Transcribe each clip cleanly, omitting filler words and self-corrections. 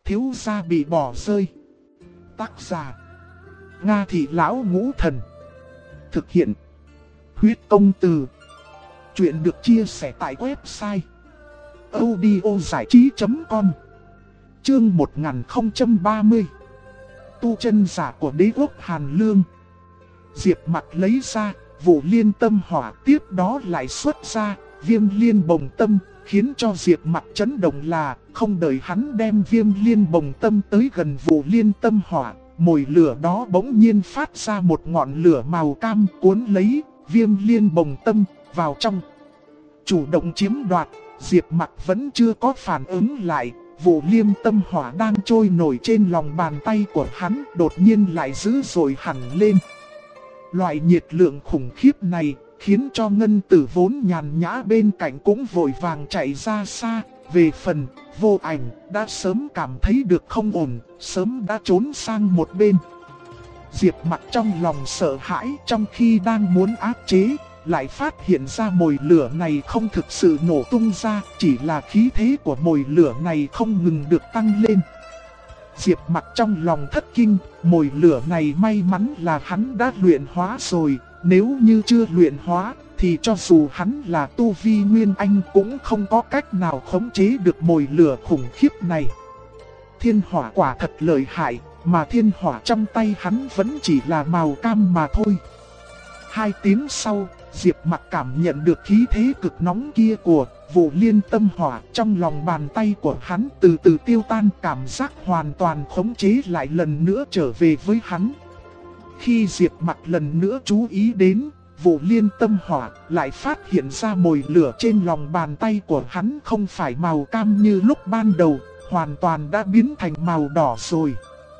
thiếu gia bị bỏ rơi. Tác giả Nga Thị Lão Ngũ Thần. Thực hiện Huyết Công Từ. Chuyện được chia sẻ tại website audiozảichí.com. Chương 1030. Tu chân giả của đế quốc Hàn Lương. Diệp Mặc lấy ra Vụ Liên Tâm Hỏa, tiếp đó lại xuất ra Viêm Liên Bồng Tâm, khiến cho Diệp Mặc chấn động là không đợi hắn đem Viêm Liên Bồng Tâm tới gần Vụ Liên Tâm Hỏa, mồi lửa đó bỗng nhiên phát ra một ngọn lửa màu cam cuốn lấy Viêm Liên Bồng Tâm vào trong. Chủ động chiếm đoạt, Diệp Mặc vẫn chưa có phản ứng lại. Vụ Liên Tâm Hỏa đang trôi nổi trên lòng bàn tay của hắn đột nhiên lại dữ dội hẳn lên. Loại nhiệt lượng khủng khiếp này khiến cho Ngân Tử vốn nhàn nhã bên cạnh cũng vội vàng chạy ra xa. Về phần Vô Ảnh đã sớm cảm thấy được không ổn, sớm đã trốn sang một bên. Diệp Mặc trong lòng sợ hãi, trong khi đang muốn áp chế, lại phát hiện ra mồi lửa này không thực sự nổ tung ra, chỉ là khí thế của mồi lửa này không ngừng được tăng lên. Diệp Mặc trong lòng thất kinh, mồi lửa này may mắn là hắn đã luyện hóa rồi, nếu như chưa luyện hóa thì cho dù hắn là tu vi Nguyên Anh cũng không có cách nào khống chế được mồi lửa khủng khiếp này. Thiên hỏa quả thật lợi hại, mà thiên hỏa trong tay hắn vẫn chỉ là màu cam mà thôi. 2 tiếng sau, Diệp Mặc cảm nhận được khí thế cực nóng kia của Vụ Liên Tâm Hỏa trong lòng bàn tay của hắn từ từ tiêu tan, cảm giác hoàn toàn khống chế lại lần nữa trở về với hắn. Khi Diệp Mặc lần nữa chú ý đến Vụ Liên Tâm Hỏa, lại phát hiện ra mồi lửa trên lòng bàn tay của hắn không phải màu cam như lúc ban đầu, hoàn toàn đã biến thành màu đỏ rồi.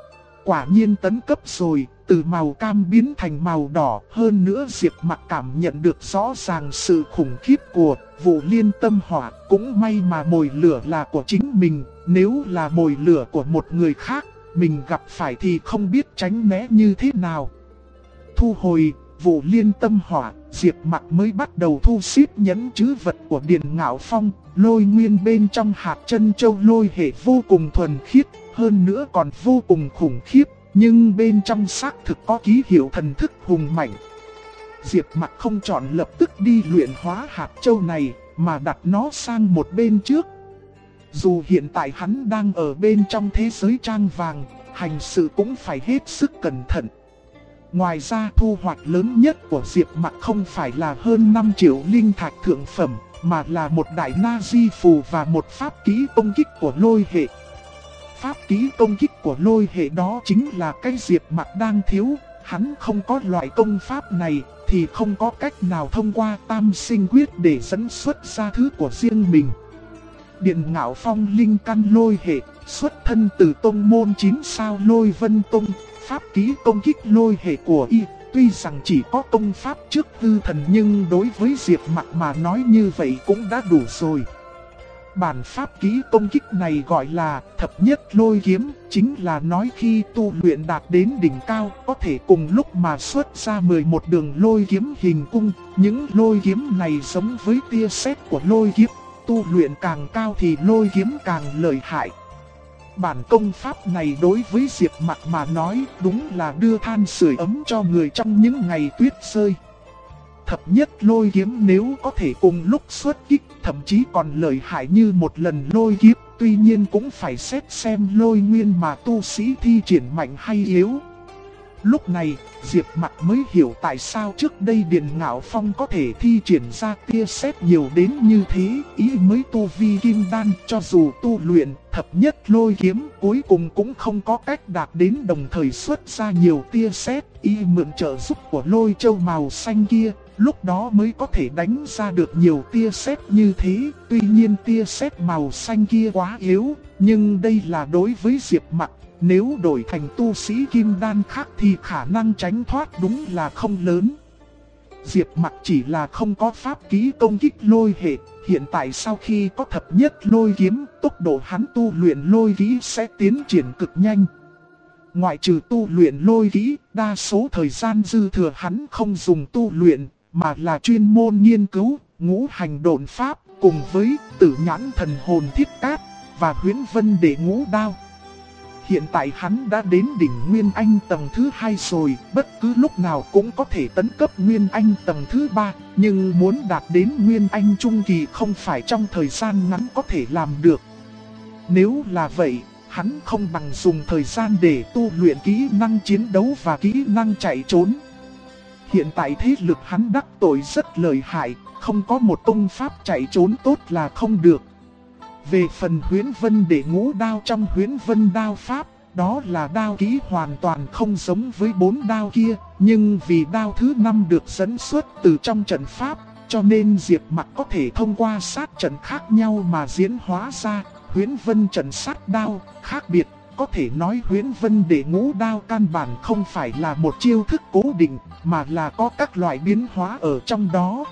Quả nhiên tấn cấp rồi, từ màu cam biến thành màu đỏ. Hơn nữa Diệp Mặc cảm nhận được rõ ràng sự khủng khiếp của Vụ Liên Tâm Hỏa. Cũng may mà mồi lửa là của chính mình, nếu là mồi lửa của một người khác, mình gặp phải thì không biết tránh né như thế nào. Thu hồi Vụ Liên Tâm Hỏa, Diệp Mặc mới bắt đầu thu xếp nhẫn trữ vật của Điền Ngạo Phong. Lôi nguyên bên trong hạt chân châu lôi hệ vô cùng thuần khiết, hơn nữa còn vô cùng khủng khiếp, nhưng bên trong xác thực có ký hiệu thần thức hùng mạnh. Diệp Mặc không chọn lập tức đi luyện hóa hạt châu này, mà đặt nó sang một bên trước. Dù hiện tại hắn đang ở bên trong thế giới trang vàng, hành sự cũng phải hết sức cẩn thận. Ngoài ra thu hoạch lớn nhất của Diệp Mặc không phải là hơn 5 triệu linh thạch thượng phẩm, mà là một đại na di phù và một pháp kỹ công kích của lôi hệ. Pháp kỹ công kích của lôi hệ đó chính là cái Diệp Mặc đang thiếu, hắn không có loại công pháp này thì không có cách nào thông qua tam sinh quyết để dẫn xuất ra thứ của riêng mình. Điền Ngạo Phong linh căn lôi hệ, xuất thân từ tông môn 9 sao Lôi Vân Tông. Pháp kỹ công kích lôi hệ của y tuy rằng chỉ có công pháp trước hư thần, nhưng đối với Diệp Mặc mà nói như vậy cũng đã đủ rồi. Bản pháp kỹ công kích này gọi là thập nhất lôi kiếm, chính là nói khi tu luyện đạt đến đỉnh cao có thể cùng lúc mà xuất ra 11 đường lôi kiếm hình cung. Những lôi kiếm này giống với tia sét của lôi kiếp, tu luyện càng cao thì lôi kiếm càng lợi hại. Bản công pháp này đối với Diệp Mặc mà nói đúng là đưa than sưởi ấm cho người trong những ngày tuyết rơi. Thập nhất lôi kiếm nếu có thể cùng lúc xuất kích, thậm chí còn lợi hại như một lần lôi kiếp. Tuy nhiên cũng phải xét xem lôi nguyên mà tu sĩ thi triển mạnh hay yếu. Lúc này, Diệp Mặc mới hiểu tại sao trước đây Điền Ngạo Phong có thể thi triển ra tia sét nhiều đến như thế. Ý mới tu vi kim đan, cho dù tu luyện thập nhất lôi kiếm cuối cùng cũng không có cách đạt đến đồng thời xuất ra nhiều tia sét. Ý mượn trợ giúp của lôi châu màu xanh kia, lúc đó mới có thể đánh ra được nhiều tia sét như thế. Tuy nhiên tia sét màu xanh kia quá yếu, nhưng đây là đối với Diệp Mặc. Nếu đổi thành tu sĩ kim đan khác thì khả năng tránh thoát đúng là không lớn. Diệp Mặc chỉ là không có pháp kỹ công kích lôi hệ. Hiện tại sau khi có thập nhất lôi kiếm, tốc độ hắn tu luyện lôi kỹ sẽ tiến triển cực nhanh. Ngoại trừ tu luyện lôi kỹ, đa số thời gian dư thừa hắn không dùng tu luyện, mà là chuyên môn nghiên cứu ngũ hành độn pháp cùng với Tử Nhãn Thần Hồn Thiết Cát và Huyễn Vân Đệ Ngũ Đao. Hiện tại hắn đã đến đỉnh Nguyên Anh tầng thứ 2 rồi, bất cứ lúc nào cũng có thể tấn cấp Nguyên Anh tầng thứ 3, nhưng muốn đạt đến Nguyên Anh trung kỳ không phải trong thời gian ngắn có thể làm được. Nếu là vậy, hắn không bằng dùng thời gian để tu luyện kỹ năng chiến đấu và kỹ năng chạy trốn. Hiện tại thế lực hắn đắc tội rất lợi hại, không có một công pháp chạy trốn tốt là không được. Về phần Huyễn Vân Đệ Ngũ Đao trong Huyễn Vân Đao Pháp, đó là đao kỹ hoàn toàn không giống với 4 đao kia, nhưng vì đao thứ 5 được dẫn xuất từ trong trận pháp, cho nên Diệp Mặc có thể thông qua sát trận khác nhau mà diễn hóa ra Huyễn Vân trận sát đao. Khác biệt, có thể nói Huyễn Vân Đệ Ngũ Đao căn bản không phải là một chiêu thức cố định, mà là có các loại biến hóa ở trong đó.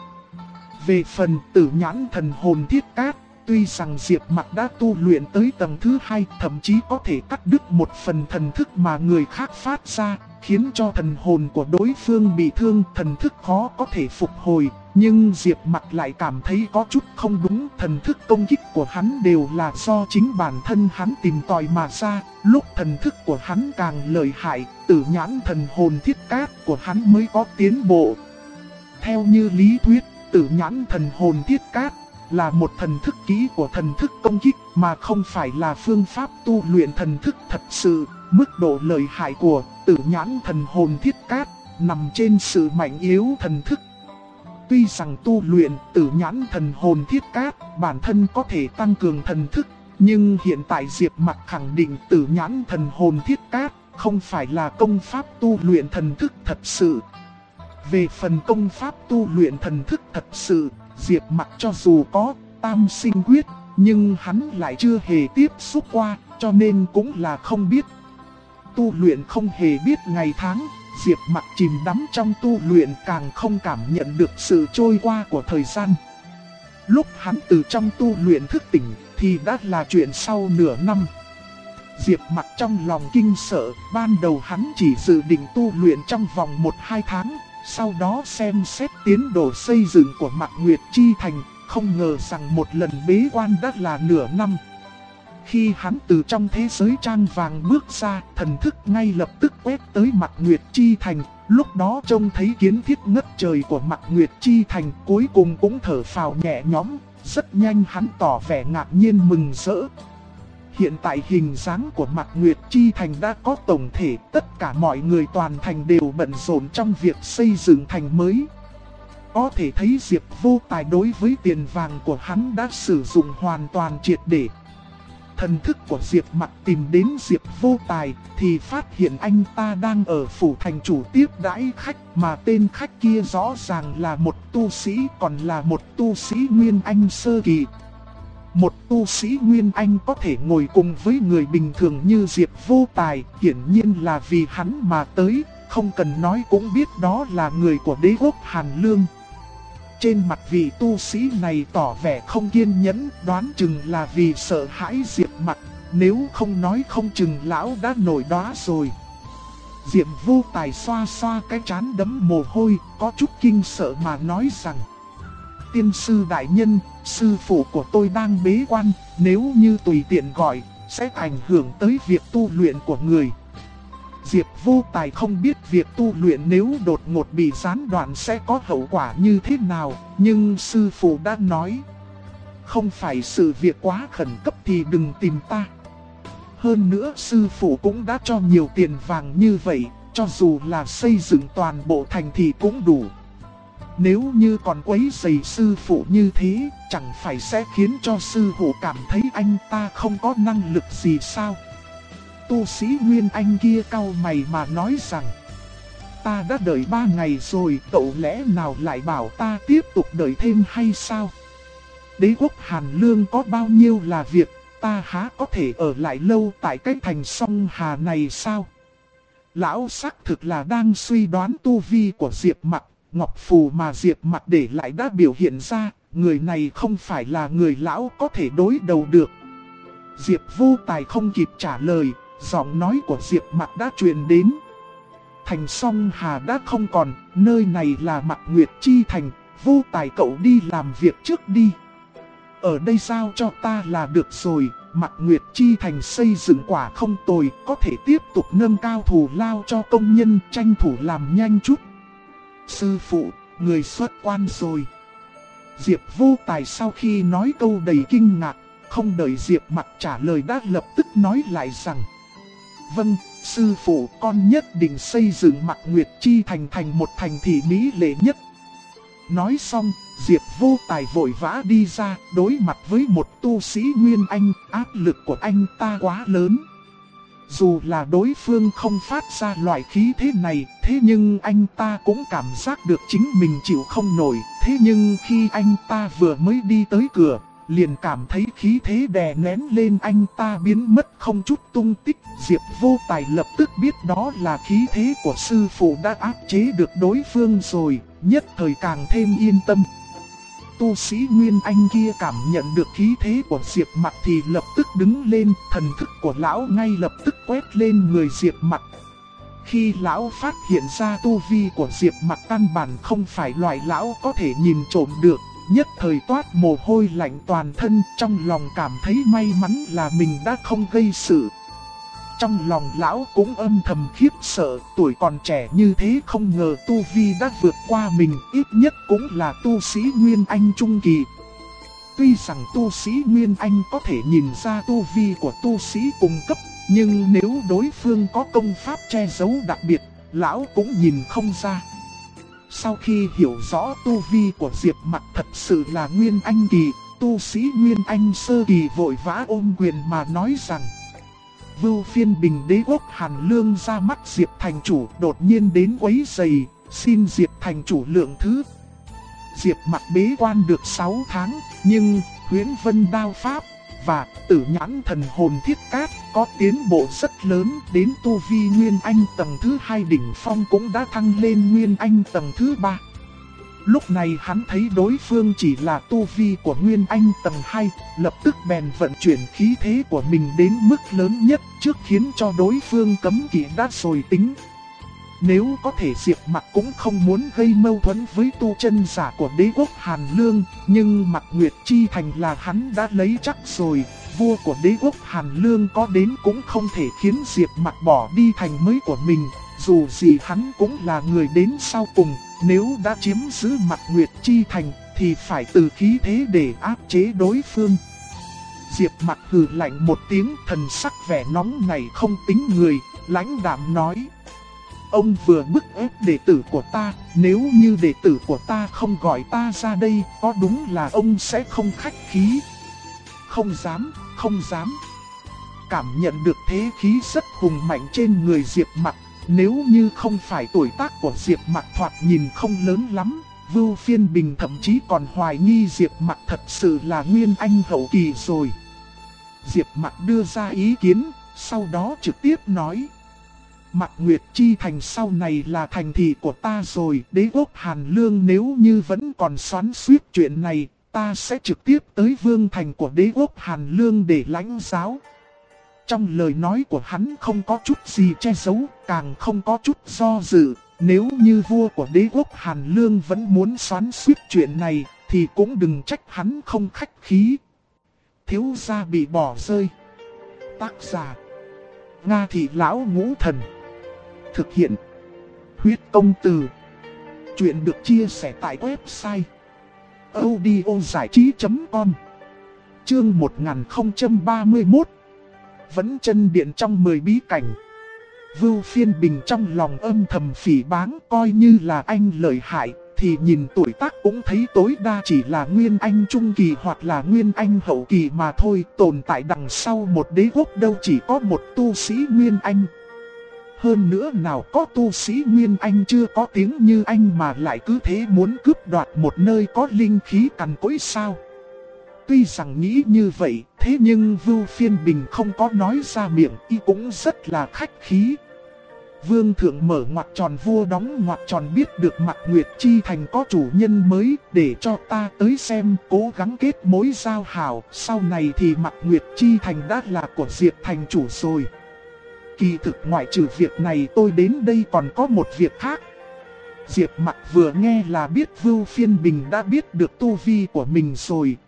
Về phần Tử Nhãn Thần Hồn Thiết Cát, tuy rằng Diệp Mặc đã tu luyện tới tầng thứ 2, thậm chí có thể cắt đứt một phần thần thức mà người khác phát ra, khiến cho thần hồn của đối phương bị thương, thần thức khó có thể phục hồi. Nhưng Diệp Mặc lại cảm thấy có chút không đúng, thần thức công kích của hắn đều là do chính bản thân hắn tìm tòi mà ra. Lúc thần thức của hắn càng lợi hại, Tử Nhãn Thần Hồn Thiết Cát của hắn mới có tiến bộ. Theo như lý thuyết, Tử Nhãn Thần Hồn Thiết Cát là một thần thức kỹ của thần thức công kích, mà không phải là phương pháp tu luyện thần thức thật sự. Mức độ lợi hại của Tử Nhãn Thần Hồn Thiết Cát nằm trên sự mạnh yếu thần thức. Tuy rằng tu luyện Tử Nhãn Thần Hồn Thiết Cát bản thân có thể tăng cường thần thức, nhưng hiện tại Diệp Mặc khẳng định Tử Nhãn Thần Hồn Thiết Cát không phải là công pháp tu luyện thần thức thật sự. Về phần công pháp tu luyện thần thức thật sự, Diệp Mặc cho dù có Tam Sinh Quyết, nhưng hắn lại chưa hề tiếp xúc qua, cho nên cũng là không biết. Tu luyện không hề biết ngày tháng, Diệp Mặc chìm đắm trong tu luyện càng không cảm nhận được sự trôi qua của thời gian. Lúc hắn từ trong tu luyện thức tỉnh thì đã là chuyện sau nửa năm. Diệp Mặc trong lòng kinh sợ, ban đầu hắn chỉ dự định tu luyện trong vòng 1-2 tháng, sau đó xem xét tiến độ xây dựng của Mạc Nguyệt Chi Thành, không ngờ rằng một lần bế quan đã là nửa năm. Khi hắn từ trong thế giới trang vàng bước ra, thần thức ngay lập tức quét tới Mạc Nguyệt Chi Thành. Lúc đó trông thấy kiến thiết ngất trời của Mạc Nguyệt Chi Thành, cuối cùng cũng thở phào nhẹ nhõm. Rất nhanh hắn tỏ vẻ ngạc nhiên mừng rỡ. Hiện tại hình dáng của Mạc Nguyệt Chi Thành đã có tổng thể, tất cả mọi người toàn thành đều bận rộn trong việc xây dựng thành mới. Có thể thấy Diệp Vô Tài đối với tiền vàng của hắn đã sử dụng hoàn toàn triệt để. Thần thức của Diệp Mặc tìm đến Diệp Vô Tài thì phát hiện anh ta đang ở phủ thành chủ tiếp đãi khách, mà tên khách kia rõ ràng là một tu sĩ, còn là một tu sĩ Nguyên Anh sơ kỳ. Một tu sĩ Nguyên Anh có thể ngồi cùng với người bình thường như Diệp Vô Tài, hiển nhiên là vì hắn mà tới, không cần nói cũng biết đó là người của đế quốc Hàn Lương. Trên mặt vị tu sĩ này tỏ vẻ không kiên nhẫn, đoán chừng là vì sợ hãi Diệp Mặc, nếu không nói không chừng lão đã nổi đóa rồi. Diệp Vô Tài xoa xoa cái trán đẫm mồ hôi, có chút kinh sợ mà nói rằng: Tiên sư đại nhân, sư phụ của tôi đang bế quan, nếu như tùy tiện gọi, sẽ ảnh hưởng tới việc tu luyện của người. Diệp Vô Tài không biết việc tu luyện nếu đột ngột bị gián đoạn sẽ có hậu quả như thế nào, nhưng sư phụ đã nói: không phải sự việc quá khẩn cấp thì đừng tìm ta. Hơn nữa sư phụ cũng đã cho nhiều tiền vàng như vậy, cho dù là xây dựng toàn bộ thành thì cũng đủ. Nếu như còn quấy rầy sư phụ như thế, chẳng phải sẽ khiến cho sư phụ cảm thấy anh ta không có năng lực gì sao? Tu sĩ Nguyên Anh kia cau mày mà nói rằng: ta đã đợi 3 ngày rồi, cậu lẽ nào lại bảo ta tiếp tục đợi thêm hay sao? Đế quốc Hàn Lương có bao nhiêu là việc, ta há có thể ở lại lâu tại cái thành Song Hà này sao? Lão xác thực là đang suy đoán tu vi của Diệp Mặc. Ngọc phù mà Diệp Mặc để lại đã biểu hiện ra, người này không phải là người lão có thể đối đầu được. Diệp Vô Tài không kịp trả lời, giọng nói của Diệp Mặc đã truyền đến. Thành Song Hà đã không còn, nơi này là Mạc Nguyệt Chi Thành, Vô Tài cậu đi làm việc trước đi. Ở đây giao cho ta là được rồi, Mạc Nguyệt Chi Thành xây dựng quả không tồi, có thể tiếp tục nâng cao thù lao cho công nhân, tranh thủ làm nhanh chút. Sư phụ, người xuất quan rồi. Diệp Vô Tài sau khi nói câu đầy kinh ngạc, không đợi Diệp Mặc trả lời đã lập tức nói lại rằng: Vâng, sư phụ, con nhất định xây dựng Mạc Nguyệt Chi Thành thành một thành thị mỹ lệ nhất. Nói xong, Diệp Vô Tài vội vã đi ra, đối mặt với một tu sĩ Nguyên Anh, áp lực của anh ta quá lớn. Dù là đối phương không phát ra loại khí thế này, thế nhưng anh ta cũng cảm giác được chính mình chịu không nổi. Thế nhưng khi anh ta vừa mới đi tới cửa, liền cảm thấy khí thế đè nén lên anh ta biến mất không chút tung tích. Diệp Vô Tài lập tức biết đó là khí thế của sư phụ đã áp chế được đối phương rồi, nhất thời càng thêm yên tâm. Tu sĩ Nguyên Anh kia cảm nhận được khí thế của Diệp Mặc thì lập tức đứng lên, thần thức của lão ngay lập tức quét lên người Diệp Mặc. Khi lão phát hiện ra tu vi của Diệp Mặc căn bản không phải loại lão có thể nhìn trộm được, nhất thời toát mồ hôi lạnh toàn thân, trong lòng cảm thấy may mắn là mình đã không gây sự. Trong lòng lão cũng âm thầm khiếp sợ, tuổi còn trẻ như thế không ngờ tu vi đã vượt qua mình, ít nhất cũng là tu sĩ Nguyên Anh trung kỳ. Tuy rằng tu sĩ Nguyên Anh có thể nhìn ra tu vi của tu sĩ cùng cấp, nhưng nếu đối phương có công pháp che giấu đặc biệt, lão cũng nhìn không ra. Sau khi hiểu rõ tu vi của Diệp Mặc thật sự là Nguyên Anh kỳ, tu sĩ Nguyên Anh sơ kỳ vội vã ôm quyền mà nói rằng: Vưu Phiên Bình Đế quốc Hàn Lương ra mắt Diệp thành chủ, đột nhiên đến quấy rầy, xin Diệp thành chủ lượng thứ. Diệp Mặc bế quan được 6 tháng, nhưng Huyễn Vân Đao Pháp và Tử Nhãn Thần Hồn Thiết Cát có tiến bộ rất lớn, đến tu vi Nguyên Anh tầng thứ 2 đỉnh phong cũng đã thăng lên Nguyên Anh tầng thứ 3. Lúc này hắn thấy đối phương chỉ là tu vi của Nguyên Anh tầng 2, lập tức bèn vận chuyển khí thế của mình đến mức lớn nhất trước khiến cho đối phương cấm kỵ đã rồi tính. Nếu có thể Diệp Mặc cũng không muốn gây mâu thuẫn với tu chân giả của đế quốc Hàn Lương, nhưng Mạc Nguyệt Chi Thành là hắn đã lấy chắc rồi, vua của đế quốc Hàn Lương có đến cũng không thể khiến Diệp Mặc bỏ đi thành mới của mình, dù gì hắn cũng là người đến sau cùng, nếu đã chiếm giữ Mạc Nguyệt Chi Thành thì phải từ khí thế để áp chế đối phương. Diệp Mặc hừ lạnh một tiếng, thần sắc vẻ nóng này không tính người, lãnh đạm nói: Ông vừa bức ép đệ tử của ta, nếu như đệ tử của ta không gọi ta ra đây, có đúng là ông sẽ không khách khí? Không dám, không dám. Cảm nhận được thế khí rất hùng mạnh trên người Diệp Mặc, nếu như không phải tuổi tác của Diệp Mặc thoạt nhìn không lớn lắm, Vưu Phiên Bình thậm chí còn hoài nghi Diệp Mặc thật sự là Nguyên Anh hậu kỳ rồi. Diệp Mặc đưa ra ý kiến, sau đó trực tiếp nói: Mạc Nguyệt Chi Thành sau này là thành thị của ta rồi, đế quốc Hàn Lương nếu như vẫn còn xoắn xuýt chuyện này, ta sẽ trực tiếp tới vương thành của đế quốc Hàn Lương để lãnh giáo. Trong lời nói của hắn không có chút gì che giấu, càng không có chút do dự, nếu như vua của đế quốc Hàn Lương vẫn muốn xoắn xuýt chuyện này, thì cũng đừng trách hắn không khách khí. Thiếu gia bị bỏ rơi. Tác giả: Nga Thị Lão Ngũ Thần. Thực hiện: Huyết Công Từ. Chuyện được chia sẻ tại website audiozảichí.com. Chương 1031. Vẫn chân điện trong 10 bí cảnh. Vưu Phiên Bình trong lòng âm thầm phỉ báng, coi như là anh lợi hại thì nhìn tuổi tác cũng thấy tối đa chỉ là Nguyên Anh trung kỳ hoặc là Nguyên Anh hậu kỳ mà thôi, tồn tại đằng sau một đế quốc đâu chỉ có một tu sĩ Nguyên Anh. Hơn nữa nào có tu sĩ Nguyên Anh chưa có tiếng như anh mà lại cứ thế muốn cướp đoạt một nơi có linh khí cằn cỗi sao? Tuy rằng nghĩ như vậy, thế nhưng Vưu Phiên Bình không có nói ra miệng, y cũng rất là khách khí. Vương thượng mở ngoặc tròn vua đóng ngoặc tròn, biết được Mạc Nguyệt Chi Thành có chủ nhân mới, để cho ta tới xem, cố gắng kết mối giao hảo, sau này thì Mạc Nguyệt Chi Thành đã là của Diệp thành chủ rồi. Kỳ thực ngoại trừ việc này tôi đến đây còn có một việc khác. Diệp Mặc vừa nghe là biết Vưu Phiên Bình đã biết được tu vi của mình rồi,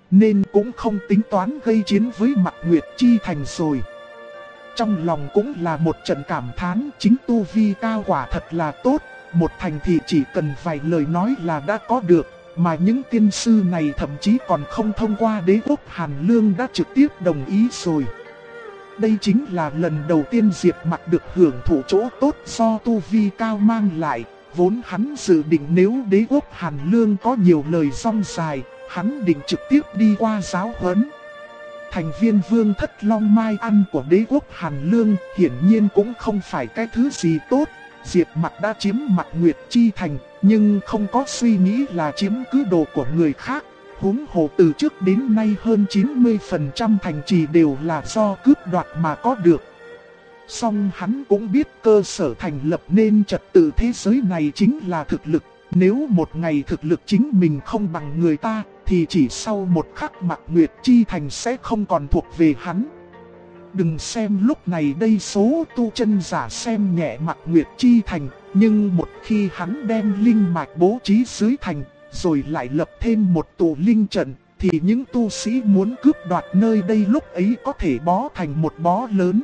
nên cũng không tính toán gây chiến với Mạc Nguyệt Chi Thành rồi. Trong lòng cũng là một trận cảm thán, chính tu vi cao quả thật là tốt, một thành thị chỉ cần vài lời nói là đã có được, mà những tiên sư này thậm chí còn không thông qua đế quốc Hàn Lương đã trực tiếp đồng ý rồi. Đây chính là lần đầu tiên Diệp Mặc được hưởng thụ chỗ tốt do tu vi cao mang lại, vốn hắn dự định nếu đế quốc Hàn Lương có nhiều lời rong dài, hắn định trực tiếp đi qua giáo huấn. Thành viên vương thất Long Mai Ăn của đế quốc Hàn Lương hiển nhiên cũng không phải cái thứ gì tốt. Diệp Mặc đã chiếm Mạc Nguyệt Chi Thành, nhưng không có suy nghĩ là chiếm cứ đồ của người khác. Huống hồ từ trước đến nay hơn 90% thành trì đều là do cướp đoạt mà có được. Song hắn cũng biết cơ sở thành lập nên trật tự thế giới này chính là thực lực. Nếu một ngày thực lực chính mình không bằng người ta, thì chỉ sau một khắc Mạc Nguyệt Chi Thành sẽ không còn thuộc về hắn. Đừng xem lúc này đây số tu chân giả xem nhẹ Mạc Nguyệt Chi Thành, nhưng một khi hắn đem linh mạch bố trí dưới thành, rồi lại lập thêm một tụ linh trận, thì những tu sĩ muốn cướp đoạt nơi đây lúc ấy có thể bó thành một bó lớn.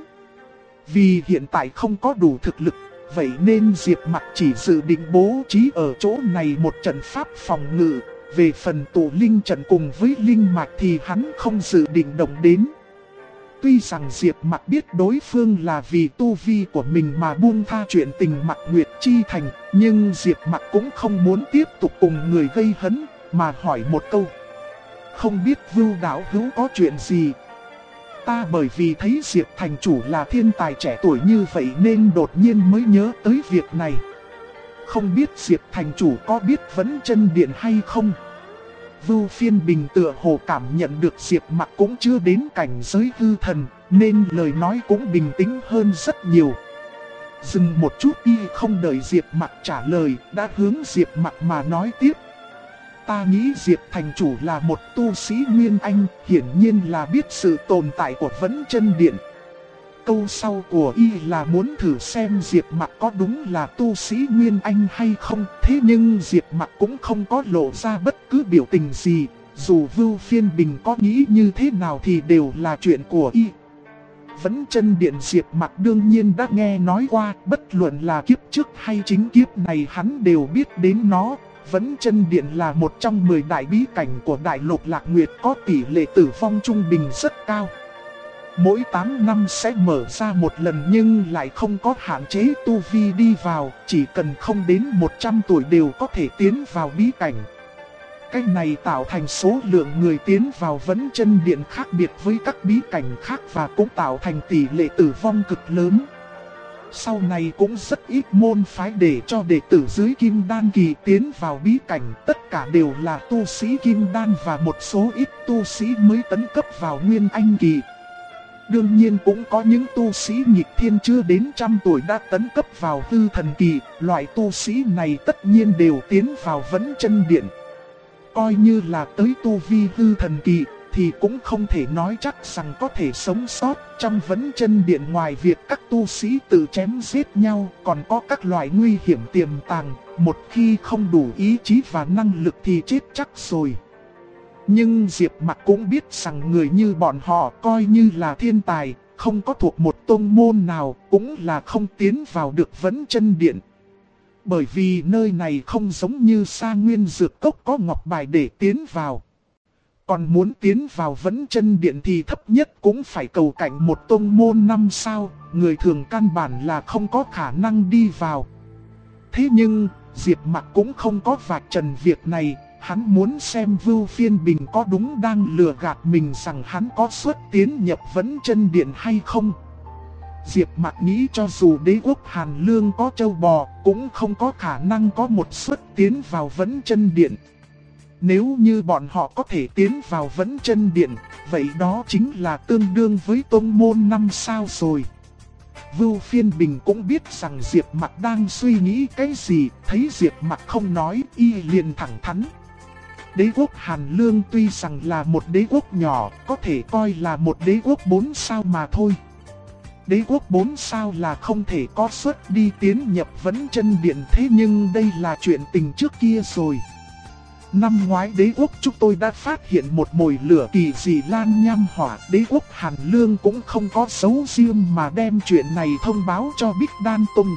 Vì hiện tại không có đủ thực lực, vậy nên Diệp Mặc chỉ dự định bố trí ở chỗ này một trận pháp phòng ngự. Về phần tụ linh trận cùng với linh mạch thì hắn không dự định động đến. Tuy rằng Diệp Mặc biết đối phương là vì tu vi của mình mà buông tha chuyện tình Mạc Nguyệt Chi Thành, nhưng Diệp Mặc cũng không muốn tiếp tục cùng người gây hấn, mà hỏi một câu. Không biết Vưu đạo hữu có chuyện gì? Ta bởi vì thấy Diệp thành chủ là thiên tài trẻ tuổi như vậy nên đột nhiên mới nhớ tới việc này. Không biết Diệp thành chủ có biết Vấn Chân Điện hay không? Vưu Phiên Bình tựa hồ cảm nhận được Diệp Mặc cũng chưa đến cảnh giới hư thần, nên lời nói cũng bình tĩnh hơn rất nhiều. Dừng một chút, y không đợi Diệp Mặc trả lời, đã hướng Diệp Mặc mà nói tiếp. Ta nghĩ Diệp thành chủ là một tu sĩ Nguyên Anh, hiển nhiên là biết sự tồn tại của Vấn Chân Điện. Câu sau của y là muốn thử xem Diệp Mặc có đúng là tu sĩ Nguyên Anh hay không. Thế nhưng Diệp Mặc cũng không có lộ ra bất cứ biểu tình gì. Dù Vưu Phiên Bình có nghĩ như thế nào thì đều là chuyện của y. Vấn Chân Điện Diệp Mặc đương nhiên đã nghe nói qua, bất luận là kiếp trước hay chính kiếp này hắn đều biết đến nó. Vấn Chân Điện là một trong 10 đại bí cảnh của Đại Lục Lạc Nguyệt, có tỷ lệ tử vong trung bình rất cao. Mỗi 8 năm sẽ mở ra một lần nhưng lại không có hạn chế tu vi đi vào, chỉ cần không đến 100 tuổi đều có thể tiến vào bí cảnh. Cách này tạo thành số lượng người tiến vào Vấn Chân Điện khác biệt với các bí cảnh khác và cũng tạo thành tỷ lệ tử vong cực lớn. Sau này cũng rất ít môn phái để cho đệ tử dưới Kim Đan kỳ tiến vào bí cảnh, tất cả đều là tu sĩ Kim Đan và một số ít tu sĩ mới tấn cấp vào Nguyên Anh kỳ. Đương nhiên cũng có những tu sĩ nghịch thiên chưa đến 100 tuổi đã tấn cấp vào hư thần kỳ, loại tu sĩ này tất nhiên đều tiến vào Vấn Chân Điện. Coi như là tới tu vi hư thần kỳ, thì cũng không thể nói chắc rằng có thể sống sót. Trong Vấn Chân Điện ngoài việc các tu sĩ tự chém giết nhau, còn có các loại nguy hiểm tiềm tàng, một khi không đủ ý chí và năng lực thì chết chắc rồi. Nhưng Diệp Mặc cũng biết rằng người như bọn họ coi như là thiên tài, không có thuộc một tông môn nào, cũng là không tiến vào được Vấn Chân Điện. Bởi vì nơi này không giống như Sa Nguyên Dược Cốc có ngọc bài để tiến vào. Còn muốn tiến vào Vấn Chân Điện thì thấp nhất cũng phải cầu cạnh một tông môn 5 sao, người thường căn bản là không có khả năng đi vào. Thế nhưng, Diệp Mặc cũng không có vạch trần việc này, hắn muốn xem Vưu Phiên Bình có đúng đang lừa gạt mình rằng hắn có xuất tiến nhập Vấn Chân Điện hay không. Diệp Mặc nghĩ cho dù đế quốc Hàn Lương có châu bò, cũng không có khả năng có một xuất tiến vào Vấn Chân Điện. Nếu như bọn họ có thể tiến vào Vấn Chân Điện, vậy đó chính là tương đương với tông môn 5 sao rồi. Vưu Phiên Bình cũng biết rằng Diệp Mặc đang suy nghĩ cái gì, thấy Diệp Mặc không nói, y liền thẳng thắn. Đế quốc Hàn Lương tuy rằng là một đế quốc nhỏ, có thể coi là một đế quốc 4 sao mà thôi. Đế quốc 4 sao là không thể có suất đi tiến nhập Vấn Chân Điện, thế nhưng đây là chuyện tình trước kia rồi. Năm ngoái đế quốc chúng tôi đã phát hiện một mồi lửa kỳ dị lan nham hỏa. Đế quốc Hàn Lương cũng không có giấu riêng mà đem chuyện này thông báo cho Bích Đan Tông.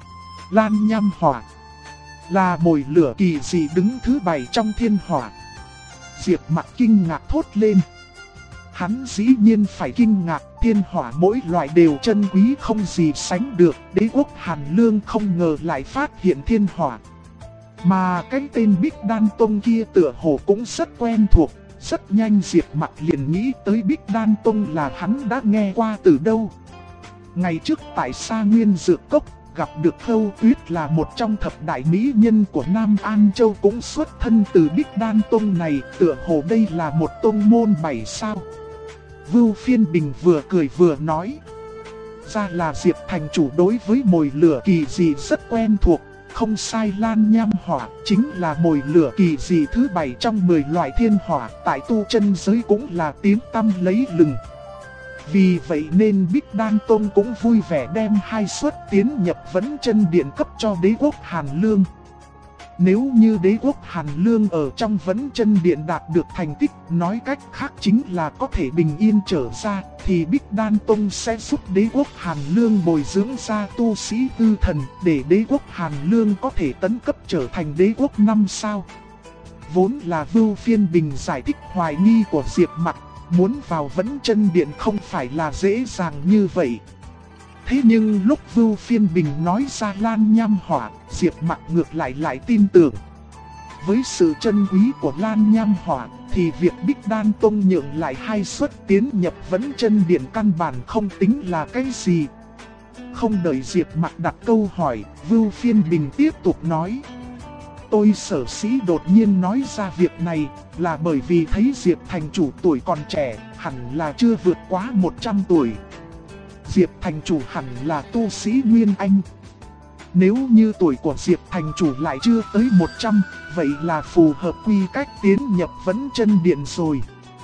Lan nham hỏa là mồi lửa kỳ dị đứng thứ 7 trong thiên hỏa. Diệp Mặc kinh ngạc thốt lên. Hắn dĩ nhiên phải kinh ngạc, thiên hỏa mỗi loại đều chân quý không gì sánh được. Đế quốc Hàn Lương không ngờ lại phát hiện thiên hỏa. Mà cái tên Bích Đan Tông kia tựa hồ cũng rất quen thuộc. Rất nhanh Diệp Mặc liền nghĩ tới Bích Đan Tông là hắn đã nghe qua từ đâu. Ngày trước tại Sa Nguyên Dược Cốc, gặp được Khâu Tuyết là một trong thập đại mỹ nhân của Nam An Châu cũng xuất thân từ Bích Đan Tông này, tựa hồ đây là một tông môn 7 sao. Vưu Phiên Bình vừa cười vừa nói. Ra là Diệp thành chủ đối với mồi lửa kỳ dị rất quen thuộc, không sai, lan nham hỏa chính là mồi lửa kỳ dị thứ 7 trong 10 loại thiên hỏa, tại tu chân giới cũng là tiếng tăm lấy lừng. Vì vậy nên Bích Đan Tông cũng vui vẻ đem 2 suất tiến nhập Vấn Chân Điện cấp cho đế quốc Hàn Lương. Nếu như đế quốc Hàn Lương ở trong Vấn Chân Điện đạt được thành tích, nói cách khác chính là có thể bình yên trở ra, thì Bích Đan Tông sẽ giúp đế quốc Hàn Lương bồi dưỡng ra tu sĩ hư thần, để đế quốc Hàn Lương có thể tấn cấp trở thành đế quốc 5 sao. Vốn là Vưu Phiên Bình giải thích hoài nghi của Diệp Mặc, muốn vào Vấn Chân Điện không phải là dễ dàng như vậy. Thế nhưng lúc Vưu Phiên Bình nói ra lan nham hỏa, Diệp Mặc ngược lại tin tưởng. Với sự chân quý của lan nham hỏa, thì việc Bích Đan Tông nhượng lại 2 suất tiến nhập Vấn Chân Điện căn bản không tính là cái gì. Không đợi Diệp Mặc đặt câu hỏi, Vưu Phiên Bình tiếp tục nói. Tôi sở dĩ đột nhiên nói ra việc này là bởi vì thấy Diệp thành chủ tuổi còn trẻ, hẳn là chưa vượt quá 100 tuổi. Diệp thành chủ hẳn là tu sĩ Nguyên Anh. Nếu như tuổi của Diệp thành chủ lại chưa tới 100, vậy là phù hợp quy cách tiến nhập Vấn Chân Điện rồi.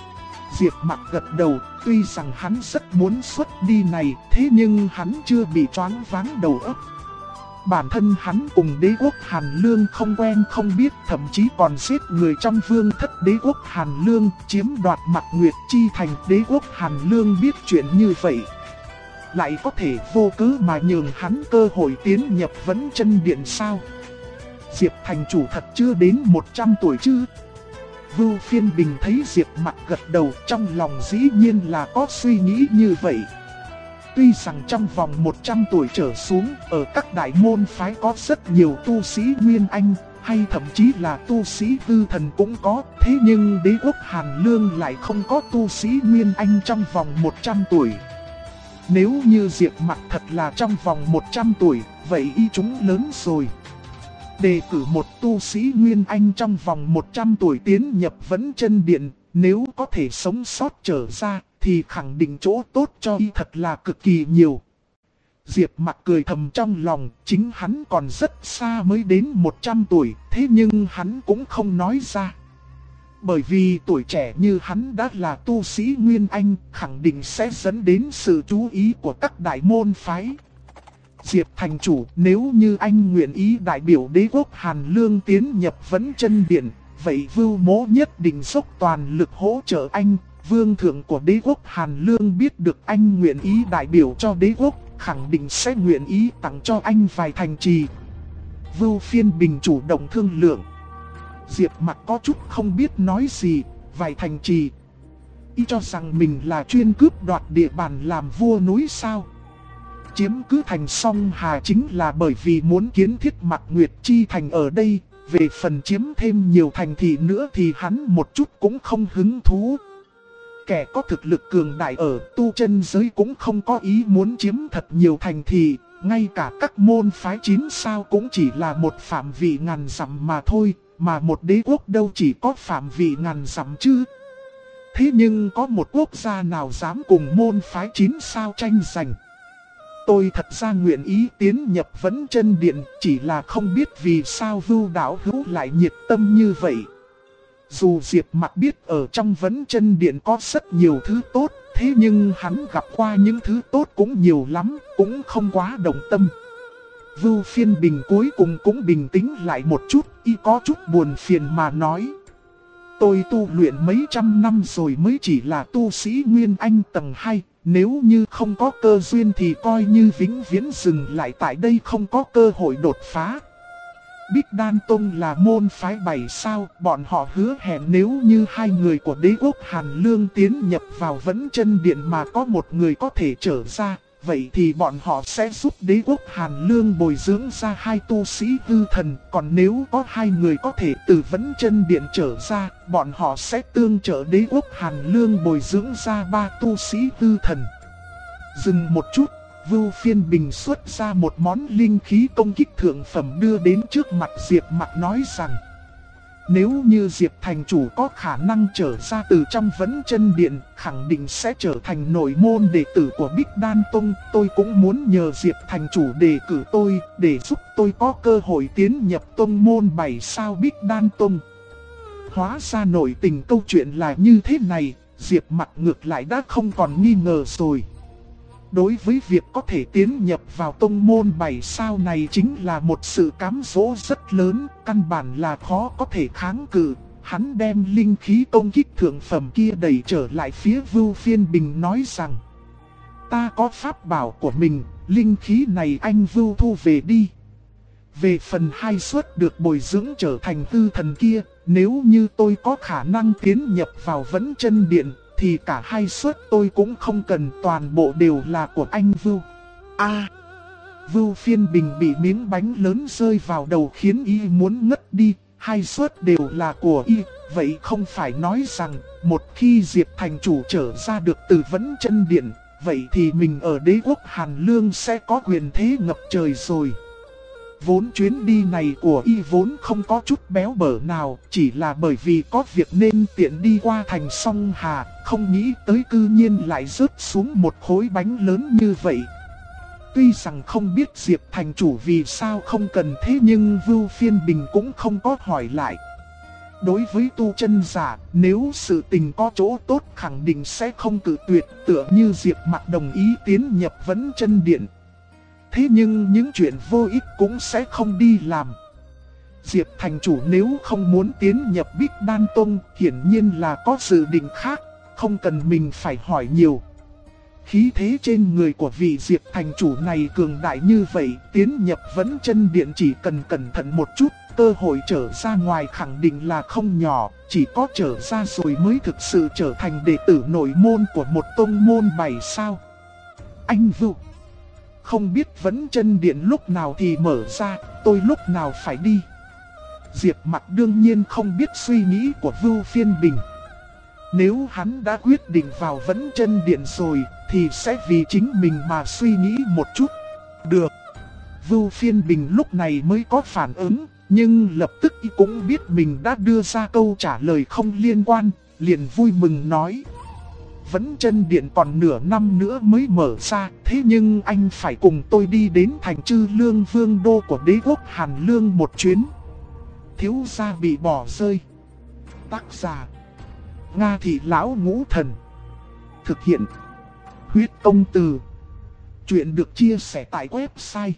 Diệp Mặc gật đầu, tuy rằng hắn rất muốn xuất đi này, thế nhưng hắn chưa bị choáng váng đầu óc. Bản thân hắn cùng đế quốc Hàn Lương không quen không biết, thậm chí còn giết người trong vương thất đế quốc Hàn Lương, chiếm đoạt Mạc Nguyệt Chi thành. Đế quốc Hàn Lương biết chuyện như vậy, lại có thể vô cớ mà nhường hắn cơ hội tiến nhập Vấn Chân Điện sao? Diệp thành chủ thật chưa đến 100 tuổi chứ? Vưu Phiên Bình thấy Diệp Mặc gật đầu, trong lòng dĩ nhiên là có suy nghĩ như vậy. Tuy rằng trong vòng 100 tuổi trở xuống, ở các đại môn phái có rất nhiều tu sĩ Nguyên Anh, hay thậm chí là tu sĩ hư thần cũng có, thế nhưng đế quốc Hàn Lương lại không có tu sĩ Nguyên Anh trong vòng 100 tuổi. Nếu như Diệp Mặc thật là trong vòng 100 tuổi, vậy y chúng lớn rồi. Đề cử một tu sĩ Nguyên Anh trong vòng 100 tuổi tiến nhập Vấn Chân Điện, nếu có thể sống sót trở ra, thì khẳng định chỗ tốt cho y thật là cực kỳ nhiều. Diệp Mặc cười thầm trong lòng, chính hắn còn rất xa mới đến 100 tuổi, thế nhưng hắn cũng không nói ra. Bởi vì tuổi trẻ như hắn đã là tu sĩ Nguyên Anh, khẳng định sẽ dẫn đến sự chú ý của các đại môn phái. Diệp thành chủ, nếu như anh nguyện ý đại biểu đế quốc Hàn Lương tiến nhập Vấn Chân Điện, vậy Vưu Mỗ nhất định dốc toàn lực hỗ trợ anh. Vương thượng của đế quốc Hàn Lương biết được anh nguyện ý đại biểu cho đế quốc, khẳng định sẽ nguyện ý tặng cho anh vài thành trì. Vưu Phiên Bình chủ động thương lượng. Diệp Mặc có chút không biết nói gì, vài thành trì. Y cho rằng mình là chuyên cướp đoạt địa bàn làm vua núi sao? Chiếm cứ thành Song Hà chính là bởi vì muốn kiến thiết Mạc Nguyệt Chi thành ở đây. Về phần chiếm thêm nhiều thành thị nữa thì hắn một chút cũng không hứng thú. Kẻ có thực lực cường đại ở tu chân giới cũng không có ý muốn chiếm thật nhiều thành thị. Ngay cả các môn phái 9 sao cũng chỉ là một phạm vị ngàn dặm mà thôi. Mà một đế quốc đâu chỉ có phạm vị ngàn dặm chứ. Thế nhưng có một quốc gia nào dám cùng môn phái 9 sao tranh giành? Tôi thật ra nguyện ý tiến nhập Vấn Chân Điện, chỉ là không biết vì sao Vưu đạo hữu lại nhiệt tâm như vậy. Dù Diệp Mặc biết ở trong Vấn Chân Điện có rất nhiều thứ tốt, thế nhưng hắn gặp qua những thứ tốt cũng nhiều lắm, cũng không quá đồng tâm. Vưu Phiên Bình cuối cùng cũng bình tĩnh lại một chút, y có chút buồn phiền mà nói. Tôi tu luyện mấy trăm năm rồi mới chỉ là tu sĩ Nguyên Anh tầng 2. Nếu như không có cơ duyên thì coi như vĩnh viễn dừng lại tại đây, không có cơ hội đột phá. Bích Đan Tông là môn phái 7 sao, bọn họ hứa hẹn nếu như hai người của đế quốc Hàn Lương tiến nhập vào Vẫn Chân Điện mà có một người có thể trở ra, vậy thì bọn họ sẽ giúp đế quốc Hàn Lương bồi dưỡng ra 2 tu sĩ hư thần. Còn nếu có 2 người có thể từ Vẫn Chân Điện trở ra, bọn họ sẽ tương trợ đế quốc Hàn Lương bồi dưỡng ra 3 tu sĩ hư thần. Dừng một chút, Vưu Phiên Bình xuất ra một món linh khí công kích thượng phẩm đưa đến trước mặt Diệp Mặc, nói rằng: nếu như Diệp thành chủ có khả năng trở ra từ trong Vẫn Chân Điện, khẳng định sẽ trở thành nội môn đệ tử của Bích Đan Tông. Tôi cũng muốn nhờ Diệp thành chủ đề cử tôi, để giúp tôi có cơ hội tiến nhập tông môn 7 sao Bích Đan Tông. Hóa ra nội tình câu chuyện là như thế này, Diệp Mặc ngược lại đã không còn nghi ngờ rồi. Đối với việc có thể tiến nhập vào tông môn 7 sao này chính là một sự cám dỗ rất lớn, căn bản là khó có thể kháng cự. Hắn đem linh khí công kích thượng phẩm kia đẩy trở lại phía Vưu Phiên Bình, nói rằng: ta có pháp bảo của mình, linh khí này anh Vưu thu về đi. Về phần 2 suất được bồi dưỡng trở thành hư thần kia, nếu như tôi có khả năng tiến nhập vào Vẫn Chân Điện, thì cả 2 suất tôi cũng không cần, toàn bộ đều là của anh Vưu. Vưu Phiên Bình bị miếng bánh lớn rơi vào đầu khiến y muốn ngất đi. 2 suất đều là của y, vậy không phải nói rằng một khi Diệp thành chủ trở ra được từ Vẫn Chân Điện, vậy thì mình ở đế quốc Hàn Lương sẽ có quyền thế ngập trời rồi. Vốn chuyến đi này của y vốn không có chút béo bở nào, chỉ là bởi vì có việc nên tiện đi qua thành Song Hà, không nghĩ tới cư nhiên lại rớt xuống một khối bánh lớn như vậy. Tuy rằng không biết Diệp thành chủ vì sao không cần thế, nhưng Vưu Phiên Bình cũng không có hỏi lại. Đối với tu chân giả, nếu sự tình có chỗ tốt khẳng định sẽ không cự tuyệt, tựa như Diệp Mặc đồng ý tiến nhập Vẫn Chân Điện. Thế nhưng những chuyện vô ích cũng sẽ không đi làm. Diệp thành chủ nếu không muốn tiến nhập Bích Đan Tông, hiển nhiên là có dự định khác, không cần mình phải hỏi nhiều. Khí thế trên người của vị Diệp thành chủ này cường đại như vậy, tiến nhập Vẫn Chân Điện chỉ cần cẩn thận một chút, cơ hội trở ra ngoài khẳng định là không nhỏ. Chỉ có trở ra rồi mới thực sự trở thành đệ tử nội môn của một tông môn 7 sao. Anh Vưu, không biết Vẫn Chân Điện lúc nào thì mở ra, tôi lúc nào phải đi. Diệp Mặc đương nhiên không biết suy nghĩ của Vưu Phiên Bình. Nếu hắn đã quyết định vào Vẫn Chân Điện rồi, thì sẽ vì chính mình mà suy nghĩ một chút. Được. Vưu Phiên Bình lúc này mới có phản ứng, nhưng lập tức y cũng biết mình đã đưa ra câu trả lời không liên quan, liền vui mừng nói: Vẫn Chân Điện còn nửa năm nữa mới mở ra, thế nhưng anh phải cùng tôi đi đến thành Trư Lương vương đô của đế quốc Hàn Lương một chuyến. Thiếu gia bị bỏ rơi. Tác giả: Nga Thị Lão Ngũ Thần. Thực hiện: Huyết Công Từ. Chuyện được chia sẻ tại website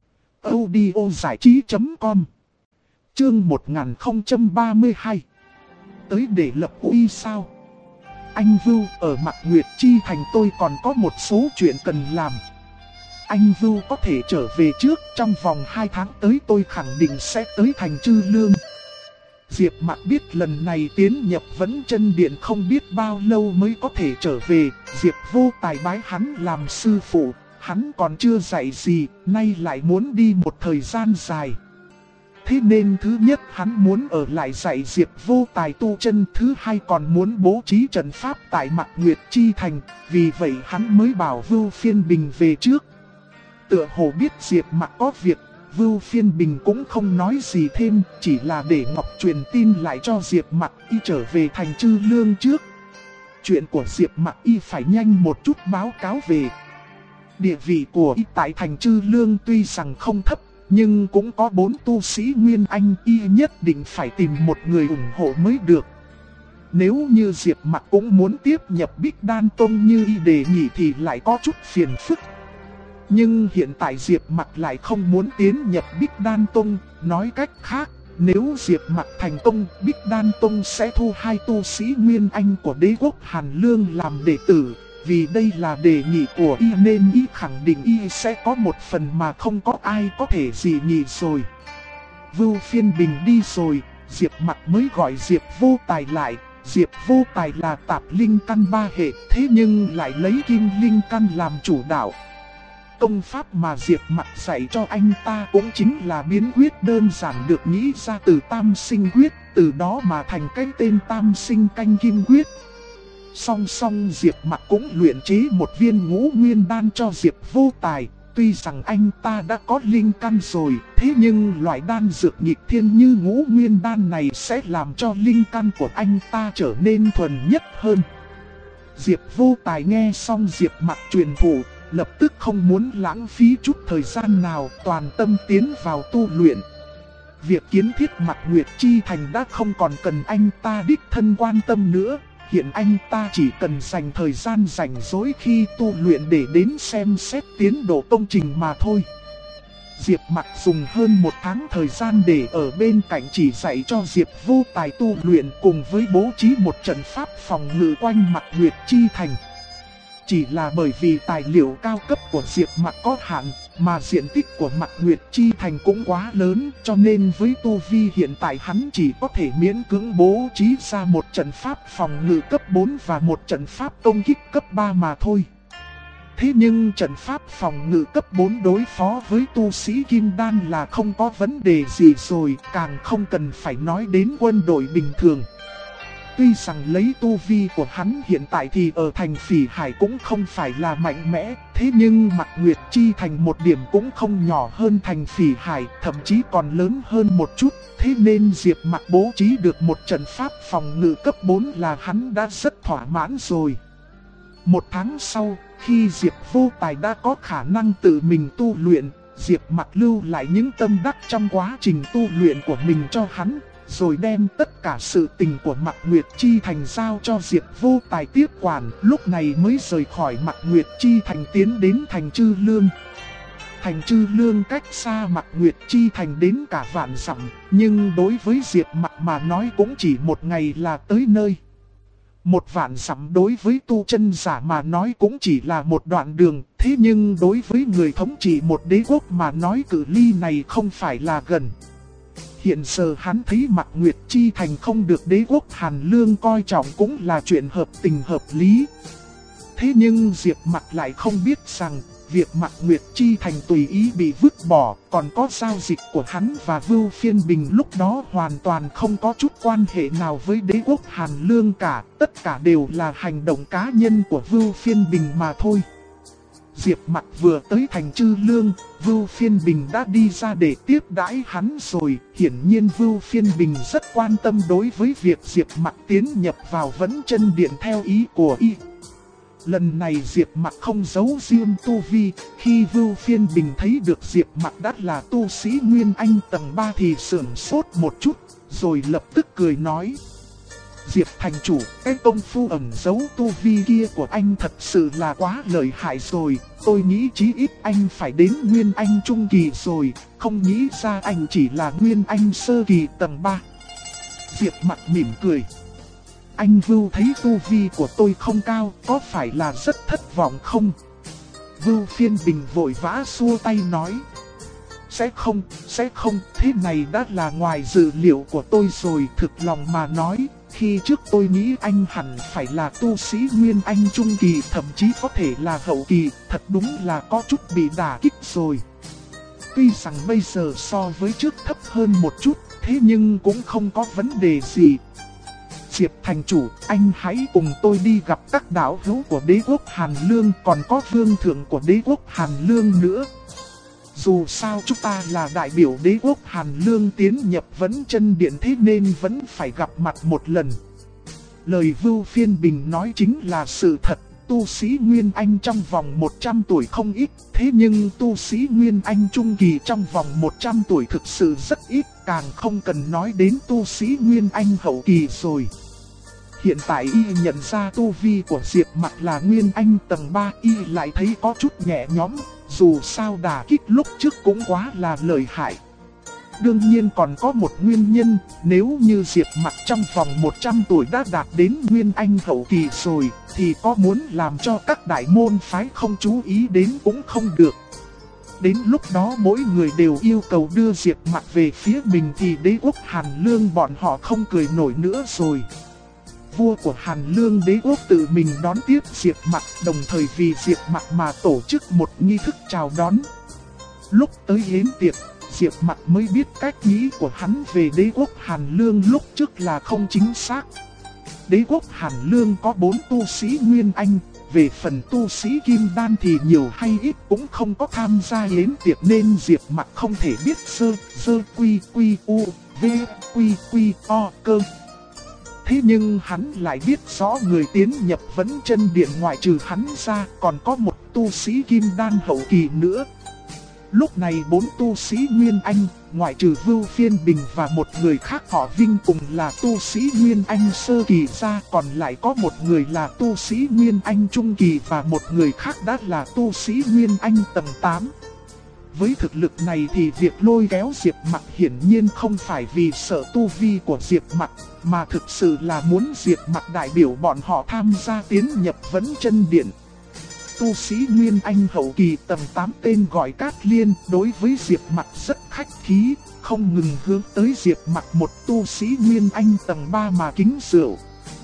audiozảichí.com. Chương 1032. Tới để lập uy sao? Anh Vưu, ở Mạc Nguyệt Chi Thành tôi còn có một số chuyện cần làm. Anh Vưu có thể trở về trước, trong vòng 2 tháng tới tôi khẳng định sẽ tới thành Trư Lương. Diệp Mặc biết lần này tiến nhập Vẫn Chân Điện không biết bao lâu mới có thể trở về. Diệp Vô Tài bái hắn làm sư phụ, hắn còn chưa dạy gì, nay lại muốn đi một thời gian dài. Thế nên thứ nhất hắn muốn ở lại dạy Diệp Vô Tài tu chân, thứ hai còn muốn bố trí trận pháp tại Mạc Nguyệt Chi Thành, vì vậy hắn mới bảo Vưu Phiên Bình về trước. Tựa hồ biết Diệp Mặc có việc, Vưu Phiên Bình cũng không nói gì thêm, chỉ là để Ngọc truyền tin lại cho Diệp Mặc y trở về thành Trư Lương trước. Chuyện của Diệp Mặc y phải nhanh một chút báo cáo về. Địa vị của y tại thành Trư Lương tuy rằng không thấp, nhưng cũng có 4 tu sĩ Nguyên Anh, y nhất định phải tìm một người ủng hộ mới được. Nếu như Diệp Mặc cũng muốn tiếp nhập Bích Đan Tông như y đề nghị thì lại có chút phiền phức. Nhưng hiện tại Diệp Mặc lại không muốn tiến nhập Bích Đan Tông, nói cách khác, Nếu Diệp Mặc thành công, Bích Đan Tông sẽ thu 2 tu sĩ Nguyên Anh của đế quốc Hàn Lương làm đệ tử. Vì đây là đề nghị của y nên y khẳng định y sẽ có một phần mà không có ai có thể dị nghị rồi. Vưu Phiên Bình đi rồi, Diệp Mặc mới gọi Diệp Vô Tài lại. Diệp Vô Tài là tạp linh căn 3 hệ, thế nhưng lại lấy kim linh căn làm chủ đạo. Công pháp mà Diệp Mặc dạy cho anh ta cũng chính là biến quyết đơn giản được nghĩ ra từ Tam Sinh Quyết, từ đó mà thành cái tên Tam Sinh Canh Kim Quyết. Song song Diệp Mặc cũng luyện chế một viên ngũ nguyên đan cho Diệp Vô Tài. Tuy rằng anh ta đã có linh căn rồi, thế nhưng loại đan dược nghịch thiên như ngũ nguyên đan này sẽ làm cho linh căn của anh ta trở nên thuần nhất hơn. Diệp Vô Tài nghe xong Diệp Mặc truyền thụ, lập tức không muốn lãng phí chút thời gian nào, toàn tâm tiến vào tu luyện. Việc kiến thiết Mạc Nguyệt Chi Thành đã không còn cần anh ta đích thân quan tâm nữa. Hiện anh ta chỉ cần dành thời gian rảnh rỗi khi tu luyện để đến xem xét tiến độ công trình mà thôi. Diệp Mặc dùng hơn 1 tháng thời gian để ở bên cạnh chỉ dạy cho Diệp Vô Tài tu luyện cùng với bố trí một trận pháp phòng ngự quanh Mạc Nguyệt Chi Thành. Chỉ là bởi vì tài liệu cao cấp của Diệp Mặc có hạn, mà diện tích của Mạc Nguyệt Chi Thành cũng quá lớn, cho nên với tu vi hiện tại hắn chỉ có thể miễn cưỡng bố trí ra một trận pháp phòng ngự cấp 4 và một trận pháp công kích cấp 3 mà thôi. Thế nhưng trận pháp phòng ngự cấp 4 đối phó với tu sĩ Kim Đan là không có vấn đề gì rồi, càng không cần phải nói đến quân đội bình thường. Tuy rằng lấy tu vi của hắn hiện tại thì ở thành Phỉ Hải cũng không phải là mạnh mẽ, thế nhưng Mạc Nguyệt Chi Thành một điểm cũng không nhỏ hơn thành Phỉ Hải, thậm chí còn lớn hơn một chút. Thế nên Diệp Mặc bố trí được một trận pháp phòng ngự cấp 4 là hắn đã rất thỏa mãn rồi. 1 tháng sau, khi Diệp Vô Tài đã có khả năng tự mình tu luyện, Diệp Mặc lưu lại những tâm đắc trong quá trình tu luyện của mình cho hắn, rồi đem tất cả sự tình của Mạc Nguyệt Chi Thành giao cho Diệp Vô Tài tiếp quản, lúc này mới rời khỏi Mạc Nguyệt Chi Thành tiến đến thành Trư Lương. Thành Trư Lương cách xa Mạc Nguyệt Chi Thành đến cả vạn dặm, nhưng đối với Diệp Mặc mà nói cũng chỉ 1 ngày là tới nơi. 1 vạn dặm đối với tu chân giả mà nói cũng chỉ là một đoạn đường, thế nhưng đối với người thống trị một đế quốc mà nói cự ly này không phải là gần. Hiện giờ hắn thấy Mạc Nguyệt Chi Thành không được đế quốc Hàn Lương coi trọng cũng là chuyện hợp tình hợp lý. Thế nhưng Diệp Mặc lại không biết rằng, việc Mạc Nguyệt Chi Thành tùy ý bị vứt bỏ, còn có giao dịch của hắn và Vưu Phiên Bình lúc đó hoàn toàn không có chút quan hệ nào với đế quốc Hàn Lương cả, tất cả đều là hành động cá nhân của Vưu Phiên Bình mà thôi. Diệp Mặc vừa tới thành Trư Lương, Vưu Phiên Bình đã đi ra để tiếp đãi hắn rồi. Hiển nhiên Vưu Phiên Bình rất quan tâm đối với việc Diệp Mặc tiến nhập vào Vẫn Chân Điện theo ý của y. Lần này Diệp Mặc không giấu riêng tu vi, khi Vưu Phiên Bình thấy được Diệp Mặc đã là tu sĩ Nguyên Anh tầng 3 thì sửng sốt một chút, rồi lập tức cười nói: Diệp thành chủ, cái công phu ẩn giấu tu vi kia của anh thật sự là quá lợi hại rồi, tôi nghĩ chí ít anh phải đến Nguyên Anh trung kỳ rồi, không nghĩ ra anh chỉ là Nguyên Anh sơ kỳ tầng 3. Diệp Mặc mỉm cười: Anh Vưu thấy tu vi của tôi không cao, có phải là rất thất vọng không? Vưu Phiên Bình vội vã xua tay nói: Sẽ không, thế này đã là ngoài dự liệu của tôi rồi. Thực lòng mà nói, khi trước tôi nghĩ anh hẳn phải là tu sĩ Nguyên Anh trung kỳ, thậm chí có thể là hậu kỳ, thật đúng là có chút bị đả kích rồi. Tuy rằng bây giờ so với trước thấp hơn một chút, thế nhưng cũng không có vấn đề gì. Diệp thành chủ, anh hãy cùng tôi đi gặp các đạo hữu của đế quốc Hàn Lương, còn có vương thượng của đế quốc Hàn Lương nữa. Dù sao chúng ta là đại biểu đế quốc Hàn Lương tiến nhập Vẫn Chân Điện, thế nên vẫn phải gặp mặt một lần. Lời Vưu Phiên Bình nói chính là sự thật. Tu sĩ Nguyên Anh trong vòng 100 tuổi không ít, thế nhưng tu sĩ Nguyên Anh trung kỳ trong vòng 100 tuổi thực sự rất ít, càng không cần nói đến tu sĩ Nguyên Anh hậu kỳ rồi. Hiện tại y nhận ra tu vi của Diệp Mặc là Nguyên Anh tầng 3, y lại thấy có chút nhẹ nhõm, dù sao đả kích lúc trước cũng quá là lợi hại. Đương nhiên còn có một nguyên nhân, nếu như Diệp Mặc trong vòng 100 tuổi đã đạt đến Nguyên Anh hậu kỳ rồi, thì có muốn làm cho các đại môn phái không chú ý đến cũng không được. Đến lúc đó mỗi người đều yêu cầu đưa Diệp Mặc về phía mình thì đế quốc Hàn Lương bọn họ không cười nổi nữa rồi. Vua của Hàn Lương đế quốc tự mình đón tiếp Diệp Mặc, đồng thời vì Diệp Mặc mà tổ chức một nghi thức chào đón. Lúc tới yến tiệc, Diệp Mặc mới biết cách nghĩ của hắn về đế quốc Hàn Lương lúc trước là không chính xác. Đế quốc Hàn Lương có 4 tu sĩ Nguyên Anh, về phần tu sĩ Kim Đan thì nhiều hay ít cũng không có tham gia yến tiệc nên Diệp Mặc không thể biết sơ quy quy u v quy quy o cơ. Thế nhưng hắn lại biết rõ người tiến nhập Vấn Chân Điện ngoại trừ hắn ra còn có một tu sĩ Kim Đan hậu kỳ nữa. Lúc này 4 tu sĩ Nguyên Anh, ngoại trừ Vưu Phiên Bình và một người khác họ Vinh cùng là tu sĩ Nguyên Anh sơ kỳ ra, còn lại có một người là tu sĩ Nguyên Anh trung kỳ và một người khác đã là tu sĩ Nguyên Anh tầng 8. Với thực lực này thì việc lôi kéo Diệp Mặc hiển nhiên không phải vì sợ tu vi của Diệp Mặc, mà thực sự là muốn Diệp Mặc đại biểu bọn họ tham gia tiến nhập Vấn Chân Điện. Tu sĩ Nguyên Anh hậu kỳ tầng 8 tên gọi Cát Liên đối với Diệp Mặc rất khách khí, không ngừng hướng tới Diệp Mặc một tu sĩ Nguyên Anh tầng 3 mà kính rượu.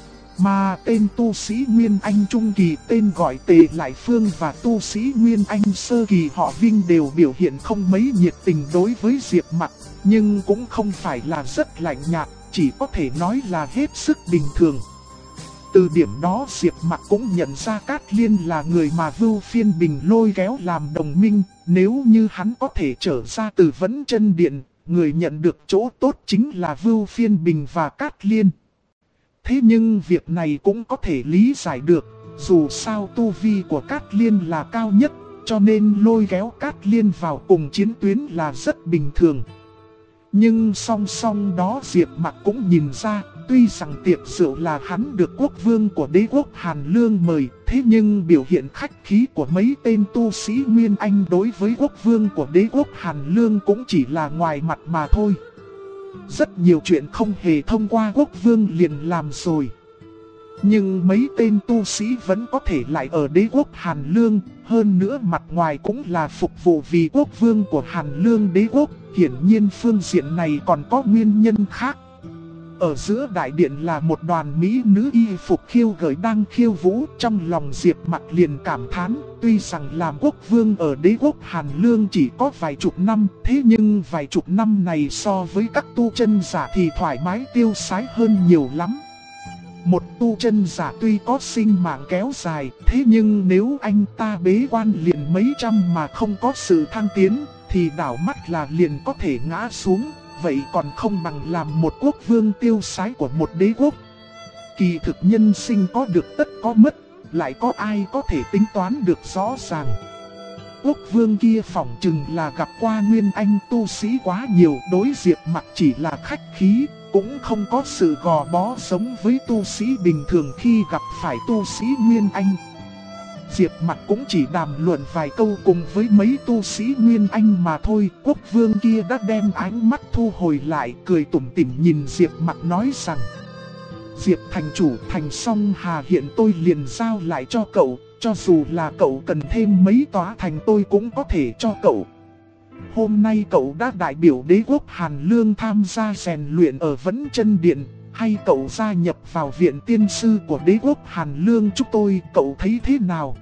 Mà tên tu sĩ Nguyên Anh trung kỳ tên gọi Tề Lại Phương và tu sĩ Nguyên Anh sơ kỳ họ Vinh đều biểu hiện không mấy nhiệt tình đối với Diệp Mặc, nhưng cũng không phải là rất lạnh nhạt, chỉ có thể nói là hết sức bình thường. Từ điểm đó Diệp Mặc cũng nhận ra Cát Liên là người mà Vưu Phiên Bình lôi kéo làm đồng minh, nếu như hắn có thể trở ra từ Vấn Chân Điện, người nhận được chỗ tốt chính là Vưu Phiên Bình và Cát Liên. Thế nhưng việc này cũng có thể lý giải được, dù sao tu vi của Cát Liên là cao nhất, cho nên lôi kéo Cát Liên vào cùng chiến tuyến là rất bình thường. Nhưng song song đó Diệp Mặc cũng nhìn ra, tuy rằng tiệc rượu là hắn được quốc vương của đế quốc Hàn Lương mời, thế nhưng biểu hiện khách khí của mấy tên tu sĩ Nguyên Anh đối với quốc vương của đế quốc Hàn Lương cũng chỉ là ngoài mặt mà thôi. Rất nhiều chuyện không hề thông qua quốc vương liền làm rồi. Nhưng mấy tên tu sĩ vẫn có thể lại ở đế quốc Hàn Lương, hơn nữa mặt ngoài cũng là phục vụ vì quốc vương của Hàn Lương đế quốc, hiển nhiên phương diện này còn có nguyên nhân khác. Ở giữa đại điện là một đoàn mỹ nữ y phục khiêu gợi đang khiêu vũ, trong lòng Diệp Mặc liền cảm thán, tuy rằng làm quốc vương ở đế quốc Hàn Lương chỉ có vài chục năm, thế nhưng vài chục năm này so với các tu chân giả thì thoải mái tiêu sái hơn nhiều lắm. Một tu chân giả tuy có sinh mạng kéo dài, thế nhưng nếu anh ta bế quan liền mấy trăm mà không có sự thăng tiến, thì đảo mắt là liền có thể ngã xuống. Vậy còn không bằng làm một quốc vương tiêu sái của một đế quốc. Kỳ thực nhân sinh có được tất có mất, lại có ai có thể tính toán được rõ ràng. Quốc vương kia phỏng chừng là gặp qua Nguyên Anh tu sĩ quá nhiều, đối Diệp Mặc chỉ là khách khí, cũng không có sự gò bó giống với tu sĩ bình thường khi gặp phải tu sĩ Nguyên Anh. Diệp Mặc cũng chỉ đàm luận vài câu cùng với mấy tu sĩ Nguyên Anh mà thôi. Quốc vương kia đã đem ánh mắt thu hồi lại, cười tủm tỉm nhìn Diệp Mặc nói rằng: Diệp thành chủ, thành Song Hà hiện tôi liền giao lại cho cậu, cho dù là cậu cần thêm mấy tòa thành tôi cũng có thể cho cậu. Hôm nay cậu đã đại biểu đế quốc Hàn Lương tham gia rèn luyện ở Vấn Chân Điện, hay cậu gia nhập vào viện tiên sư của đế quốc Hàn Lương chúng tôi, cậu thấy thế nào?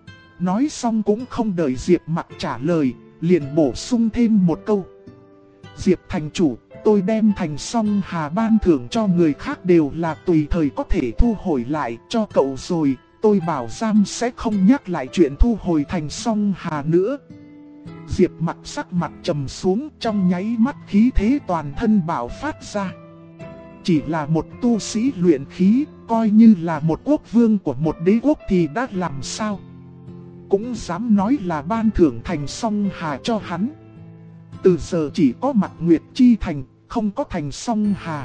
Nói xong cũng không đợi Diệp Mặc trả lời, liền bổ sung thêm một câu: Diệp thành chủ, tôi đem thành Song Hà ban thưởng cho người khác đều là tùy thời có thể thu hồi lại cho cậu rồi, tôi bảo giam sẽ không nhắc lại chuyện thu hồi thành Song Hà nữa. Diệp Mặc sắc mặt trầm xuống, trong nháy mắt khí thế toàn thân bạo phát ra. Chỉ là một tu sĩ luyện khí, coi như là một quốc vương của một đế quốc thì đã làm sao? Cũng dám nói là ban thưởng thành Song Hà cho hắn. Từ giờ chỉ có Mạc Nguyệt Chi thành, không có thành Song Hà.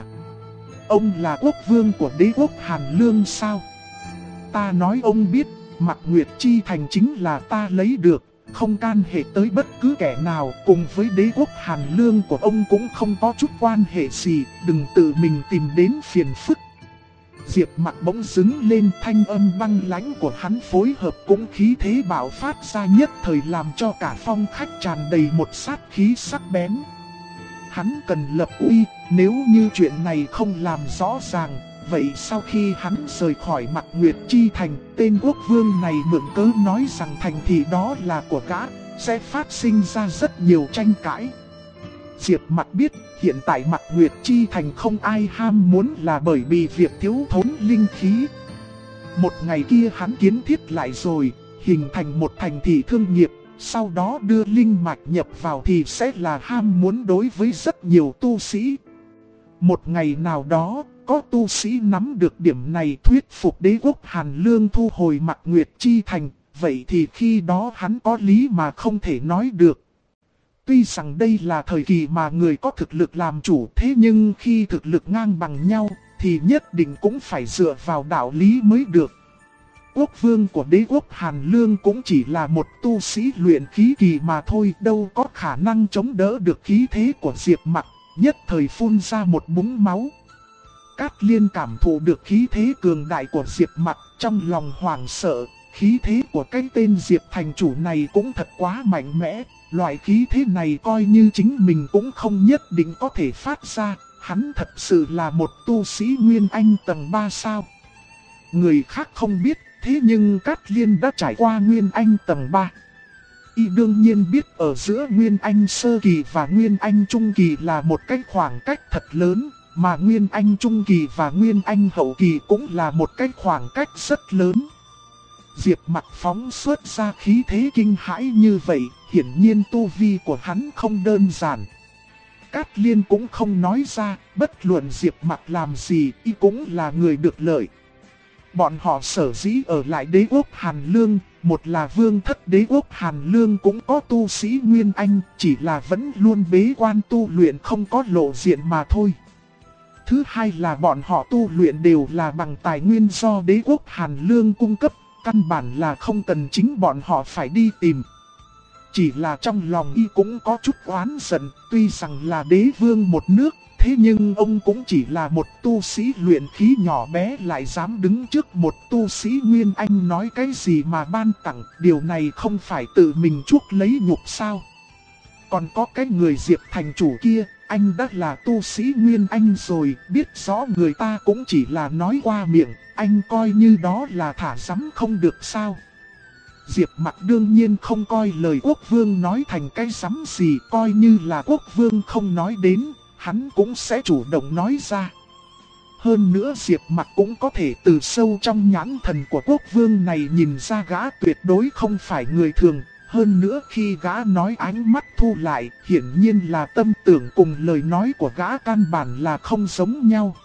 Ông là quốc vương của đế quốc Hàn Lương sao? Ta nói ông biết, Mạc Nguyệt Chi thành chính là ta lấy được, không can hệ tới bất cứ kẻ nào, cùng với đế quốc Hàn Lương của ông cũng không có chút quan hệ gì, đừng tự mình tìm đến phiền phức. Diệp Mặc bỗng dứng lên, thanh âm băng lãnh của hắn phối hợp cũng khí thế bạo phát ra, nhất thời làm cho cả phong khách tràn đầy một sát khí sắc bén. Hắn cần lập uy, nếu như chuyện này không làm rõ ràng, vậy sau khi hắn rời khỏi Mạc Nguyệt Chi Thành, tên quốc vương này mượn cớ nói rằng thành thị đó là của gã, sẽ phát sinh ra rất nhiều tranh cãi. Diệp Mặc biết hiện tại Mạc Nguyệt Chi Thành không ai ham muốn là bởi vì việc thiếu thốn linh khí. Một ngày kia hắn kiến thiết lại rồi, hình thành một thành thị thương nghiệp, sau đó đưa linh mạch nhập vào thì sẽ là ham muốn đối với rất nhiều tu sĩ. Một ngày nào đó, có tu sĩ nắm được điểm này thuyết phục đế quốc Hàn Lương thu hồi Mạc Nguyệt Chi Thành, vậy thì khi đó hắn có lý mà không thể nói được. Tuy rằng đây là thời kỳ mà người có thực lực làm chủ, thế nhưng khi thực lực ngang bằng nhau thì nhất định cũng phải dựa vào đạo lý mới được. Quốc vương của đế quốc Hàn Lương cũng chỉ là một tu sĩ luyện khí kỳ mà thôi, đâu có khả năng chống đỡ được khí thế của Diệp Mặc, nhất thời phun ra một búng máu. Cát Liên cảm thụ được khí thế cường đại của Diệp Mặc, trong lòng hoảng sợ, khí thế của cái tên Diệp thành chủ này cũng thật quá mạnh mẽ, loại khí thế này coi như chính mình cũng không nhất định có thể phát ra, hắn thật sự là một tu sĩ Nguyên Anh tầng 3 sao. Người khác không biết, thế nhưng Cát Liên đã trải qua Nguyên Anh tầng 3. Y đương nhiên biết ở giữa Nguyên Anh sơ kỳ và Nguyên Anh trung kỳ là một cái khoảng cách thật lớn, mà Nguyên Anh trung kỳ và Nguyên Anh hậu kỳ cũng là một cái khoảng cách rất lớn. Diệp Mặc phóng xuất ra khí thế kinh hãi như vậy, hiển nhiên tu vi của hắn không đơn giản. Cát Liên cũng không nói ra, bất luận Diệp Mặc làm gì, y cũng là người được lợi. Bọn họ sở dĩ ở lại đế quốc Hàn Lương, một là vương thất đế quốc Hàn Lương cũng có tu sĩ Nguyên Anh, chỉ là vẫn luôn bế quan tu luyện không có lộ diện mà thôi. Thứ hai là bọn họ tu luyện đều là bằng tài nguyên do đế quốc Hàn Lương cung cấp, căn bản là không cần chính bọn họ phải đi tìm. Chỉ là trong lòng y cũng có chút oán giận, tuy rằng là đế vương một nước, thế nhưng ông cũng chỉ là một tu sĩ luyện khí nhỏ bé lại dám đứng trước một tu sĩ Nguyên Anh nói cái gì mà ban tặng, điều này không phải tự mình chuốc lấy nhục sao. Còn có cái người Diệp thành chủ kia, anh đã là tu sĩ Nguyên Anh rồi, biết rõ người ta cũng chỉ là nói qua miệng, anh coi như đó là thả rắm không được sao. Diệp Mặc đương nhiên không coi lời quốc vương nói thành cái rắm gì, coi như là quốc vương không nói đến, hắn cũng sẽ chủ động nói ra. Hơn nữa Diệp Mặc cũng có thể từ sâu trong nhãn thần của quốc vương này nhìn ra gã tuyệt đối không phải người thường. Hơn nữa khi gã nói ánh mắt thu lại, hiển nhiên là tâm tưởng cùng lời nói của gã căn bản là không giống nhau.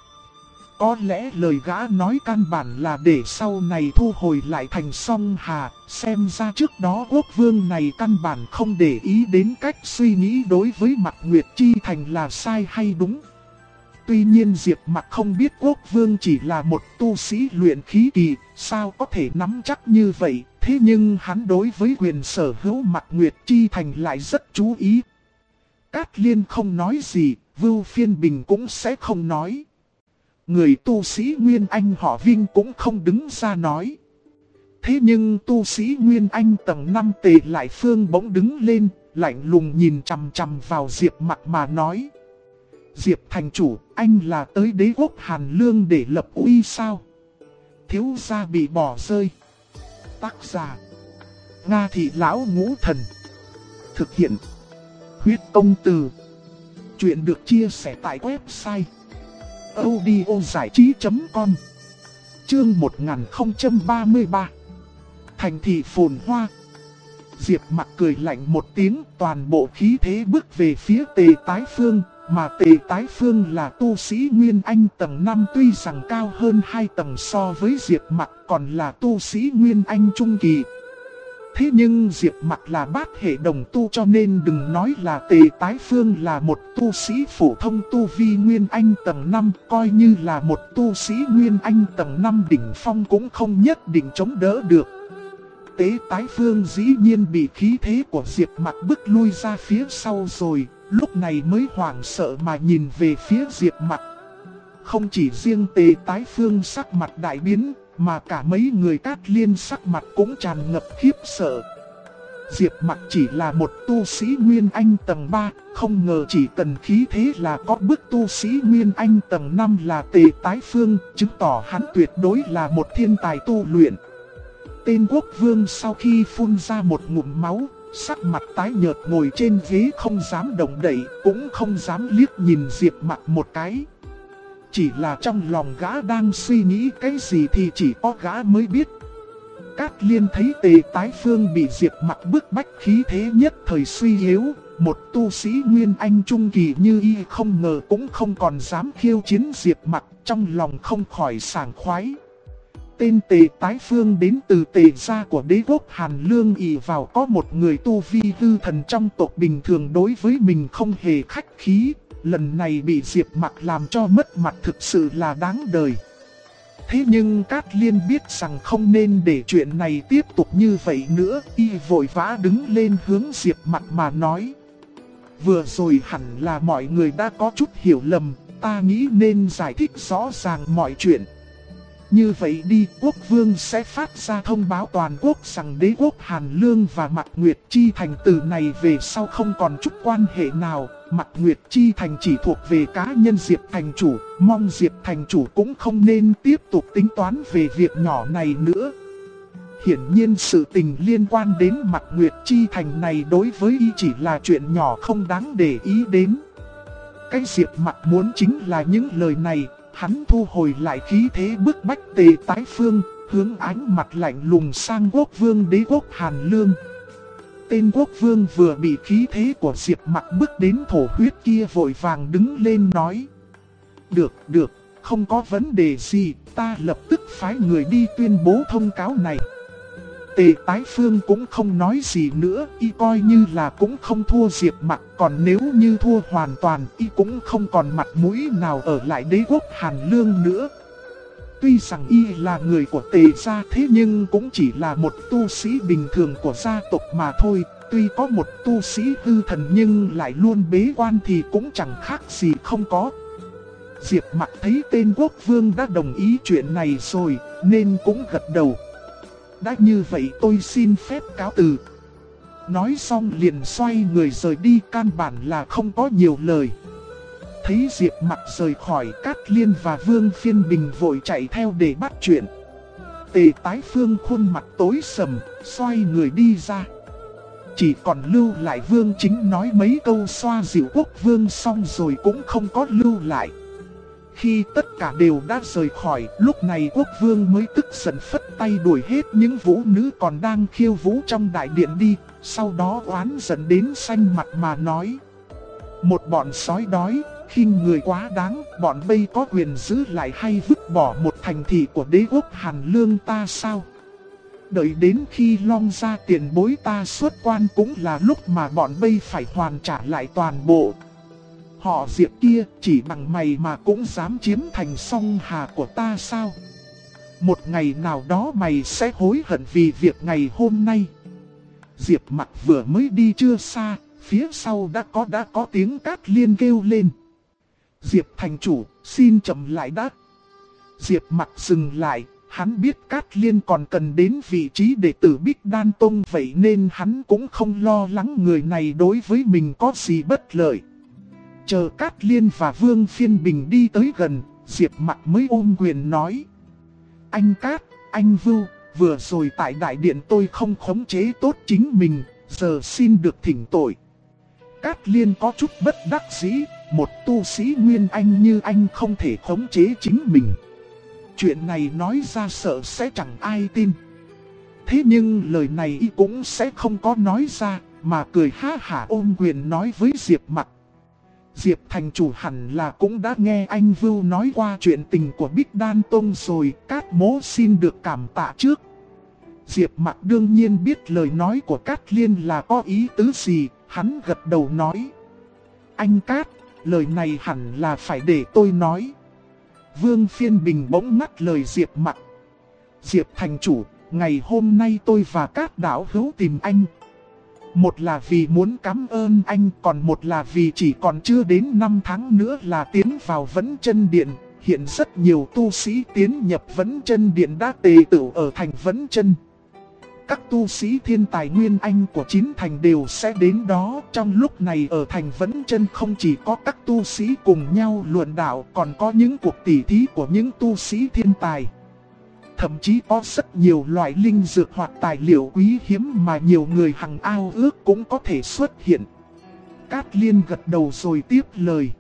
Có lẽ lời gã nói căn bản là để sau này thu hồi lại thành Song Hà, xem ra trước đó quốc vương này căn bản không để ý đến cách suy nghĩ đối với Mạc Nguyệt Chi Thành là sai hay đúng. Tuy nhiên Diệp Mặc không biết quốc vương chỉ là một tu sĩ luyện khí kỳ, sao có thể nắm chắc như vậy, thế nhưng hắn đối với quyền sở hữu Mạc Nguyệt Chi Thành lại rất chú ý. Cát Liên không nói gì, Vưu Phiên Bình cũng sẽ không nói. Người tu sĩ Nguyên Anh họ Vinh cũng không đứng ra nói. Thế nhưng tu sĩ Nguyên Anh tầng 5 Tề Lại Phương bỗng đứng lên, lạnh lùng nhìn chằm chằm vào Diệp Mặc mà nói. Diệp thành chủ, anh là tới đế quốc Hàn Lương để lập uy sao? Thiếu gia bị bỏ rơi. Tác giả Nga Thị Lão Ngũ Thần. Thực hiện Huyết Công Từ. Chuyện được chia sẻ tại website audiozảichí.com. Chương 1033. Thành thị phồn hoa. Diệp Mặc cười lạnh một tiếng, toàn bộ khí thế bước về phía Tề Tái Phương, mà Tề Tái Phương là tu sĩ Nguyên Anh tầng 5 tuy rằng cao hơn 2 tầng so với Diệp Mặc, còn là tu sĩ Nguyên Anh trung kỳ. Thế nhưng Diệp Mặc là bát hệ đồng tu cho nên đừng nói là Tề Tái Phương là một tu sĩ phổ thông tu vi Nguyên Anh tầng 5, coi như là một tu sĩ Nguyên Anh tầng 5 đỉnh phong cũng không nhất định chống đỡ được. Tế Tái Phương dĩ nhiên bị khí thế của Diệp Mặc bức lui ra phía sau rồi, lúc này mới hoảng sợ mà nhìn về phía Diệp Mặc. Không chỉ riêng Tế Tái Phương sắc mặt đại biến, mà cả mấy người Cát Liên sắc mặt cũng tràn ngập khiếp sợ. Diệp Mặc chỉ là một tu sĩ Nguyên Anh tầng 3, không ngờ chỉ cần khí thế là có bức tu sĩ Nguyên Anh tầng 5 là Tề Tái Phương, chứng tỏ hắn tuyệt đối là một thiên tài tu luyện. Tên quốc vương sau khi phun ra một ngụm máu, sắc mặt tái nhợt ngồi trên ghế không dám động đậy, cũng không dám liếc nhìn Diệp Mặc một cái. Chỉ là trong lòng gã đang suy nghĩ cái gì thì chỉ có gã mới biết. Cát Liên thấy Tề Tái Phương bị Diệp Mặc bức bách khí thế nhất thời suy yếu, một tu sĩ Nguyên Anh trung kỳ như y không ngờ cũng không còn dám khiêu chiến Diệp Mặc, trong lòng không khỏi sảng khoái. Tên Tề Tái Phương đến từ Tề gia của đế quốc Hàn Lương, ỷ vào có một người tu vi hư thần trong tộc bình thường đối với mình không hề khách khí, lần này bị Diệp Mặc làm cho mất mặt thực sự là đáng đời. Thế nhưng Cát Liên biết rằng không nên để chuyện này tiếp tục như vậy nữa, y vội vã đứng lên hướng Diệp Mặc mà nói. Vừa rồi hẳn là mọi người đã có chút hiểu lầm, ta nghĩ nên giải thích rõ ràng mọi chuyện. Như vậy đi, quốc vương sẽ phát ra thông báo toàn quốc rằng đế quốc Hàn Lương và Mạc Nguyệt Chi Thành từ này về sau không còn chút quan hệ nào. Mạc Nguyệt Chi Thành chỉ thuộc về cá nhân Diệp Thành Chủ, mong Diệp Thành Chủ cũng không nên tiếp tục tính toán về việc nhỏ này nữa. Hiển nhiên sự tình liên quan đến Mạc Nguyệt Chi Thành này đối với y chỉ là chuyện nhỏ không đáng để ý đến. Cái Diệp Mặc muốn chính là những lời này. Hắn thu hồi lại khí thế bức bách Tề Tái Phương, hướng ánh mặt lạnh lùng sang quốc vương đế quốc Hàn Lương. Tên quốc vương vừa bị khí thế của Diệp Mặc bước đến thổ huyết kia vội vàng đứng lên nói. Được, không có vấn đề gì, ta lập tức phái người đi tuyên bố thông cáo này. Tề Tái Phương cũng không nói gì nữa, y coi như là cũng không thua Diệp Mặc, còn nếu như thua hoàn toàn, y cũng không còn mặt mũi nào ở lại đế quốc Hàn Lương nữa. Tuy rằng y là người của Tề gia thế nhưng cũng chỉ là một tu sĩ bình thường của gia tộc mà thôi, tuy có một tu sĩ hư thần nhưng lại luôn bế quan thì cũng chẳng khác gì không có. Diệp Mặc thấy tên quốc vương đã đồng ý chuyện này rồi, nên cũng gật đầu. Đã như vậy tôi xin phép cáo từ. Nói xong liền xoay người rời đi, căn bản là không có nhiều lời. Thấy Diệp Mặc rời khỏi, Cát Liên và Vương Phiên Bình vội chạy theo để bắt chuyện. Tề Tái Phương khuôn mặt tối sầm, xoay người đi ra. Chỉ còn lưu lại Vương Chính nói mấy câu xoa dịu quốc vương xong rồi cũng không có lưu lại. Khi tất cả đều đã rời khỏi, lúc này quốc vương mới tức giận phất tay đuổi hết những vũ nữ còn đang khiêu vũ trong đại điện đi, sau đó oán giận đến xanh mặt mà nói. Một bọn sói đói, khinh người quá đáng, bọn bây có quyền giữ lại hay vứt bỏ một thành thị của đế quốc Hàn Lương ta sao? Đợi đến khi long ra tiền bối ta xuất quan cũng là lúc mà bọn bây phải hoàn trả lại toàn bộ. Họ Diệp kia chỉ bằng mày mà cũng dám chiếm thành song hà của ta sao? Một ngày nào đó mày sẽ hối hận vì việc ngày hôm nay. Diệp Mặc vừa mới đi chưa xa, phía sau đã có tiếng Cát Liên kêu lên. Diệp Thành Chủ, xin chậm lại đã. Diệp Mặc dừng lại, hắn biết Cát Liên còn cần đến vị trí đệ tử Bích Đan Tông, vậy nên hắn cũng không lo lắng người này đối với mình có gì bất lợi. Chờ Cát Liên và Vương Phiên Bình đi tới gần, Diệp Mặc mới ôm quyền nói. Anh Cát, anh Vưu, vừa rồi tại đại điện tôi không khống chế tốt chính mình, giờ xin được thỉnh tội. Cát Liên có chút bất đắc dĩ, một tu sĩ Nguyên Anh như anh không thể khống chế chính mình. Chuyện này nói ra sợ sẽ chẳng ai tin. Thế nhưng lời này y cũng sẽ không có nói ra, mà cười ha hả ôm quyền nói với Diệp Mặc. Diệp Thành Chủ hẳn là cũng đã nghe anh Vưu nói qua chuyện tình của Bích Đan Tông rồi, Cát Mỗ xin được cảm tạ trước. Diệp Mặc đương nhiên biết lời nói của Cát Liên là có ý tứ gì, hắn gật đầu nói. Anh Cát, lời này hẳn là phải để tôi nói. Vương Phiên Bình bỗng ngắt lời Diệp Mặc. Diệp Thành Chủ, ngày hôm nay tôi và các đạo hữu tìm anh. Một là vì muốn cảm ơn anh, còn một là vì chỉ còn chưa đến 5 tháng nữa là tiến vào Vấn Chân Điện. Hiện rất nhiều tu sĩ tiến nhập Vấn Chân Điện đã tề tựu ở thành Vấn Chân. Các tu sĩ thiên tài nguyên anh của 9 thành đều sẽ đến đó. Trong lúc này ở thành Vấn Chân không chỉ có các tu sĩ cùng nhau luận đạo, còn có những cuộc tỉ thí của những tu sĩ thiên tài. Thậm chí có rất nhiều loại linh dược hoặc tài liệu quý hiếm mà nhiều người hằng ao ước cũng có thể xuất hiện. Cát Liên gật đầu rồi tiếp lời.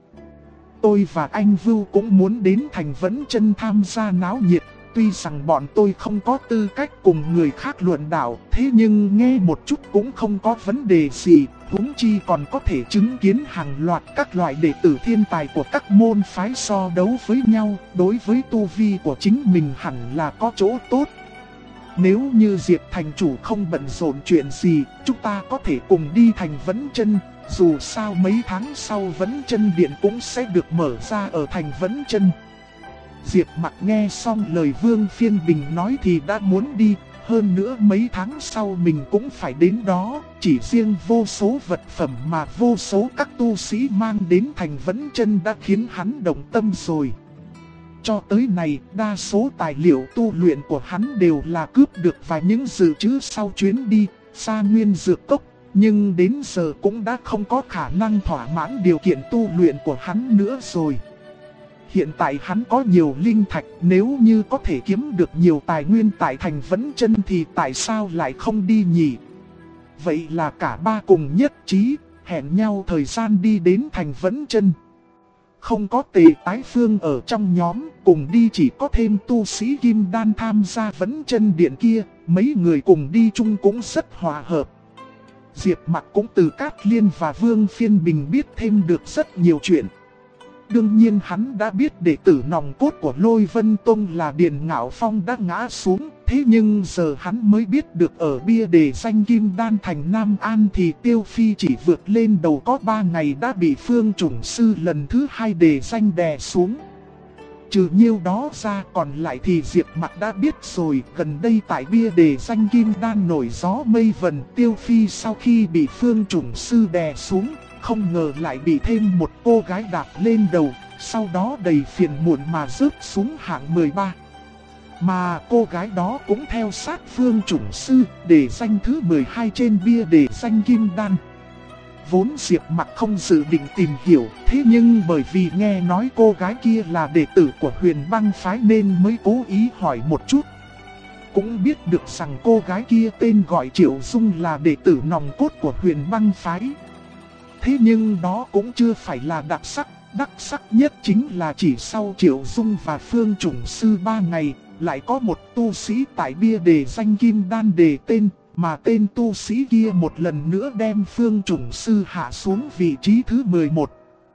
Tôi và anh Vưu cũng muốn đến thành Vấn Chân tham gia náo nhiệt. Tuy rằng bọn tôi không có tư cách cùng người khác luận đạo, thế nhưng nghe một chút cũng không có vấn đề gì. Huống chi còn có thể chứng kiến hàng loạt các loại đệ tử thiên tài của các môn phái so đấu với nhau. Đối với tu vi của chính mình hẳn là có chỗ tốt. Nếu như Diệp thành chủ không bận rộn chuyện gì, chúng ta có thể cùng đi thành Vấn Chân. Dù sao mấy tháng sau Vấn Chân Điện cũng sẽ được mở ra ở thành Vấn Chân. Diệp Mặc nghe xong lời Vương Phiên Bình nói thì đã muốn đi. Hơn nữa mấy tháng sau mình cũng phải đến đó. Chỉ riêng vô số vật phẩm mà vô số các tu sĩ mang đến thành Vấn Chân đã khiến hắn động tâm rồi. Cho tới này, đa số tài liệu tu luyện của hắn đều là cướp được và những dự trữ sau chuyến đi Sa Nguyên Dược Cốc. Nhưng đến giờ cũng đã không có khả năng thỏa mãn điều kiện tu luyện của hắn nữa rồi. Hiện tại hắn có nhiều linh thạch, nếu như có thể kiếm được nhiều tài nguyên tại thành Vấn Chân thì tại sao lại không đi nhỉ? Vậy là cả ba cùng nhất trí, hẹn nhau thời gian đi đến thành Vấn Chân. Không có Tề Tái Phương ở trong nhóm, cùng đi chỉ có thêm tu sĩ Kim Đan tham gia Vấn Chân Điện kia, mấy người cùng đi chung cũng rất hòa hợp. Diệp Mặc cũng từ Cát Liên và Vương Phiên Bình biết thêm được rất nhiều chuyện. Đương nhiên hắn đã biết đệ tử nòng cốt của Lôi Vân Tông là Điền Ngạo Phong đã ngã xuống. Thế nhưng giờ hắn mới biết được ở bia đề danh Kim Đan thành Nam An thì Tiêu Phi chỉ vượt lên đầu có 3 ngày đã bị Phương Chủng Sư lần thứ 2 đề danh đè xuống. Trừ nhiêu đó ra còn lại thì Diệp Mặc đã biết rồi. Gần đây tại bia đề danh Kim Đan nổi gió mây vần, Tiêu Phi sau khi bị Phương Chủng Sư đè xuống, không ngờ lại bị thêm một cô gái đạp lên đầu, sau đó đầy phiền muộn mà rớt xuống hạng 13. Mà cô gái đó cũng theo sát Phương Chủng Sư, để danh thứ 12 trên bia đề danh Kim Đan. Vốn Diệp Mặc không dự định tìm hiểu, thế nhưng bởi vì nghe nói cô gái kia là đệ tử của Huyền Băng Phái nên mới cố ý hỏi một chút. Cũng biết được rằng cô gái kia tên gọi Triệu Dung là đệ tử nòng cốt của Huyền Băng Phái. Thế nhưng đó cũng chưa phải là đặc sắc nhất chính là chỉ sau Triệu Dung và Phương Chủng Sư 3 ngày, lại có một tu sĩ tại bia đề danh Kim Đan đề tên, mà tên tu sĩ kia một lần nữa đem Phương Chủng Sư hạ xuống vị trí thứ 11.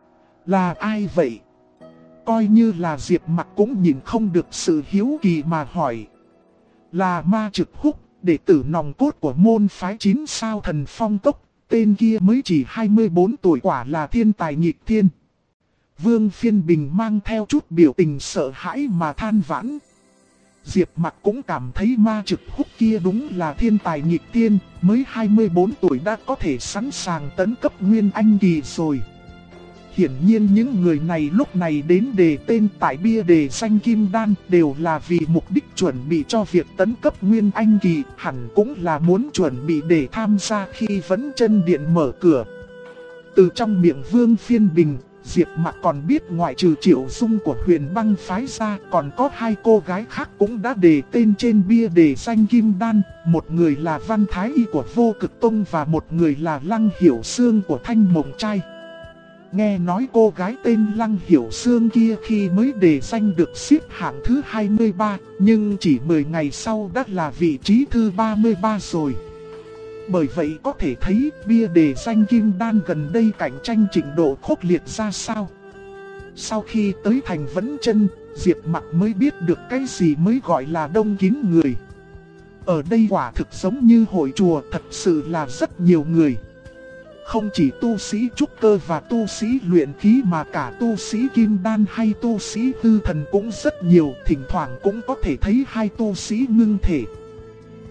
Là ai vậy? Coi như là Diệp Mặc cũng nhìn không được sự hiếu kỳ mà hỏi. Là Ma Trực Húc, đệ tử nòng cốt của môn phái 9 sao Thần Phong Cốc. Tên kia mới chỉ 24 tuổi, quả là thiên tài nghịch thiên. Vương Phiên Bình mang theo chút biểu tình sợ hãi mà than vãn. Diệp Mặc cũng cảm thấy Ma Trực Húc kia đúng là thiên tài nghịch thiên, mới 24 tuổi đã có thể sẵn sàng tấn cấp Nguyên Anh kỳ rồi. Hiển nhiên những người này lúc này đến đề tên tại bia đề danh Kim Đan đều là vì mục đích chuẩn bị cho việc tấn cấp Nguyên Anh kỳ, hẳn cũng là muốn chuẩn bị để tham gia khi Vấn Chân Điện mở cửa. Từ trong miệng Vương Phiên Bình, Diệp Mặc còn biết ngoại trừ Triệu Dung của Huyền Băng Phái ra, còn có 2 cô gái khác cũng đã đề tên trên bia đề danh Kim Đan. Một người là Văn Thái Y của Vô Cực Tông và một người là Lăng Hiểu Sương của Thanh Mộng Trai. Nghe nói cô gái tên Lăng Hiểu Sương kia khi mới đề danh được xếp hạng thứ 23, nhưng chỉ 10 ngày sau đã là vị trí thứ 33 rồi. Bởi vậy có thể thấy bia đề danh Kim Đan gần đây cạnh tranh trình độ khốc liệt ra sao. Sau khi tới thành Vấn Chân, Diệp Mặc mới biết được cái gì mới gọi là đông kín người. Ở đây quả thực giống như hội chùa, thật sự là rất nhiều người. Không chỉ tu sĩ trúc cơ và tu sĩ luyện khí mà cả tu sĩ kim đan hay tu sĩ hư thần cũng rất nhiều, thỉnh thoảng cũng có thể thấy 2 tu sĩ ngưng thể.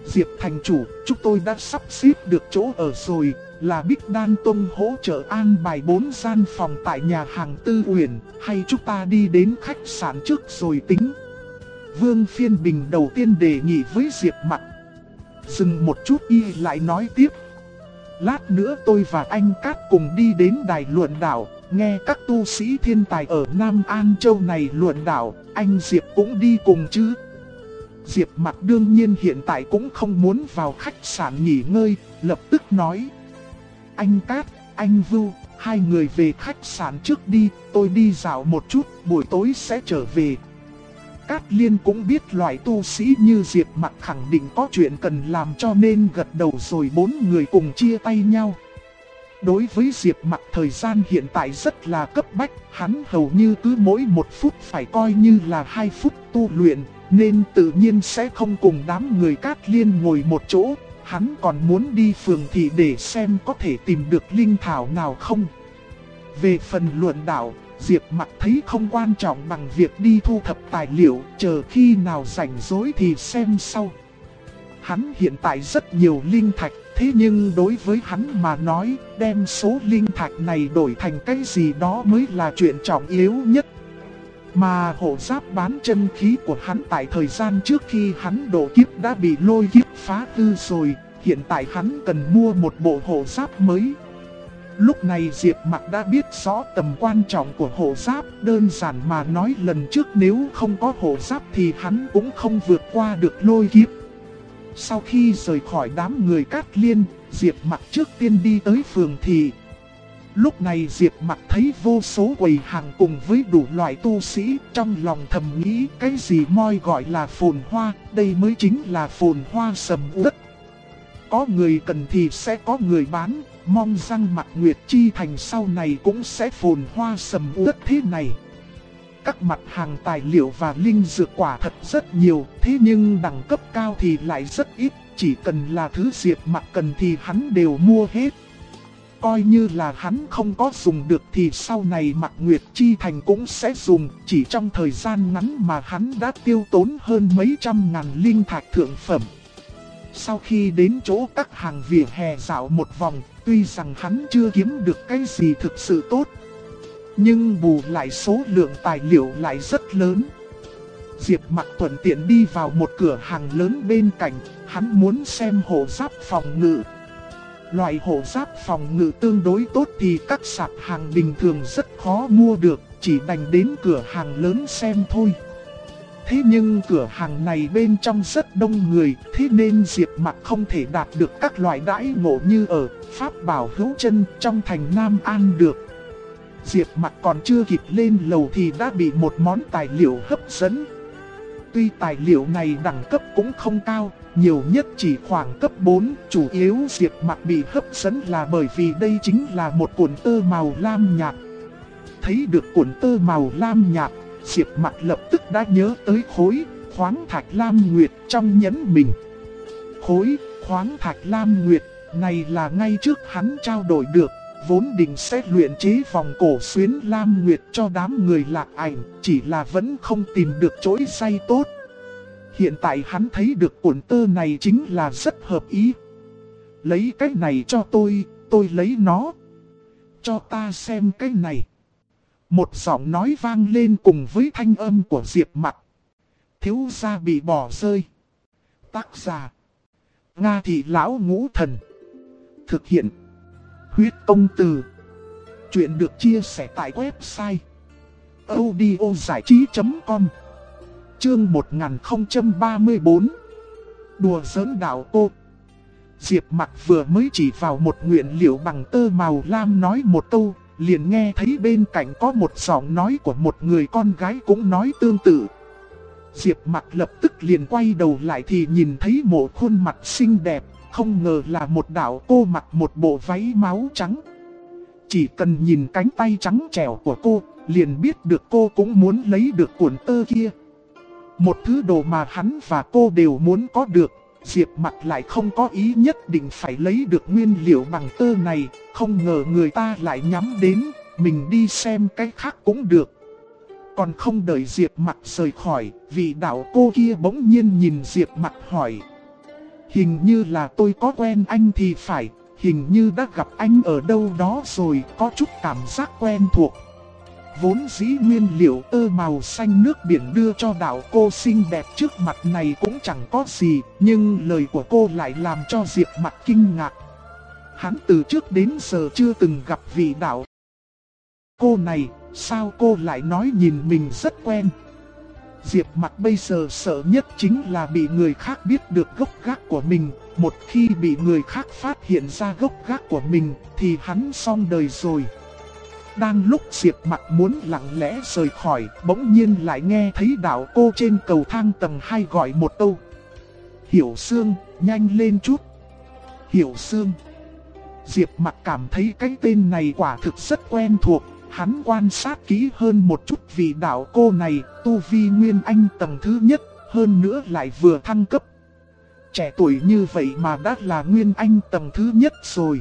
Diệp thành chủ, chúng tôi đã sắp xếp được chỗ ở rồi, là Bích Đan Tông hỗ trợ an bài 4 gian phòng tại nhà hàng Tư Uyển, hay chúng ta đi đến khách sạn trước rồi tính. Vương Phiên Bình đầu tiên đề nghị với Diệp Mặc. Dừng một chút y lại nói tiếp. Lát nữa tôi và anh Cát cùng đi đến đài luận đạo, nghe các tu sĩ thiên tài ở Nam An Châu này luận đạo, anh Diệp cũng đi cùng chứ. Diệp Mặc đương nhiên hiện tại cũng không muốn vào khách sạn nghỉ ngơi, lập tức nói. Anh Cát, anh Vưu, hai người về khách sạn trước đi, tôi đi dạo một chút, buổi tối sẽ trở về. Cát Liên cũng biết loại tu sĩ như Diệp Mặc khẳng định có chuyện cần làm cho nên gật đầu rồi 4 người cùng chia tay nhau. Đối với Diệp Mặc thời gian hiện tại rất là cấp bách, hắn hầu như cứ mỗi 1 phút phải coi như là 2 phút tu luyện, nên tự nhiên sẽ không cùng đám người Cát Liên ngồi một chỗ. Hắn còn muốn đi phường thị để xem có thể tìm được linh thảo nào không. Về phần luận đạo, Diệp Mặc thấy không quan trọng bằng việc đi thu thập tài liệu, chờ khi nào rảnh rỗi thì xem sau. Hắn hiện tại rất nhiều linh thạch, thế nhưng đối với hắn mà nói, đem số linh thạch này đổi thành cái gì đó mới là chuyện trọng yếu nhất. Mà hộ giáp bán chân khí của hắn tại thời gian trước khi hắn độ kiếp đã bị lôi kiếp phá hư rồi, hiện tại hắn cần mua một bộ hộ giáp mới. Lúc này Diệp Mặc đã biết rõ tầm quan trọng của hộ giáp, đơn giản mà nói lần trước nếu không có hộ giáp thì hắn cũng không vượt qua được lôi kiếp. Sau khi rời khỏi đám người Cát Liên, Diệp Mặc trước tiên đi tới phường thị. Lúc này Diệp Mặc thấy vô số quầy hàng cùng với đủ loại tu sĩ, trong lòng thầm nghĩ cái gì moi gọi là phồn hoa, đây mới chính là phồn hoa sầm uất. Có người cần thì sẽ có người bán, mong rằng Mạc Nguyệt Chi Thành sau này cũng sẽ phồn hoa sầm uất thế này. Các mặt hàng tài liệu và linh dược quả thật rất nhiều, thế nhưng đẳng cấp cao thì lại rất ít, chỉ cần là thứ Diệp Mặc cần thì hắn đều mua hết. Coi như là hắn không có dùng được thì sau này Mạc Nguyệt Chi Thành cũng sẽ dùng, chỉ trong thời gian ngắn mà hắn đã tiêu tốn hơn mấy trăm ngàn linh thạch thượng phẩm. Sau khi đến chỗ các hàng vỉa hè dạo một vòng, tuy rằng hắn chưa kiếm được cái gì thực sự tốt, nhưng bù lại số lượng tài liệu lại rất lớn. Diệp Mặc thuận tiện đi vào một cửa hàng lớn bên cạnh, hắn muốn xem hộ giáp phòng ngự. Loại hộ giáp phòng ngự tương đối tốt thì các sạp hàng bình thường rất khó mua được, chỉ đành đến cửa hàng lớn xem thôi. Thế nhưng cửa hàng này bên trong rất đông người, thế nên Diệp Mặc không thể đạt được các loại đãi ngộ như ở Pháp Bảo Hữu Chân trong thành Nam An được. Diệp Mặc còn chưa kịp lên lầu thì đã bị một món tài liệu hấp dẫn. Tuy tài liệu này đẳng cấp cũng không cao, nhiều nhất chỉ khoảng cấp 4, chủ yếu Diệp Mặc bị hấp dẫn là bởi vì đây chính là một cuộn tơ màu lam nhạt. Thấy được cuộn tơ màu lam nhạt, Diệp Mặc lập tức đã nhớ tới khối khoáng thạch lam nguyệt trong nhẫn mình. Khối khoáng thạch lam nguyệt này là ngay trước hắn trao đổi được, vốn định sẽ luyện chế vòng cổ xuyến lam nguyệt cho đám người Lạc Ảnh, chỉ là vẫn không tìm được chỗi xay tốt. Hiện tại hắn thấy được cuộn tơ này chính là rất hợp ý. Lấy cái này cho tôi lấy nó. Cho ta xem cái này. Một giọng nói vang lên cùng với thanh âm của Diệp Mặc. Thiếu gia bị bỏ rơi. Tác giả: Nga Thị Lão Ngũ Thần. Thực hiện: Huyết Công Từ. Chuyện được chia sẻ tại website audiozảichí.com. Chương 1034. Đùa giỡn đạo cô. Diệp Mặc vừa mới chỉ vào một nguyên liệu bằng tơ màu lam nói một câu, liền nghe thấy bên cạnh có một giọng nói của một người con gái cũng nói tương tự. Diệp Mặc lập tức liền quay đầu lại thì nhìn thấy một khuôn mặt xinh đẹp, không ngờ là một đạo cô mặc một bộ váy máu trắng. Chỉ cần nhìn cánh tay trắng trẻo của cô, liền biết được cô cũng muốn lấy được cuộn tơ kia. Một thứ đồ mà hắn và cô đều muốn có được, Diệp Mặc lại không có ý nhất định phải lấy được nguyên liệu bằng tơ này, không ngờ người ta lại nhắm đến, mình đi xem cái khác cũng được. Còn không đợi Diệp Mặc rời khỏi, vị đạo cô kia bỗng nhiên nhìn Diệp Mặc hỏi. Hình như là tôi có quen anh thì phải, hình như đã gặp anh ở đâu đó rồi, có chút cảm giác quen thuộc. Vốn dĩ nguyên liệu màu xanh nước biển đưa cho đạo cô xinh đẹp trước mặt này cũng chẳng có gì, nhưng lời của cô lại làm cho Diệp Mặc kinh ngạc. Hắn từ trước đến giờ chưa từng gặp vị đạo cô này, sao cô lại nói nhìn mình rất quen. Diệp Mặc bây giờ sợ nhất chính là bị người khác biết được gốc gác của mình. Một khi bị người khác phát hiện ra gốc gác của mình thì hắn xong đời rồi. Đang lúc Diệp Mặc muốn lặng lẽ rời khỏi, bỗng nhiên lại nghe thấy đạo cô trên cầu thang tầng 2 gọi một câu. Hiểu Sương, nhanh lên chút. Hiểu Sương. Diệp Mặc cảm thấy cái tên này quả thực rất quen thuộc. Hắn quan sát kỹ hơn một chút vì đạo cô này, tu vi Nguyên Anh tầng thứ nhất, hơn nữa lại vừa thăng cấp. Trẻ tuổi như vậy mà đã là Nguyên Anh tầng thứ nhất rồi.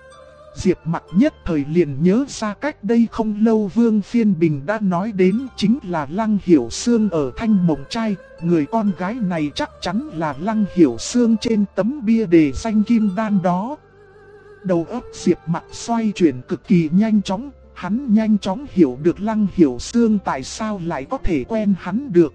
Diệp Mặc nhất thời liền nhớ ra cách đây không lâu Vương Phiên Bình đã nói đến chính là Lăng Hiểu Sương ở Thanh Mộng Trai. Người con gái này chắc chắn là Lăng Hiểu Sương trên tấm bia đề danh kim đan đó. Đầu óc Diệp Mặc xoay chuyển cực kỳ nhanh chóng. Hắn nhanh chóng hiểu được Lăng Hiểu Sương tại sao lại có thể quen hắn được.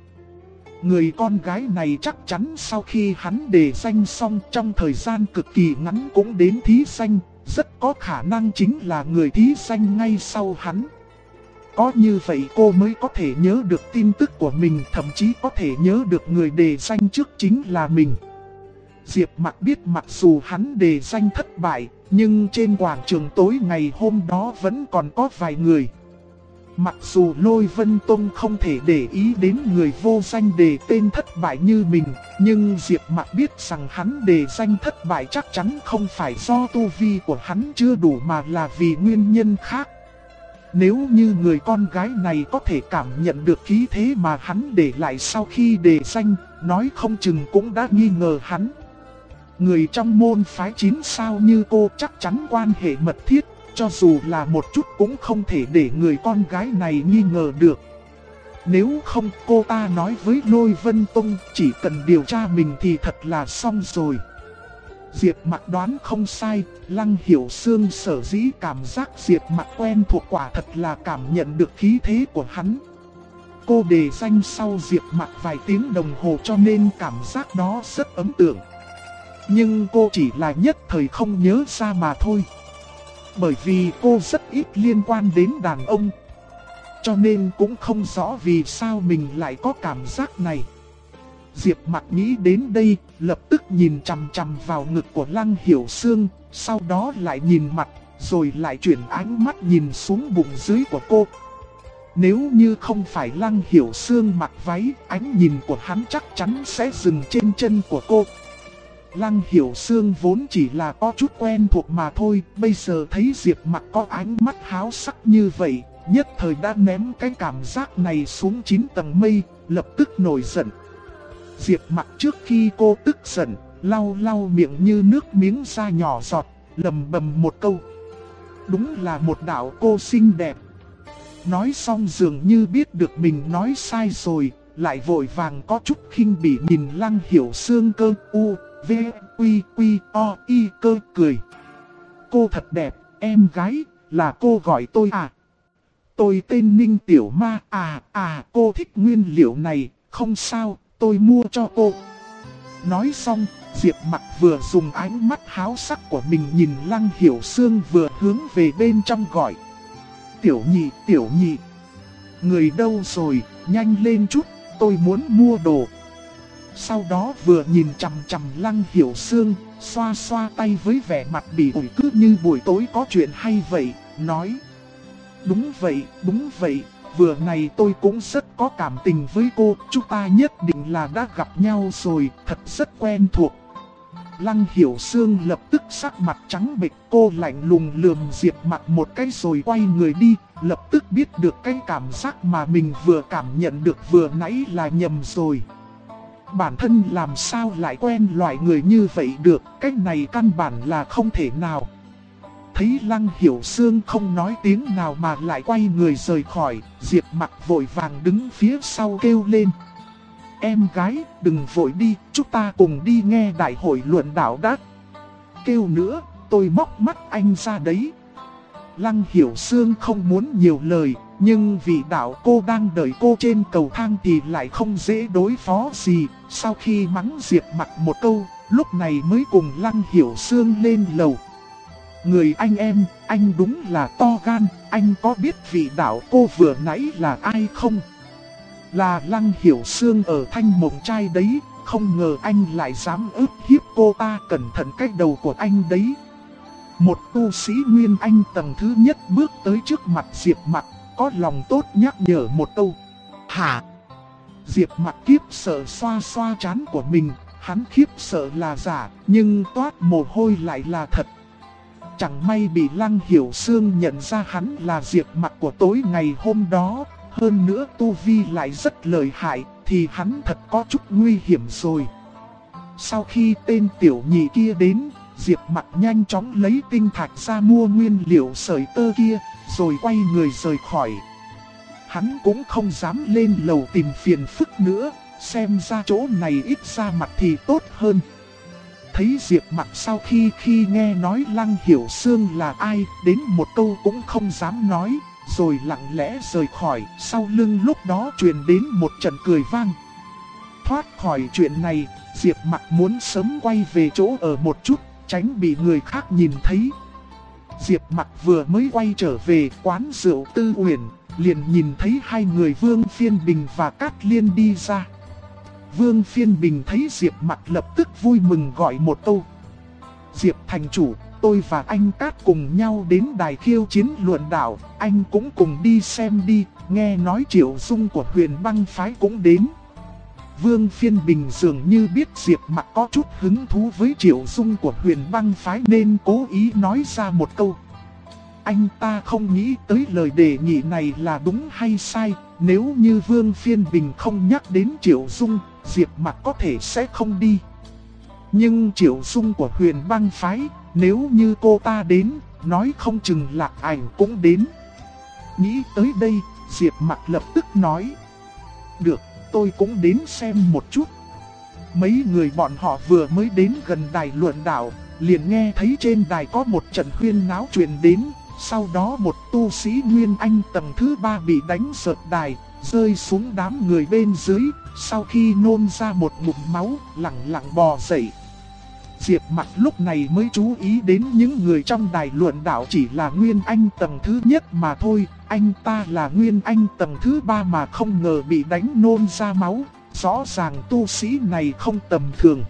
Người con gái này chắc chắn sau khi hắn đề danh xong trong thời gian cực kỳ ngắn cũng đến thí danh, rất có khả năng chính là người thí danh ngay sau hắn. Có như vậy cô mới có thể nhớ được tin tức của mình, thậm chí có thể nhớ được người đề danh trước chính là mình. Diệp Mặc biết mặc dù hắn đề danh thất bại, nhưng trên quảng trường tối ngày hôm đó vẫn còn có vài người. Mặc dù Lôi Vân Tông không thể để ý đến người vô danh đề tên thất bại như mình, nhưng Diệp Mặc biết rằng hắn đề danh thất bại chắc chắn không phải do tu vi của hắn chưa đủ mà là vì nguyên nhân khác. Nếu như người con gái này có thể cảm nhận được khí thế mà hắn để lại sau khi đề danh, nói không chừng cũng đã nghi ngờ hắn. Người trong môn phái 9 sao như cô chắc chắn quan hệ mật thiết, cho dù là một chút cũng không thể để người con gái này nghi ngờ được. Nếu không cô ta nói với Lôi Vân Tông chỉ cần điều tra mình thì thật là xong rồi. Diệp Mặc đoán không sai, Lăng Hiểu Sương sở dĩ cảm giác Diệp Mặc quen thuộc quả thật là cảm nhận được khí thế của hắn. Cô đề danh sau Diệp Mặc vài tiếng đồng hồ cho nên cảm giác đó rất ấn tượng. Nhưng cô chỉ là nhất thời không nhớ ra mà thôi. Bởi vì cô rất ít liên quan đến đàn ông, cho nên cũng không rõ vì sao mình lại có cảm giác này. Diệp Mặc nghĩ đến đây, lập tức nhìn chằm chằm vào ngực của Lăng Hiểu Sương, sau đó lại nhìn mặt, rồi lại chuyển ánh mắt nhìn xuống bụng dưới của cô. Nếu như không phải Lăng Hiểu Sương mặc váy, ánh nhìn của hắn chắc chắn sẽ dừng trên chân của cô. Lăng Hiểu Sương vốn chỉ là có chút quen thuộc mà thôi, bây giờ thấy Diệp Mặc có ánh mắt háo sắc như vậy, nhất thời đã ném cái cảm giác này xuống 9 tầng mây, lập tức nổi giận. Diệp Mặc trước khi cô tức giận, lau lau miệng như nước miếng ra nhỏ giọt, lầm bầm một câu. Đúng là một đạo cô xinh đẹp. Nói xong dường như biết được mình nói sai rồi, lại vội vàng có chút khinh bỉ nhìn Lăng Hiểu Sương cơ u, v, quy, quy, o, y cơ cười. Cô thật đẹp, em gái, là cô gọi tôi à? Tôi tên Ninh Tiểu Ma, cô thích nguyên liệu này, không sao, tôi mua cho cô. Nói xong, Diệp Mặc vừa dùng ánh mắt háo sắc của mình nhìn Lăng Hiểu Sương vừa hướng về bên trong gọi. Tiểu nhị, người đâu rồi, nhanh lên chút, tôi muốn mua đồ. Sau đó vừa nhìn chằm chằm Lăng Hiểu Sương, xoa xoa tay với vẻ mặt bỉ ổi cứ như buổi tối có chuyện hay vậy, nói. Đúng vậy, vừa này tôi cũng rất có cảm tình với cô, chúng ta nhất định là đã gặp nhau rồi, thật rất quen thuộc. Lăng Hiểu Sương lập tức sắc mặt trắng bệch, cô lạnh lùng lườm Diệp Mặc một cái rồi quay người đi, lập tức biết được cái cảm giác mà mình vừa cảm nhận được vừa nãy là nhầm rồi. Bản thân làm sao lại quen loại người như vậy được, cái này căn bản là không thể nào. Thấy Lăng Hiểu Sương không nói tiếng nào mà lại quay người rời khỏi, Diệp Mặc vội vàng đứng phía sau kêu lên. em gái, đừng vội đi, chúng ta cùng đi nghe đại hội luận đạo đã. Kêu nữa, tôi móc mắt anh ra đấy. Lăng Hiểu Sương không muốn nhiều lời, nhưng vì đạo cô đang đợi cô trên cầu thang thì lại không dễ đối phó gì. Sau khi mắng Diệp Mặc một câu, lúc này mới cùng Lăng Hiểu Sương lên lầu. Người anh em, anh đúng là to gan, anh có biết vị đạo cô vừa nãy là ai không? Là Lăng Hiểu Sương ở Thanh Mộng Trai đấy, không ngờ anh lại dám ức hiếp cô ta, cẩn thận cái đầu của anh đấy. Một tu sĩ Nguyên Anh tầng thứ nhất bước tới trước mặt Diệp Mặc, có lòng tốt nhắc nhở một câu. Hả? Diệp Mặc khiếp sợ xoa xoa trán của mình, hắn khiếp sợ là giả, nhưng toát mồ hôi lại là thật. Chẳng may bị Lăng Hiểu Sương nhận ra hắn là Diệp Mặc của tối ngày hôm đó, hơn nữa tu vi lại rất lợi hại, thì hắn thật có chút nguy hiểm rồi. Sau khi tên tiểu nhị kia đến, Diệp Mặc nhanh chóng lấy tinh thạch ra mua nguyên liệu sợi tơ kia, rồi quay người rời khỏi. Hắn cũng không dám lên lầu tìm phiền phức nữa, xem ra chỗ này ít ra mặt thì tốt hơn. Thấy Diệp Mặc sau khi nghe nói Lăng Hiểu Sương là ai, đến một câu cũng không dám nói, rồi lặng lẽ rời khỏi. Sau lưng lúc đó truyền đến một trận cười vang. Thoát khỏi chuyện này, Diệp Mặc muốn sớm quay về chỗ ở một chút, tránh bị người khác nhìn thấy. Diệp Mặc vừa mới quay trở về quán rượu Tư Uyển, liền nhìn thấy hai người Vương Phiên Bình và Cát Liên đi ra. Vương Phiên Bình thấy Diệp Mặc lập tức vui mừng gọi một câu. Diệp thành chủ, tôi và anh Cát cùng nhau đến đài khiêu chiến luận đạo, anh cũng cùng đi xem đi, nghe nói Triệu Dung của Huyền Băng Phái cũng đến. Vương Phiên Bình dường như biết Diệp Mặc có chút hứng thú với Triệu Dung của Huyền Băng Phái nên cố ý nói ra một câu. Anh ta không nghĩ tới lời đề nghị này là đúng hay sai, nếu như Vương Phiên Bình không nhắc đến Triệu Dung, Diệp Mặc có thể sẽ không đi. Nhưng Triệu Dung của Huyền Băng Phái, nếu như cô ta đến, nói không chừng Lạc Ảnh cũng đến. Nghĩ tới đây, Diệp Mặc lập tức nói. Được, tôi cũng đến xem một chút. Mấy người bọn họ vừa mới đến gần đài luận đạo, liền nghe thấy trên đài có một trận huyên náo truyền đến. Sau đó một tu sĩ Nguyên Anh tầng thứ 3 bị đánh sợt đài, rơi xuống đám người bên dưới, sau khi nôn ra một ngụm máu, lẳng lặng bò dậy. Diệp Mặc lúc này mới chú ý đến những người trong đài luận đạo chỉ là Nguyên Anh tầng thứ nhất mà thôi, anh ta là Nguyên Anh tầng thứ 3 mà không ngờ bị đánh nôn ra máu, rõ ràng tu sĩ này không tầm thường.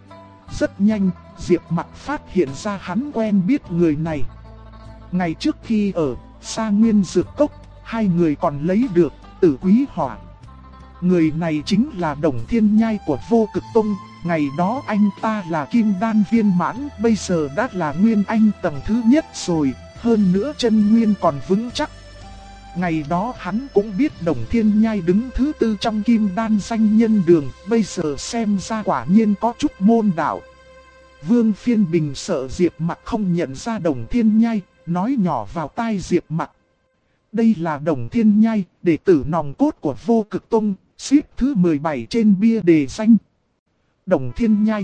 Rất nhanh, Diệp Mặc phát hiện ra hắn quen biết người này. Ngày trước khi ở Sa Nguyên Dược Cốc, hai người còn lấy được Tử Quý Hỏa. Người này chính là Đồng Thiên Nhai của Vô Cực Tông. Ngày đó anh ta là Kim Đan viên mãn, bây giờ đã là Nguyên Anh tầng thứ nhất rồi, hơn nữa chân nguyên còn vững chắc. Ngày đó hắn cũng biết Đồng Thiên Nhai đứng thứ 4 trong Kim Đan danh nhân đường, bây giờ xem ra quả nhiên có chút môn đạo. Vương Phiên Bình sợ Diệp Mặc không nhận ra Đồng Thiên Nhai, nói nhỏ vào tai Diệp Mặc. Đây là Đồng Thiên Nhai, đệ tử nòng cốt của Vô Cực Tông, xếp thứ 17 trên bia đề danh. Đồng Thiên Nhai,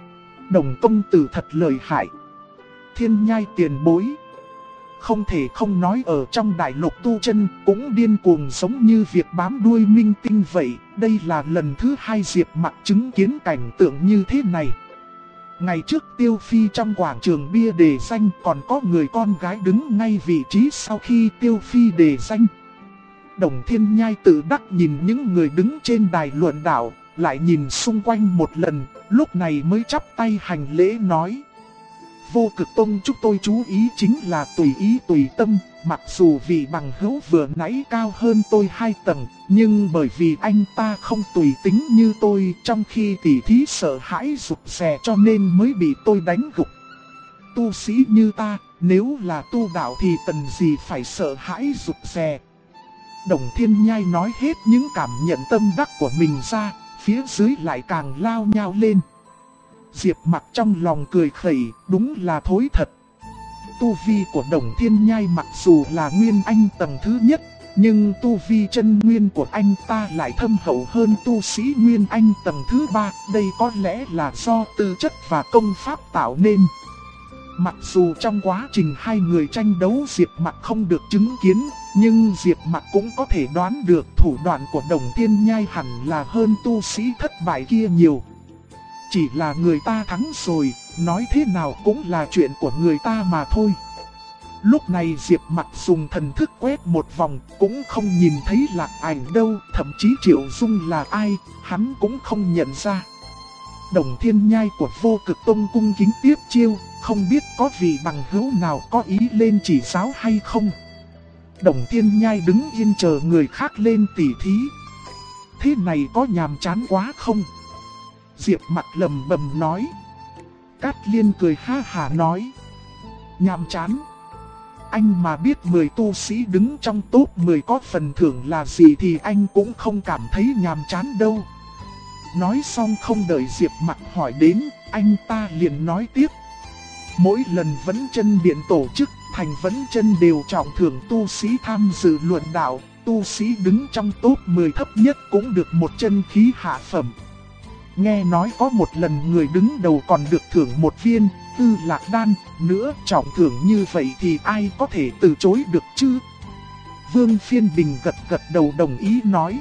Đồng công tử thật lợi hại. Thiên Nhai tiền bối. Không thể không nói ở trong đại lục tu chân cũng điên cuồng giống như việc bám đuôi minh tinh vậy. Đây là lần thứ 2 Diệp Mặc chứng kiến cảnh tượng như thế này. Ngày trước Tiêu Phi trong quảng trường bia đề danh còn có người con gái đứng ngay vị trí sau khi Tiêu Phi đề danh. Đồng Thiên Nhai tự đắc nhìn những người đứng trên đài luận đạo, lại nhìn xung quanh một lần, lúc này mới chắp tay hành lễ nói. Vô Cực Tông chúng tôi chú ý chính là tùy ý tùy tâm, mặc dù vị bằng hữu vừa nãy cao hơn tôi 2 tầng, nhưng bởi vì anh ta không tùy tính như tôi, trong khi tỉ thí sợ hãi rụt rè cho nên mới bị tôi đánh gục. Tu sĩ như ta, nếu là tu đạo thì cần gì phải sợ hãi rụt rè. Đồng Thiên Nhai nói hết những cảm nhận tâm đắc của mình ra, phía dưới lại càng lao nhao lên. Diệp Mặc trong lòng cười khẩy, đúng là thối thật. Tu vi của Đồng Thiên Nhai mặc dù là Nguyên Anh tầng thứ nhất, Nhưng tu vi chân nguyên của anh ta lại thâm hậu hơn tu sĩ Nguyên Anh tầng thứ 3. Đây có lẽ là do tư chất và công pháp tạo nên. Mặc dù trong quá trình hai người tranh đấu Diệp Mặc không được chứng kiến, nhưng Diệp Mặc cũng có thể đoán được thủ đoạn của Đồng Thiên Nhai hẳn là hơn tu sĩ thất bại kia nhiều. Chỉ là người ta thắng rồi, nói thế nào cũng là chuyện của người ta mà thôi. Lúc này Diệp Mặc dùng thần thức quét một vòng, cũng không nhìn thấy Lạc Ảnh đâu, thậm chí Triệu Dung là ai, hắn cũng không nhận ra. Đồng Thiên Nhai của Vô Cực Tông cung kính tiếp chiêu, không biết có vị bằng hữu nào có ý lên chỉ giáo hay không. Đồng Thiên Nhai đứng yên chờ người khác lên tỉ thí. Thế này có nhàm chán quá không? Diệp Mặc lầm bầm nói. Cát Liên cười ha hả nói. Nhàm chán? Anh mà biết 10 tu sĩ đứng trong top 10 có phần thưởng là gì thì anh cũng không cảm thấy nhàm chán đâu. Nói xong không đợi Diệp Mặc hỏi đến, anh ta liền nói tiếp. Mỗi lần Vấn Chân Điện tổ chức, Thành Vấn Chân đều trọng thưởng tu sĩ tham dự luận đạo. Tu sĩ đứng trong top 10 thấp nhất cũng được một chân khí hạ phẩm. Nghe nói có một lần người đứng đầu còn được thưởng một viên Tư Lạc Đan. Nữa trọng thưởng như vậy thì ai có thể từ chối được chứ? Vương Phiên Bình gật gật đầu đồng ý nói.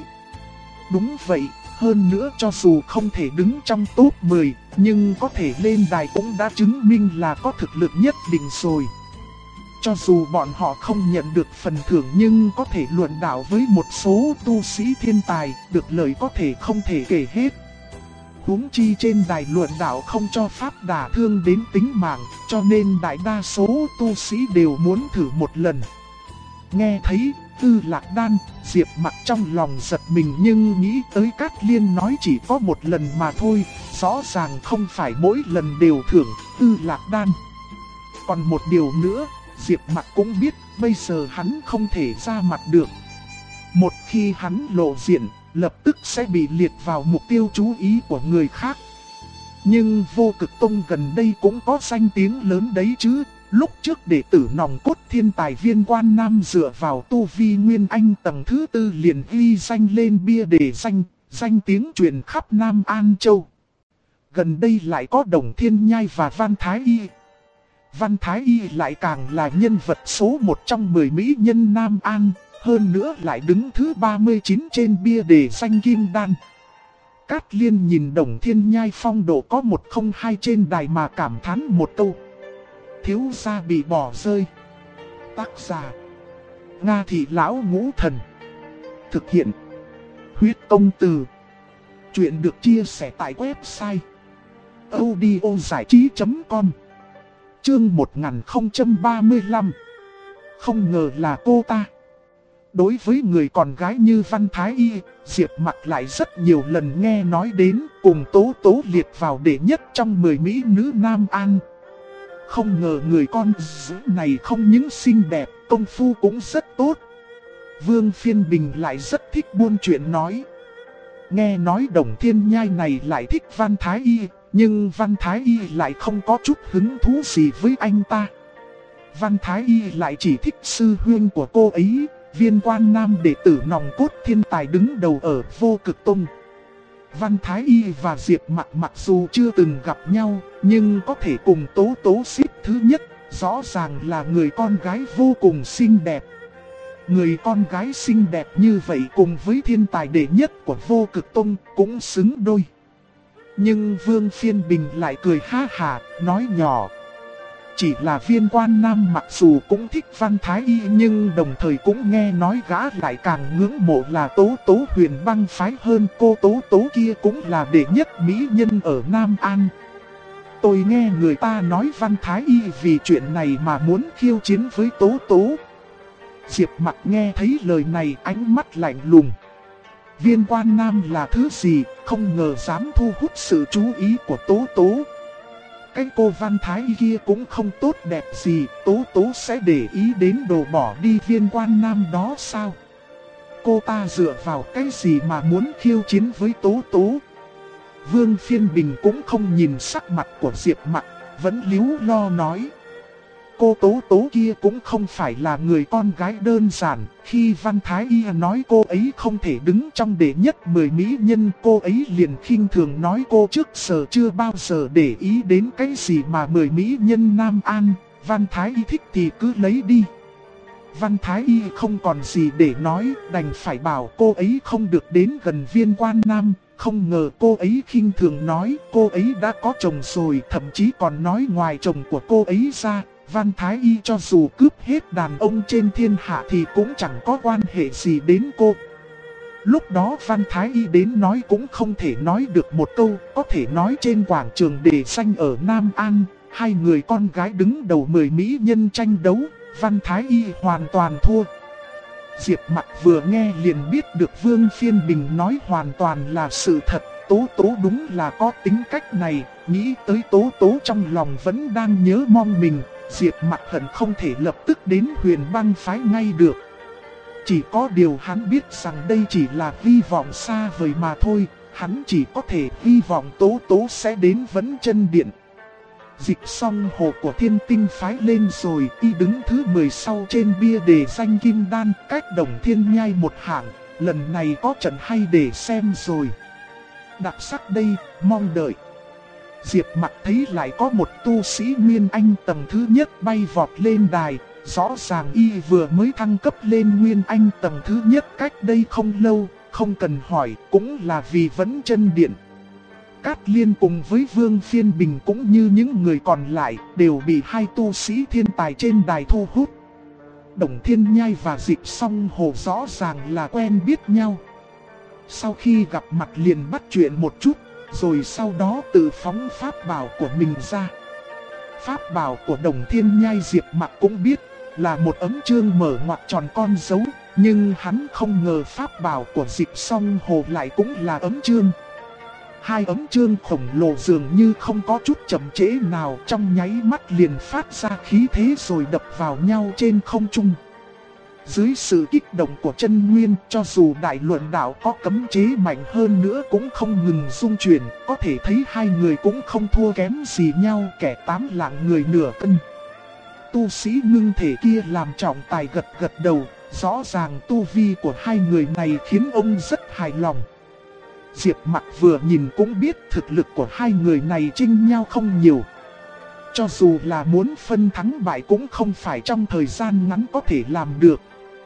Đúng vậy, hơn nữa cho dù không thể đứng trong top 10, nhưng có thể lên đài cũng đã chứng minh là có thực lực nhất định rồi. Cho dù bọn họ không nhận được phần thưởng nhưng có thể luận đạo với một số tu sĩ thiên tài, được lời có thể không thể kể hết. Huống chi trên đài luận đạo không cho pháp đả thương đến tính mạng, cho nên đại đa số tu sĩ đều muốn thử một lần. Nghe thấy Tư Lạc Đan, Diệp Mặc trong lòng giật mình nhưng nghĩ tới Cát Liên nói chỉ có một lần mà thôi, rõ ràng không phải mỗi lần đều thưởng Tư Lạc Đan. Còn một điều nữa, Diệp Mặc cũng biết bây giờ hắn không thể ra mặt được. Một khi hắn lộ diện, lập tức sẽ bị liệt vào mục tiêu chú ý của người khác. Nhưng Vô Cực Tông gần đây cũng có danh tiếng lớn đấy chứ. Lúc trước đệ tử nòng cốt thiên tài Viên Quan Nam dựa vào tu vi Nguyên Anh tầng thứ 4 liền ghi danh lên bia để danh tiếng truyền khắp Nam An Châu. Gần đây lại có Đồng Thiên Nhai và Văn Thái Y. Văn Thái Y lại càng là nhân vật số 1 trong 10 mỹ nhân Nam An, hơn nữa lại đứng thứ 39 trên bia đề danh Kim Đan. Cát Liên nhìn Đồng Thiên Nhai phong độ có 102 trên đài mà cảm thán một câu. Thiếu gia bị bỏ rơi. Tác giả Nga Thị Lão Ngũ Thần. Thực hiện Huyết Công Từ. Chuyện được chia sẻ tại website audiozảichí.com. Chương 1035. Không ngờ là cô ta. Đối với người con gái như Văn Thái Y, Diệp Mặc lại rất nhiều lần nghe nói đến, cùng Tố Tố liệt vào đệ nhất trong 10 mỹ nữ Nam An. Không ngờ người con dữ này không những xinh đẹp, công phu cũng rất tốt. Vương Phiên Bình lại rất thích buôn chuyện nói. Nghe nói Đồng Thiên Nhai này lại thích Văn Thái Y, nhưng Văn Thái Y lại không có chút hứng thú gì với anh ta. Văn Thái Y lại chỉ thích sư huynh của cô ấy, Viên Quan Nam đệ tử nòng cốt thiên tài đứng đầu ở Vô Cực Tông. Văn Thái Y và Diệp Mặc mặc dù chưa từng gặp nhau, nhưng có thể cùng Tố Tố xếp thứ nhất, rõ ràng là người con gái vô cùng xinh đẹp. Người con gái xinh đẹp như vậy cùng với thiên tài đệ nhất của Vô Cực Tông cũng xứng đôi. Nhưng Vương Phiên Bình lại cười ha hả, nói nhỏ. Chỉ là Viên Quan Nam mặc dù cũng thích Văn Thái Y nhưng đồng thời cũng nghe nói gã lại càng ngưỡng mộ là Tố Tố Huyền Băng phái hơn. Cô Tố Tố kia cũng là đệ nhất mỹ nhân ở Nam An. Tôi nghe người ta nói Văn Thái Y vì chuyện này mà muốn khiêu chiến với Tố Tố. Diệp Mặc nghe thấy lời này ánh mắt lạnh lùng. Viên Quan Nam là thứ gì, không ngờ dám thu hút sự chú ý của Tố Tố. Cái cô Văn Thái Y kia cũng không tốt đẹp gì, Tố Tố sẽ để ý đến đồ bỏ đi Viên Quan Nam đó sao? Cô ta dựa vào cái gì mà muốn khiêu chiến với Tố Tố? Vương Phiên Bình cũng không nhìn sắc mặt của Diệp Mặc, vẫn líu lo nói. cô Tố Tố kia cũng không phải là người con gái đơn giản. Khi Văn Thái Y nói cô ấy không thể đứng trong đệ nhất 10 mỹ nhân, cô ấy liền khinh thường nói cô trước giờ chưa bao giờ để ý đến cái gì mà 10 mỹ nhân Nam An. Văn Thái Y thích thì cứ lấy đi. Văn Thái Y không còn gì để nói, đành phải bảo cô ấy không được đến gần Viên Quan Nam. Không ngờ cô ấy khinh thường nói cô ấy đã có chồng rồi, thậm chí còn nói ngoài chồng của cô ấy ra, Văn Thái Y cho dù cướp hết đàn ông trên thiên hạ thì cũng chẳng có quan hệ gì đến cô. Lúc đó Văn Thái Y đến nói cũng không thể nói được một câu, có thể nói trên quảng trường đề danh ở Nam An, hai người con gái đứng đầu 10 mỹ nhân tranh đấu, Văn Thái Y hoàn toàn thua. Diệp Mặc vừa nghe liền biết được Vương Phiên Bình nói hoàn toàn là sự thật, Tố Tố đúng là có tính cách này, nghĩ tới Tố Tố trong lòng vẫn đang nhớ mong mình, Diệp Mặc hận không thể lập tức đến Huyền Băng phái ngay được. Chỉ có điều hắn biết rằng đây chỉ là hy vọng xa vời mà thôi, hắn chỉ có thể hy vọng Tố Tố sẽ đến Vấn Chân Điện. Dịch xong hồ của Thiên Tinh phái lên rồi, y đứng thứ 10 sau trên bia đề danh Kim Đan, cách Đồng Thiên Nhai một hạng, lần này có trận hay để xem rồi. Đặc sắc đây, mong đợi. Diệp Mặc thấy lại có một tu sĩ Nguyên Anh tầng thứ nhất bay vọt lên đài, rõ ràng y vừa mới thăng cấp lên Nguyên Anh tầng thứ nhất cách đây không lâu, không cần hỏi, cũng là vì Vấn Chân Điện. Cát Liên cùng với Vương Phiên Bình cũng như những người còn lại đều bị hai tu sĩ thiên tài trên đài thu hút. Đồng Thiên Nhai và Dịch Song Hồ rõ ràng là quen biết nhau. Sau khi gặp mặt liền bắt chuyện một chút, rồi sau đó tự phóng pháp bảo của mình ra. Pháp bảo của Đồng Thiên Nhai Diệp Mặc cũng biết là một ấm chương mở ngoặc tròn con dấu, nhưng hắn không ngờ pháp bảo của Dịch Song Hồ lại cũng là ấm chương. Hai ấm chương khổng lồ dường như không có chút chậm trễ nào, trong nháy mắt liền phát ra khí thế rồi đập vào nhau trên không trung. Dưới sự kích động của chân nguyên, cho dù đại luận đạo có cấm chế mạnh hơn nữa cũng không ngừng rung chuyển, có thể thấy hai người cũng không thua kém gì nhau, kẻ 8 lạng người nửa cân. Tu sĩ ngưng thể kia làm trọng tài gật gật đầu, rõ ràng tu vi của hai người này khiến ông rất hài lòng. Diệp Mặc vừa nhìn cũng biết thực lực của hai người này chênh nhau không nhiều. Cho dù là muốn phân thắng bại cũng không phải trong thời gian ngắn có thể làm được.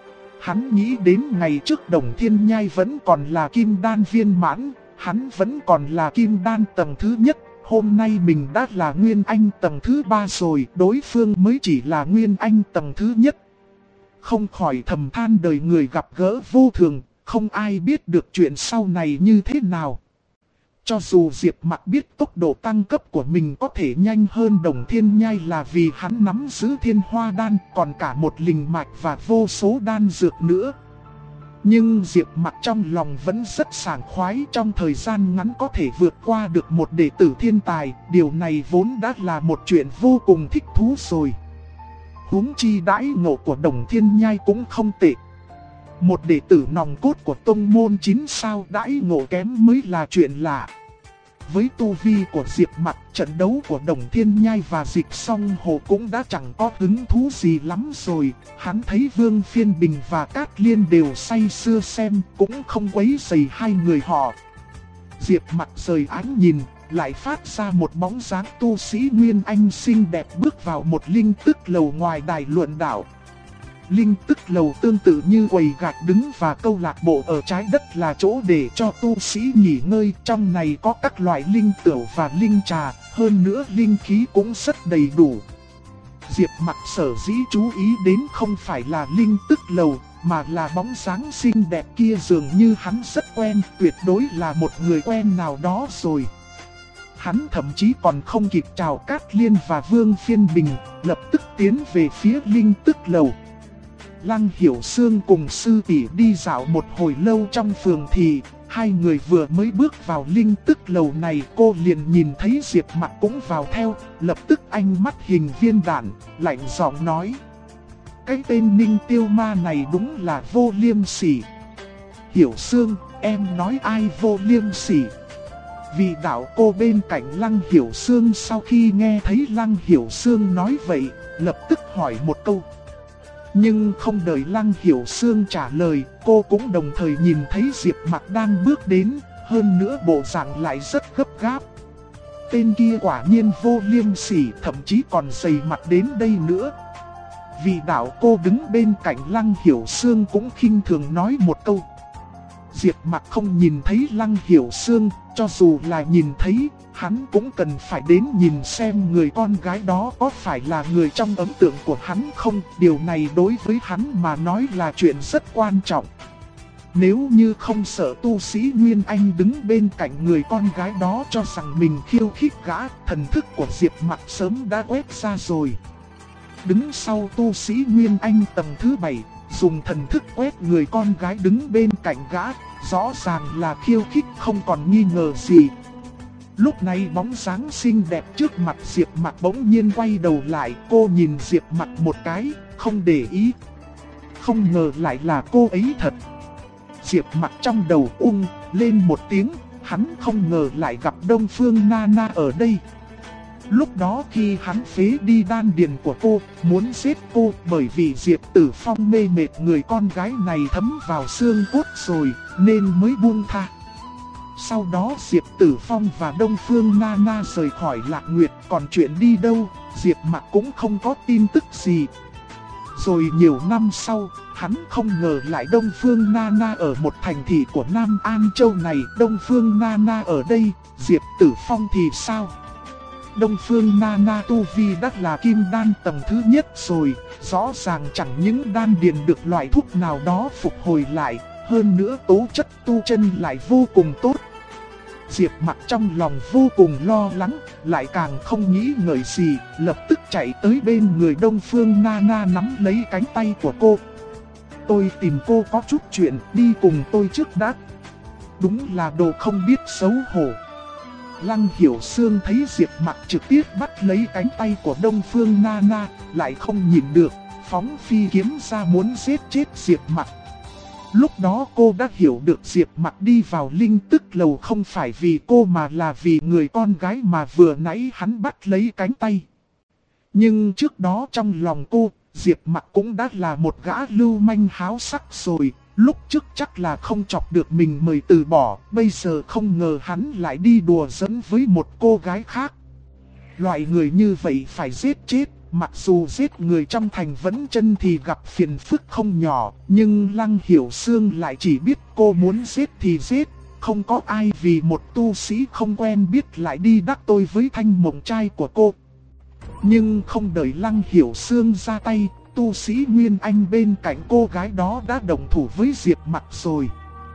Hắn nghĩ đến ngày trước Đồng Thiên Nhai vẫn còn là Kim Đan viên mãn, hắn vẫn còn là Kim Đan tầng thứ nhất. Hôm nay mình đã là Nguyên Anh tầng thứ 3 rồi, đối phương mới chỉ là Nguyên Anh tầng thứ nhất. Không khỏi thầm than đời người gặp gỡ vô thường. Không ai biết được chuyện sau này như thế nào. Cho dù Diệp Mặc biết tốc độ tăng cấp của mình có thể nhanh hơn Đồng Thiên Nhai là vì hắn nắm giữ Thiên Hoa Đan, còn cả một linh mạch và vô số đan dược nữa. Nhưng Diệp Mặc trong lòng vẫn rất sảng khoái, trong thời gian ngắn có thể vượt qua được một đệ tử thiên tài, điều này vốn đã là một chuyện vô cùng thích thú rồi. Huống chi đãi ngộ của Đồng Thiên Nhai cũng không tệ. Một đệ tử nòng cốt của tông môn 9 sao đãi ngộ kém mới là chuyện lạ. Với tu vi của Diệp Mặc, trận đấu của Đồng Thiên Nhai và Dịch Song Hồ cũng đã chẳng có hứng thú gì lắm rồi. Hắn thấy Vương Phiên Bình và Cát Liên đều say sưa xem, cũng không quấy rầy hai người họ. Diệp Mặc rời ánh nhìn, lại phát ra một bóng dáng tu sĩ Nguyên Anh xinh đẹp bước vào một linh tức lầu ngoài đài luận đạo. Linh tức lầu tương tự như quầy gạch đứng và câu lạc bộ ở trái đất là chỗ để cho tu sĩ nghỉ ngơi. Trong này có các loại linh tửu và linh trà, hơn nữa linh khí cũng rất đầy đủ. Diệp Mặc sở dĩ chú ý đến không phải là linh tức lầu, mà là bóng dáng xinh đẹp kia, dường như hắn rất quen, tuyệt đối là một người quen nào đó rồi. Hắn thậm chí còn không kịp chào Cát Liên và Vương Phiên Bình, lập tức tiến về phía linh tức lầu. Lăng Hiểu Sương cùng sư tỷ đi dạo một hồi lâu trong phường thị, hai người vừa mới bước vào linh tức lầu này, cô liền nhìn thấy Diệp Mặc cũng vào theo, lập tức ánh mắt hình viên đạn, lạnh giọng nói: cái tên Ninh Tiêu Ma này đúng là vô liêm sỉ. Hiểu Sương, em nói ai vô liêm sỉ? Vị đạo cô bên cạnh Lăng Hiểu Sương sau khi nghe thấy Lăng Hiểu Sương nói vậy, lập tức hỏi một câu. Nhưng không đợi Lăng Hiểu Sương trả lời, cô cũng đồng thời nhìn thấy Diệp Mặc đang bước đến, hơn nữa bộ dạng lại rất gấp gáp. Tên kia quả nhiên vô liêm sỉ, thậm chí còn dày mặt đến đây nữa. Vị đạo cô đứng bên cạnh Lăng Hiểu Sương cũng khinh thường nói một câu. Diệp Mặc không nhìn thấy Lăng Hiểu Sương, cho dù là nhìn thấy, hắn cũng cần phải đến nhìn xem người con gái đó có phải là người trong ấn tượng của hắn không. Điều này đối với hắn mà nói là chuyện rất quan trọng. Nếu như không sợ tu sĩ Nguyên Anh đứng bên cạnh người con gái đó cho rằng mình khiêu khích gã, thần thức của Diệp Mặc sớm đã quét ra rồi. Đứng sau tu sĩ Nguyên Anh tầng thứ 7, dùng thần thức quét người con gái đứng bên cạnh gã, rõ ràng là khiêu khích không còn nghi ngờ gì. Lúc này bóng dáng xinh đẹp trước mặt Diệp Mặc bỗng nhiên quay đầu lại, cô nhìn Diệp Mặc một cái, không để ý. Không ngờ lại là cô ấy thật. Diệp Mặc trong đầu lên một tiếng, hắn không ngờ lại gặp Đông Phương Nana ở đây. Lúc đó khi hắn phế đi đan điền của cô, muốn giết cô bởi vì Diệp Tử Phong mê mệt người con gái này thấm vào xương cốt rồi, nên mới buông tha. Sau đó Diệp Tử Phong và Đông Phương Nana rời khỏi Lạc Nguyệt, còn chuyện đi đâu, Diệp Mặc cũng không có tin tức gì. Rồi nhiều năm sau, hắn không ngờ lại Đông Phương Nana ở một thành thị của Nam An Châu này. Đông Phương Nana ở đây, Diệp Tử Phong thì sao? Đông Phương Nana tu vi đắt là kim đan tầng thứ nhất rồi, rõ ràng chẳng những đan điền được loại thuốc nào đó phục hồi lại, hơn nữa tố chất tu chân lại vô cùng tốt. Diệp Mặc trong lòng vô cùng lo lắng, lại càng không nghĩ ngợi gì, lập tức chạy tới bên người Đông Phương Nana nắm lấy cánh tay của cô. Tôi tìm cô có chút chuyện, đi cùng tôi trước đã. Đúng là đồ không biết xấu hổ. Lăng Hiểu Sương thấy Diệp Mặc trực tiếp bắt lấy cánh tay của Đông Phương Nana, lại không nhìn được, phóng phi kiếm ra muốn giết chết Diệp Mặc. Lúc đó cô đã hiểu được Diệp Mặc đi vào linh tức lầu không phải vì cô mà là vì người con gái mà vừa nãy hắn bắt lấy cánh tay. Nhưng trước đó trong lòng cô, Diệp Mặc cũng đã là một gã lưu manh háo sắc rồi. Lúc trước chắc là không chọc được mình mời từ bỏ, bây giờ không ngờ hắn lại đi đùa giỡn với một cô gái khác. Loại người như vậy phải giết chết, mặc dù giết người trong thành Vẫn Chân thì gặp phiền phức không nhỏ, nhưng Lăng Hiểu Sương lại chỉ biết cô muốn giết thì giết, không có ai vì một tu sĩ không quen biết lại đi đắc tội với Thanh Mộng trai của cô. Nhưng không đợi Lăng Hiểu Sương ra tay, tu sĩ Nguyên Anh bên cạnh cô gái đó đã đồng thủ với Diệp Mặc rồi.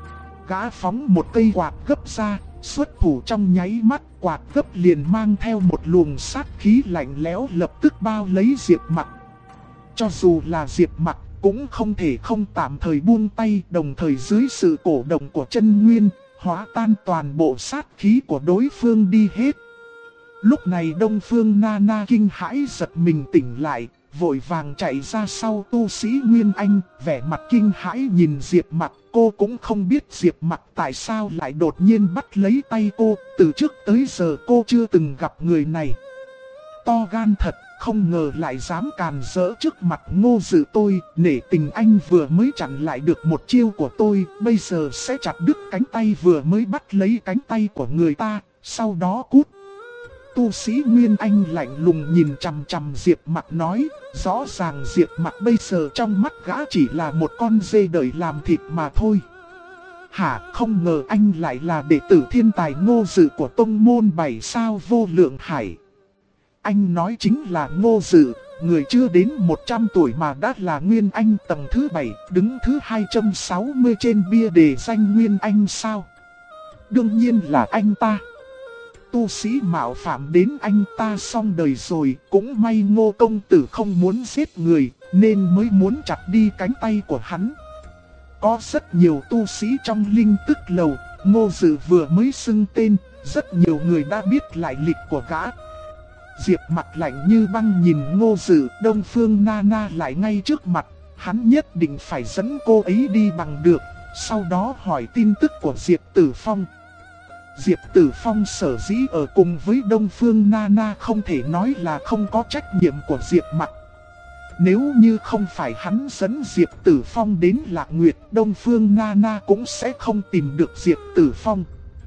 Gã phóng một cây quạt gấp ra, xuất thủ trong nháy mắt, quạt gấp liền mang theo một luồng sát khí lạnh lẽo lập tức bao lấy Diệp Mặc. Cho dù là Diệp Mặc cũng không thể không tạm thời buông tay, đồng thời dưới sự cổ động của chân nguyên, hóa tan toàn bộ sát khí của đối phương đi hết. Lúc này Đông Phương Nana kinh hãi giật mình tỉnh lại, vội vàng chạy ra sau tu sĩ Nguyên Anh, vẻ mặt kinh hãi nhìn Diệp Mặc. Cô cũng không biết Diệp Mặc tại sao lại đột nhiên bắt lấy tay cô, từ trước tới giờ cô chưa từng gặp người này. To gan thật, không ngờ lại dám càn rỡ trước mặt Ngô Dự tôi, nể tình anh vừa mới chặn lại được một chiêu của tôi, bây giờ sẽ chặt đứt cánh tay vừa mới bắt lấy cánh tay của người ta, sau đó cút. Tu sĩ Nguyên Anh lạnh lùng nhìn chằm chằm Diệp Mặc nói, rõ ràng Diệp Mặc bây giờ trong mắt gã chỉ là một con dê đợi làm thịt mà thôi. Hả, không ngờ anh lại là đệ tử thiên tài Ngô Dự của tông môn 7 sao Vô Lượng Hải. Anh nói chính là Ngô Dự, người chưa đến 100 tuổi mà đã là Nguyên Anh tầng thứ 7, đứng thứ 260 trên bia đề danh Nguyên Anh sao? Đương nhiên là anh ta. Tu sĩ mạo phạm đến anh ta xong đời rồi, cũng may Ngô công tử không muốn giết người, nên mới muốn chặt đi cánh tay của hắn. Có rất nhiều tu sĩ trong linh tức lầu, Ngô Dự vừa mới xưng tên, rất nhiều người đã biết lại lịch của gã. Diệp Mặc lạnh như băng nhìn Ngô Dự, Đông Phương Nana lại ngay trước mặt, hắn nhất định phải dẫn cô ấy đi bằng được, sau đó hỏi tin tức của Diệp Tử Phong. Diệp Tử Phong sở dĩ ở cùng với Đông Phương Nana không thể nói là không có trách nhiệm của Diệp Mặc, Nếu như không phải hắn dẫn Diệp Tử Phong đến Lạc Nguyệt, Đông Phương Nana cũng sẽ không tìm được Diệp Tử Phong.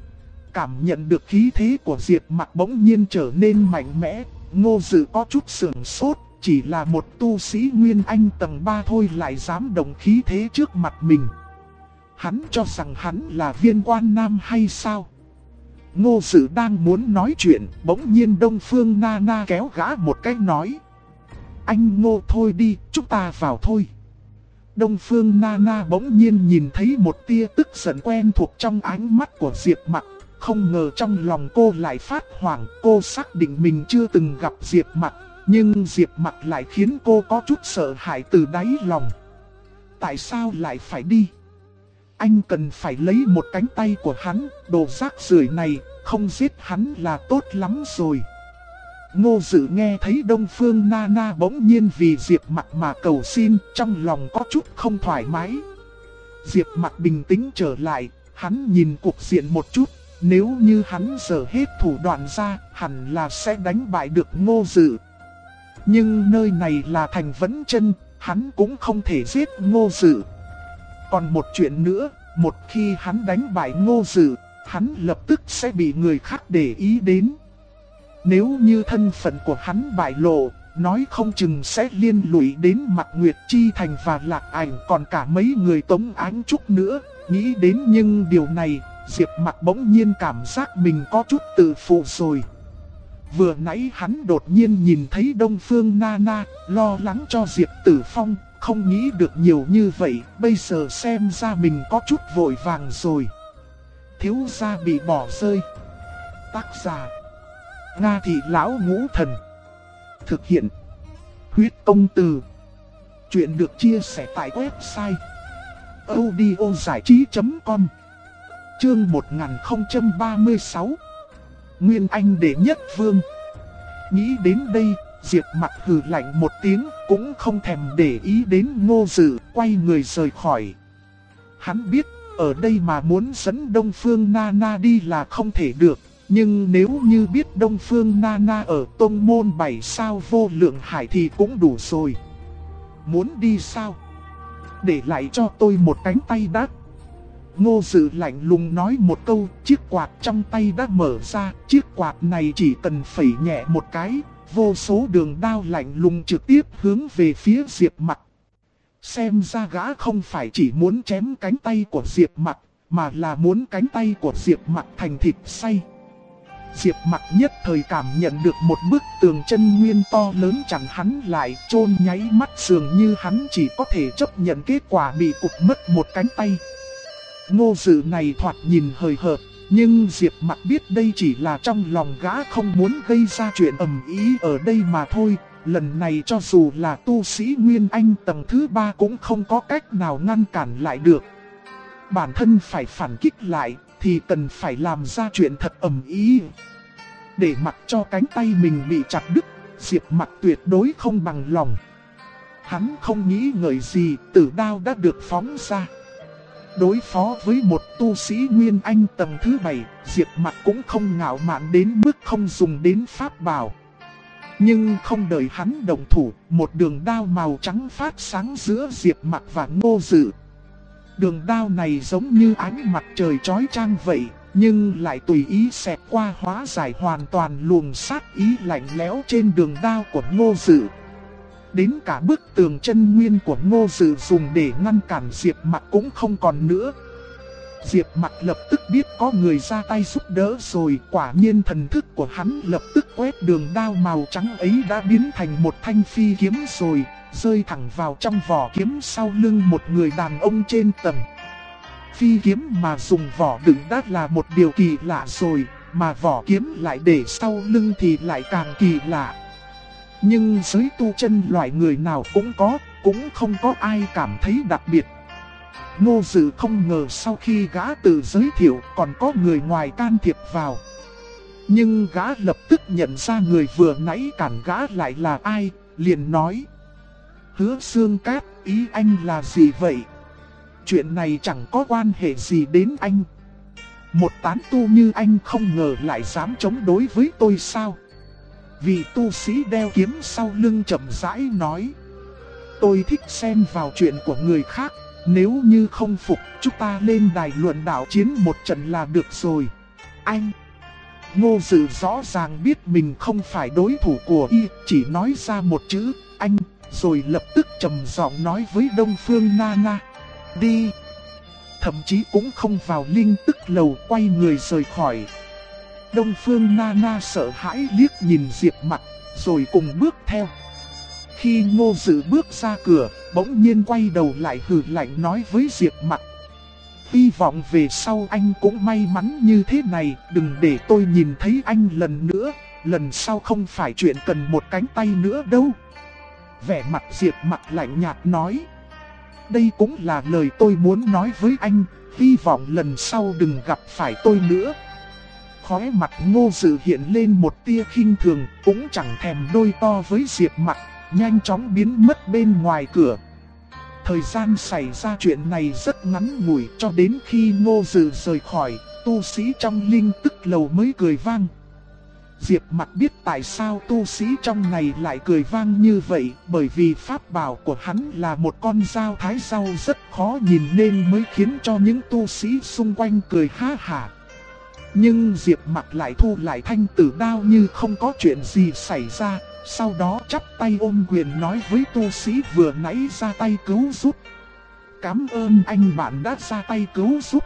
Cảm nhận được khí thế của Diệp Mặc bỗng nhiên trở nên mạnh mẽ, Ngô Dự có chút sửng sốt, chỉ là một tu sĩ Nguyên Anh tầng 3 thôi lại dám động khí thế trước mặt mình. Hắn cho rằng hắn là Viên Quan Nam hay sao? Ngô Dự đang muốn nói chuyện, bỗng nhiên Đông Phương Nana kéo gã một cái nói: Anh Ngô thôi đi, chúng ta vào thôi. Đông Phương Nana bỗng nhiên nhìn thấy một tia tức giận quen thuộc trong ánh mắt của Diệp Mặc. Không ngờ trong lòng cô lại phát hoảng, cô xác định mình chưa từng gặp Diệp Mặc, nhưng Diệp Mặc lại khiến cô có chút sợ hãi từ đáy lòng. Tại sao lại phải đi? Anh cần phải lấy một cánh tay của hắn, đồ rác rưởi này, không giết hắn là tốt lắm rồi. Ngô Dự nghe thấy Đông Phương Nana bỗng nhiên vì Diệp Mặc mà cầu xin, trong lòng có chút không thoải mái. Diệp Mặc bình tĩnh trở lại, hắn nhìn cục diện một chút. Nếu như hắn dở hết thủ đoạn ra, hẳn là sẽ đánh bại được Ngô Dự. Nhưng nơi này là thành Vẫn Chân, hắn cũng không thể giết Ngô Dự. Còn một chuyện nữa, một khi hắn đánh bại Ngô Dự, hắn lập tức sẽ bị người khác để ý đến. Nếu như thân phận của hắn bại lộ, nói không chừng sẽ liên lụy đến Mạc Nguyệt Chi Thành và Lạc Ảnh, còn cả mấy người Tống Ánh Trúc nữa. Nghĩ đến nhưng điều này, Diệp Mặc bỗng nhiên cảm giác mình có chút tự phụ rồi. Vừa nãy hắn đột nhiên nhìn thấy Đông Phương Nana, lo lắng cho Diệp Tử Phong, không nghĩ được nhiều như vậy, bây giờ xem ra mình có chút vội vàng rồi. Thiếu gia bị bỏ rơi. Tác giả: Nga Thị Lão Ngũ Thần. Thực hiện: Huyết Công Từ. Chuyện được chia sẻ tại website audiozảichí.com. Chương 1036. Nguyên Anh đệ nhất vương. Nghĩ đến đây, Diệp Mặc hừ lạnh một tiếng, cũng không thèm để ý đến Ngô Dự, quay người rời khỏi. Hắn biết, ở đây mà muốn dẫn Đông Phương Nana đi là không thể được, nhưng nếu như biết Đông Phương Nana ở tông môn 7 sao Vô Lượng Hải thì cũng đủ rồi. Muốn đi sao? Để lại cho tôi một cánh tay đã. Ngô Dự lạnh lùng nói một câu, chiếc quạt trong tay đã mở ra, chiếc quạt này chỉ cần phẩy nhẹ một cái, vô số đường đao lạnh lùng trực tiếp hướng về phía Diệp Mặc. Xem ra gã không phải chỉ muốn chém cánh tay của Diệp Mặc, mà là muốn cánh tay của Diệp Mặc thành thịt xay. Diệp Mặc nhất thời cảm nhận được một bức tường chân nguyên to lớn chặn hắn lại, chôn nháy mắt dường như hắn chỉ có thể chấp nhận kết quả bị cụt mất một cánh tay. Ngô Dự này thoạt nhìn hời hợt, nhưng Diệp Mặc biết đây chỉ là trong lòng gã không muốn gây ra chuyện ầm ĩ ở đây mà thôi. Lần này cho dù là tu sĩ Nguyên Anh tầng thứ 3 cũng không có cách nào ngăn cản lại được. Bản thân phải phản kích lại thì cần phải làm ra chuyện thật ầm ĩ. Để mặc cho cánh tay mình bị chặt đứt, Diệp Mặc tuyệt đối không bằng lòng. Hắn không nghĩ ngợi gì, tử đao đã được phóng ra. Đối phó với một tu sĩ Nguyên Anh tầng thứ 7, Diệp Mặc cũng không ngạo mạn đến mức không dùng đến pháp bảo. Nhưng không đợi hắn động thủ, một đường đao màu trắng phát sáng giữa Diệp Mặc và Ngô Dự. Đường đao này giống như ánh mặt trời chói chang vậy, nhưng lại tùy ý xẹt qua hóa giải hoàn toàn luồng sát ý lạnh lẽo trên đường đao của Ngô Dự. Đến cả bức tường chân nguyên của Ngô Dự dùng để ngăn cản Diệp Mặc cũng không còn nữa. Diệp Mặc lập tức biết có người ra tay giúp đỡ rồi, quả nhiên thần thức của hắn lập tức quét đường đao màu trắng ấy đã biến thành một thanh phi kiếm rồi, rơi thẳng vào trong vỏ kiếm sau lưng một người đàn ông trên tầng. Phi kiếm mà dùng vỏ đựng đã là một điều kỳ lạ rồi, mà vỏ kiếm lại để sau lưng thì lại càng kỳ lạ. Nhưng giới tu chân loại người nào cũng không có ai cảm thấy đặc biệt. Ngô Dự không ngờ sau khi gã tự giới thiệu còn có người ngoài can thiệp vào. Nhưng gã lập tức nhận ra người vừa nãy cản gã lại là ai, liền nói: Hứa Xương Cát, ý anh là gì vậy? Chuyện này chẳng có quan hệ gì đến anh. Một tán tu như anh không ngờ lại dám chống đối với tôi sao? Vị tu sĩ đeo kiếm sau lưng chậm rãi nói: tôi thích xen vào chuyện của người khác. Nếu như không phục, chúng ta lên đài luận đạo chiến một trận là được rồi. Anh! Ngô Dự rõ ràng biết mình không phải đối thủ của y, chỉ nói ra một chữ, anh, rồi lập tức trầm giọng nói với Đông Phương Nana. Đi! Thậm chí cũng không vào Linh Tức Lầu, quay người rời khỏi. Đông Phương Nana sợ hãi liếc nhìn Diệp Mặc, rồi cùng bước theo. Khi Ngô Dự bước ra cửa, bỗng nhiên quay đầu lại hừ lạnh nói với Diệp Mặc. Hy vọng về sau anh cũng may mắn như thế này, đừng để tôi nhìn thấy anh lần nữa, lần sau không phải chuyện cần một cánh tay nữa đâu. Vẻ mặt Diệp Mặc lạnh nhạt nói. Đây cũng là lời tôi muốn nói với anh, hy vọng lần sau đừng gặp phải tôi nữa. Khóe mặt Ngô Dự hiện lên một tia khinh thường, cũng chẳng thèm đôi to với Diệp Mặc, nhanh chóng biến mất bên ngoài cửa. Thời gian xảy ra chuyện này rất ngắn ngủi, cho đến khi Ngô Dự rời khỏi, tu sĩ trong Linh Tức Lầu mới cười vang. Diệp Mặc biết tại sao tu sĩ trong này lại cười vang như vậy, bởi vì pháp bảo của hắn là một con dao thái rau rất khó nhìn nên mới khiến cho những tu sĩ xung quanh cười ha hả. Nhưng Diệp Mặc lại thu lại thanh tử đao như không có chuyện gì xảy ra, sau đó chắp tay ôm quyền nói với tu sĩ vừa nãy ra tay cứu giúp. Cảm ơn anh bạn đã ra tay cứu giúp.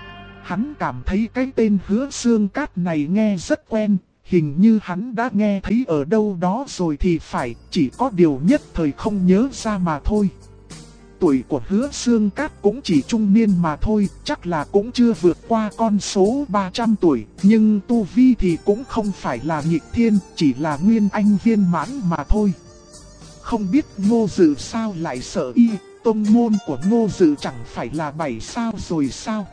Hắn cảm thấy cái tên Hứa Xương Cát này nghe rất quen, hình như hắn đã nghe thấy ở đâu đó rồi thì phải, chỉ có điều nhất thời không nhớ ra mà thôi. Tuổi của Hứa Xương Cát cũng chỉ trung niên mà thôi, chắc là cũng chưa vượt qua con số 300 tuổi, nhưng tu vi thì cũng không phải là nghịch thiên, chỉ là nguyên anh viên mãn mà thôi. Không biết Ngô Dự sao lại sợ y, tông môn của Ngô Dự chẳng phải là 7 sao rồi sao?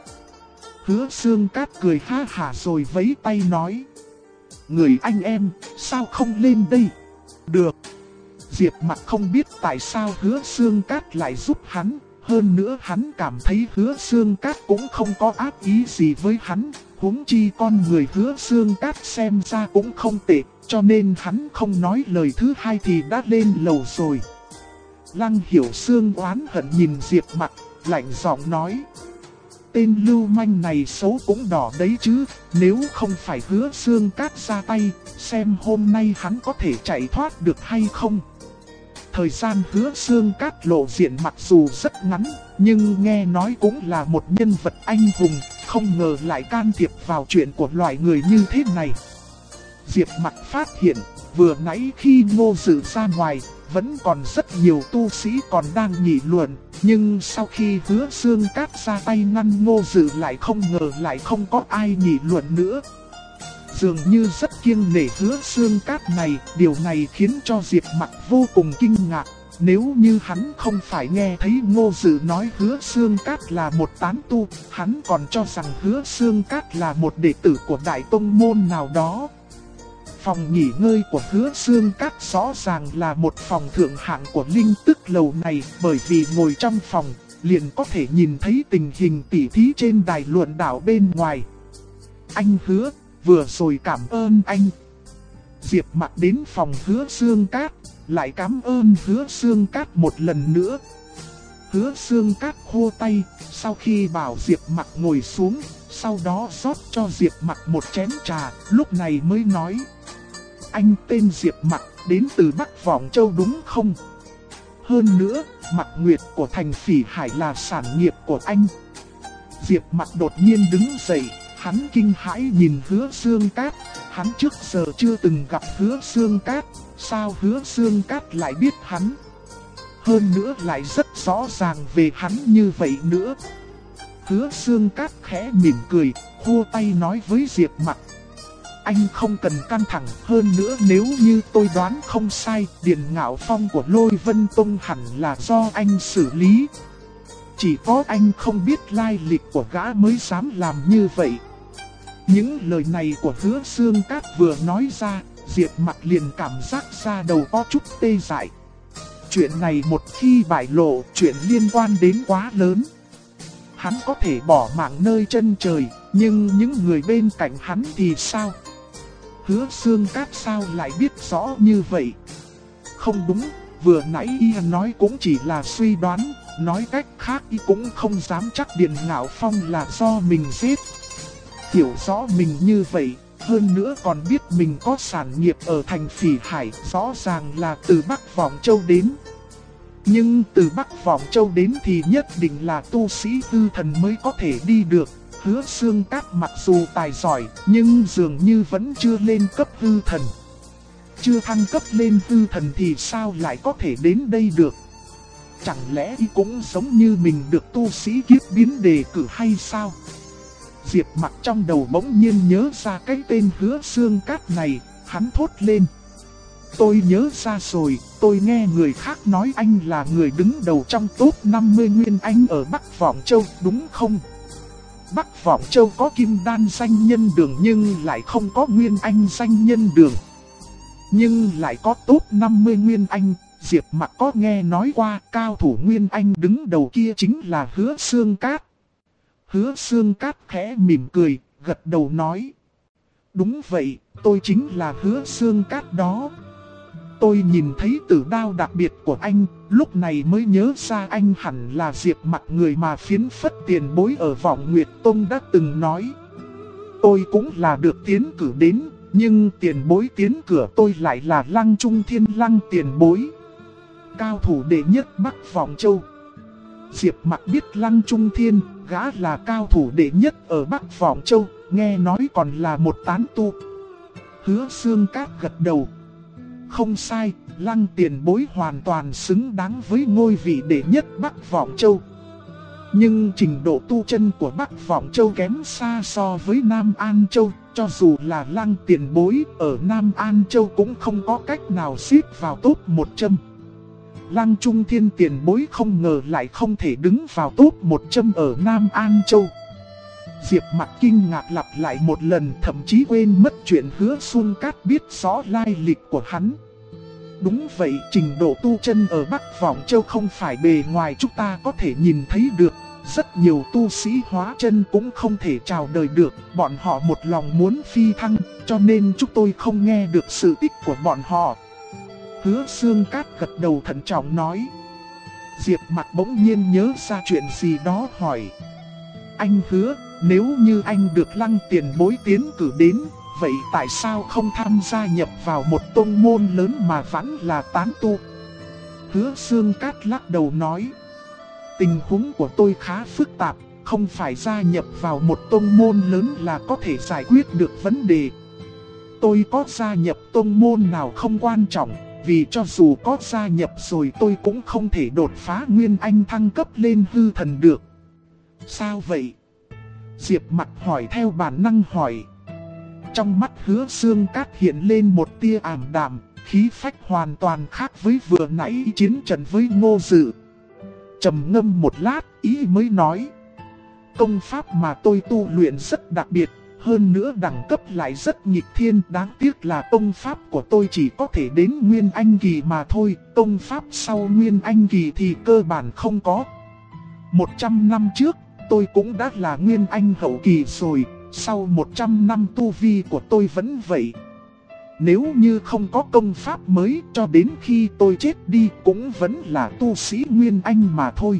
Hứa Xương Cát cười ha hả rồi vẫy tay nói. Người anh em, sao không lên đây? Được. Diệp Mặc không biết tại sao Hứa Xương Cát lại giúp hắn, hơn nữa hắn cảm thấy Hứa Xương Cát cũng không có ác ý gì với hắn, huống chi con người Hứa Xương Cát xem ra cũng không tệ, cho nên hắn không nói lời thứ hai thì đã lên lầu rồi. Lăng Hiểu Sương oán hận nhìn Diệp Mặc, lạnh giọng nói. Tên lưu manh này xấu cũng đỏ đấy chứ, nếu không phải Hứa Xương Cát ra tay, xem hôm nay hắn có thể chạy thoát được hay không. Thời gian Hứa Xương Cát lộ diện mặc dù rất ngắn, nhưng nghe nói cũng là một nhân vật anh hùng, không ngờ lại can thiệp vào chuyện của loại người như thế này. Diệp Mặc phát hiện, vừa nãy khi Ngô Dự ra ngoài, vẫn còn rất nhiều tu sĩ còn đang nghị luận, nhưng sau khi Hứa Xương Cát ra tay ngăn Ngô Dự lại không ngờ lại không có ai nghị luận nữa. Dường như rất kiêng nể Hứa Xương Cát này, điều này khiến cho Diệp Mặc vô cùng kinh ngạc. Nếu như hắn không phải nghe thấy Ngô Dự nói Hứa Xương Cát là một tán tu, hắn còn cho rằng Hứa Xương Cát là một đệ tử của đại tông môn nào đó. Phòng nghỉ ngơi của Hứa Xương Cát rõ ràng là một phòng thượng hạng của Linh Tức Lầu này, bởi vì ngồi trong phòng, liền có thể nhìn thấy tình hình tỉ thí trên đài luận đạo bên ngoài. Anh Hứa, vừa rồi cảm ơn anh. Diệp Mặc đến phòng Hứa Xương Cát, lại cảm ơn Hứa Xương Cát một lần nữa. Hứa Xương Cát khô tay, sau khi bảo Diệp Mặc ngồi xuống, sau đó rót cho Diệp Mặc một chén trà, lúc này mới nói. Anh tên Diệp Mặc, đến từ Bắc Vọng Châu đúng không? Hơn nữa, Mặc Nguyệt của thành Phỉ Hải là sản nghiệp của anh. Diệp Mặc đột nhiên đứng dậy, hắn kinh hãi nhìn Hứa Xương Cát, hắn trước giờ chưa từng gặp Hứa Xương Cát, sao Hứa Xương Cát lại biết hắn? Hơn nữa lại rất rõ ràng về hắn như vậy nữa. Hứa Xương Cát khẽ mỉm cười, khua tay nói với Diệp Mặc. Anh không cần căng thẳng, hơn nữa nếu như tôi đoán không sai, Điền Ngạo Phong của Lôi Vân Tông hẳn là do anh xử lý. Chỉ có anh không biết lai lịch của gã mới dám làm như vậy. Những lời này của Hứa Xương Cát vừa nói ra, Diệp Mặc liền cảm giác da đầu có chút tê dại. Chuyện này một khi bại lộ, chuyện liên quan đến quá lớn. Hắn có thể bỏ mạng nơi chân trời, nhưng những người bên cạnh hắn thì sao? Hứa Xương Cát sao lại biết rõ như vậy? Không đúng, vừa nãy y nói cũng chỉ là suy đoán, nói cách khác y cũng không dám chắc Điền Ngạo Phong là do mình giết. Hiểu rõ mình như vậy, hơn nữa còn biết mình có sản nghiệp ở thành Phỉ Hải, rõ ràng là từ Bắc Vọng Châu đến. Nhưng từ Bắc Vọng Châu đến thì nhất định là tu sĩ hư thần mới có thể đi được. Hứa Xương Cát mặc dù tài giỏi, nhưng dường như vẫn chưa lên cấp hư thần. Chưa thăng cấp lên hư thần thì sao lại có thể đến đây được? Chẳng lẽ y cũng giống như mình được tu sĩ kiếp biến đề cử hay sao? Diệp Mặc trong đầu bỗng nhiên nhớ ra cái tên Hứa Xương Cát này, hắn thốt lên. Tôi nhớ ra rồi, tôi nghe người khác nói anh là người đứng đầu trong top 50 Nguyên Anh ở Bắc Vọng Châu, đúng không? Bắc Vọng Châu có Kim Đan danh nhân đường nhưng lại không có Nguyên Anh danh nhân đường. Nhưng lại có top 50 Nguyên Anh, Diệp Mặc có nghe nói qua cao thủ Nguyên Anh đứng đầu kia chính là Hứa Xương Cát. Hứa Xương Cát khẽ mỉm cười, gật đầu nói. Đúng vậy, tôi chính là Hứa Xương Cát đó. Tôi nhìn thấy tử đao đặc biệt của anh, lúc này mới nhớ ra anh hẳn là Diệp Mặc, người mà phiến phất tiền bối ở Vọng Nguyệt Tông đã từng nói. Tôi cũng là được tiến cử đến, nhưng tiền bối tiến cử tôi lại là Lăng Trung Thiên Lăng tiền bối, cao thủ đệ nhất Bắc Vọng Châu. Diệp Mặc biết Lăng Trung Thiên, gã là cao thủ đệ nhất ở Bắc Vọng Châu, nghe nói còn là một tán tu. Hứa Xương Cát gật đầu. Không sai, Lăng tiền bối hoàn toàn xứng đáng với ngôi vị đệ nhất Bắc Vọng Châu. Nhưng trình độ tu chân của Bắc Vọng Châu kém xa so với Nam An Châu. Cho dù là Lăng tiền bối ở Nam An Châu cũng không có cách nào xếp vào top 100. Lăng Trung Thiên tiền bối không ngờ lại không thể đứng vào top 100 ở Nam An Châu. Diệp Mặc kinh ngạc lặp lại một lần, thậm chí quên mất chuyện Hứa Xương Cát biết rõ lai lịch của hắn. Đúng vậy, trình độ tu chân ở Bắc Vọng Châu không phải bề ngoài chúng ta có thể nhìn thấy được. Rất nhiều tu sĩ hóa chân cũng không thể chào đời được, bọn họ một lòng muốn phi thăng, cho nên chúng tôi không nghe được sự tích của bọn họ. Hứa Xương Cát gật đầu thận trọng nói. Diệp Mặc bỗng nhiên nhớ ra chuyện gì đó hỏi. Anh Hứa, nếu như anh được Lăng tiền bối tiến cử đến, vậy tại sao không tham gia nhập vào một tông môn lớn mà vẫn là tán tu? Hứa Xương Cát lắc đầu nói. Tình huống của tôi khá phức tạp, không phải gia nhập vào một tông môn lớn là có thể giải quyết được vấn đề. Tôi có gia nhập tông môn nào không quan trọng, vì cho dù có gia nhập rồi tôi cũng không thể đột phá Nguyên Anh thăng cấp lên hư thần được. Sao vậy? Diệp Mặc hỏi theo bản năng hỏi. Trong mắt Hứa Xương Cát hiện lên một tia ảm đạm, khí phách hoàn toàn khác với vừa nãy chiến trận với Ngô Dự. Trầm ngâm một lát, ý mới nói. Công pháp mà tôi tu luyện rất đặc biệt, hơn nữa đẳng cấp lại rất nghịch thiên. Đáng tiếc là công pháp của tôi chỉ có thể đến Nguyên Anh kỳ mà thôi, công pháp sau Nguyên Anh kỳ thì cơ bản không có. 100 năm trước, tôi cũng đã là Nguyên Anh hậu kỳ rồi, sau 100 năm tu vi của tôi vẫn vậy. Nếu như không có công pháp mới, cho đến khi tôi chết đi cũng vẫn là tu sĩ Nguyên Anh mà thôi.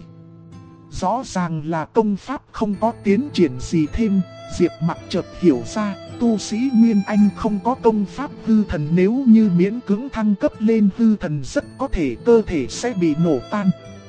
Rõ ràng là công pháp không có tiến triển gì thêm. Diệp Mặc chợt hiểu ra, tu sĩ Nguyên Anh không có công pháp hư thần, nếu như miễn cưỡng thăng cấp lên hư thần rất có thể cơ thể sẽ bị nổ tan.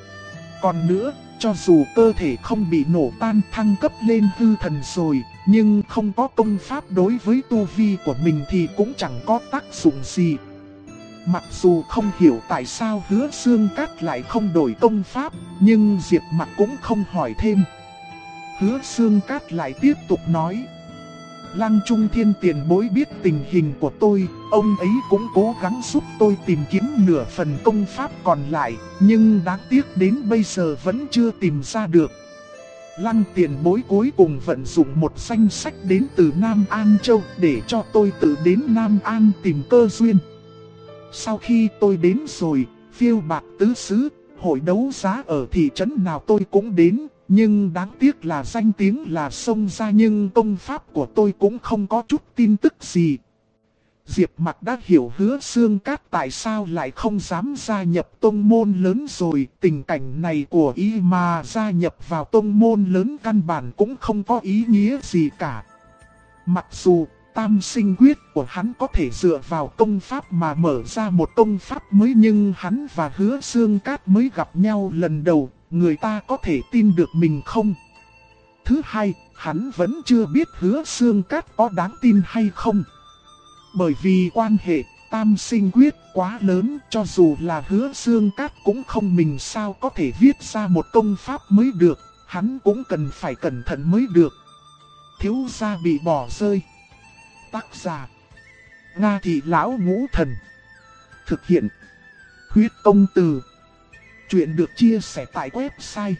Còn nữa, cho dù cơ thể không bị nổ tan thăng cấp lên hư thần rồi, nhưng không có công pháp đối với tu vi của mình thì cũng chẳng có tác dụng gì. Mặc dù không hiểu tại sao Hứa Xương Cát lại không đổi công pháp, nhưng Diệp Mặc cũng không hỏi thêm. Hứa Xương Cát lại tiếp tục nói. Lăng Trung Thiên tiền bối biết tình hình của tôi, ông ấy cũng cố gắng giúp tôi tìm kiếm nửa phần công pháp còn lại, nhưng đáng tiếc đến bây giờ vẫn chưa tìm ra được. Lăng tiền bối cuối cùng vận dụng một danh sách đến từ Nam An Châu để cho tôi tự đến Nam An tìm cơ duyên. Sau khi tôi đến rồi, phiêu bạc tứ xứ, hội đấu giá ở thị trấn nào tôi cũng đến. Nhưng đáng tiếc là danh tiếng là xông ra, nhưng công pháp của tôi cũng không có chút tin tức gì. Diệp Mặc đã hiểu Hứa Xương Cát tại sao lại không dám gia nhập tông môn lớn rồi. Tình cảnh này của y mà gia nhập vào tông môn lớn căn bản cũng không có ý nghĩa gì cả. Mặc dù tam sinh quyết của hắn có thể dựa vào công pháp mà mở ra một công pháp mới, nhưng hắn và Hứa Xương Cát mới gặp nhau lần đầu, người ta có thể tin được mình không? Thứ hai, hắn vẫn chưa biết Hứa Xương Cát có đáng tin hay không. Bởi vì quan hệ tam sinh quyết quá lớn, cho dù là Hứa Xương Cát cũng không mình sao có thể viết ra một công pháp mới được, hắn cũng cần phải cẩn thận mới được. Thiếu gia bị bỏ rơi. Tác giả: Nga Thị Lão Ngũ Thần. Thực hiện: Huyết Công Từ. Chuyện được chia sẻ tại website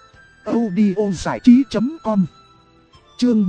audiozảichí.com. Chương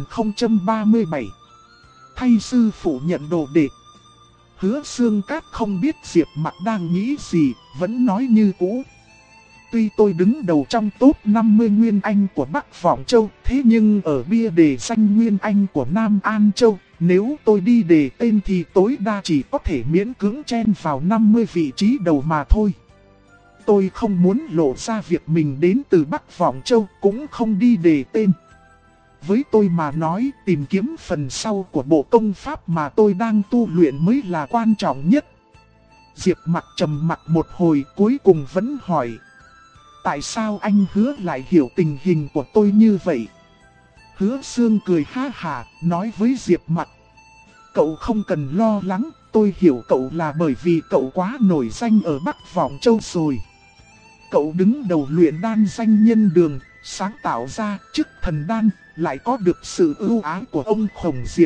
1037. Thay sư phụ nhận đồ đệ. Hứa Xương Cát không biết Diệp Mặc đang nghĩ gì, vẫn nói như cũ. Tuy tôi đứng đầu trong top 50 Nguyên Anh của Bắc Vọng Châu, thế nhưng ở bia đề danh Nguyên Anh của Nam An Châu, nếu tôi đi đề tên thì tối đa chỉ có thể miễn cưỡng chen vào 50 vị trí đầu mà thôi. Tôi không muốn lộ ra việc mình đến từ Bắc Vọng Châu, cũng không đi đề tên. Với tôi mà nói, tìm kiếm phần sau của bộ công pháp mà tôi đang tu luyện mới là quan trọng nhất. Diệp Mặc trầm mặc một hồi, cuối cùng vẫn hỏi: tại sao anh Hứa lại hiểu tình hình của tôi như vậy? Hứa Xương cười ha hả, nói với Diệp Mặc: cậu không cần lo lắng, tôi hiểu cậu là bởi vì cậu quá nổi danh ở Bắc Vọng Châu rồi. Cậu đứng đầu luyện đan danh nhân đường, sáng tạo ra chức thần đan, lại có được sự ưu ái của ông Khổng Diệp.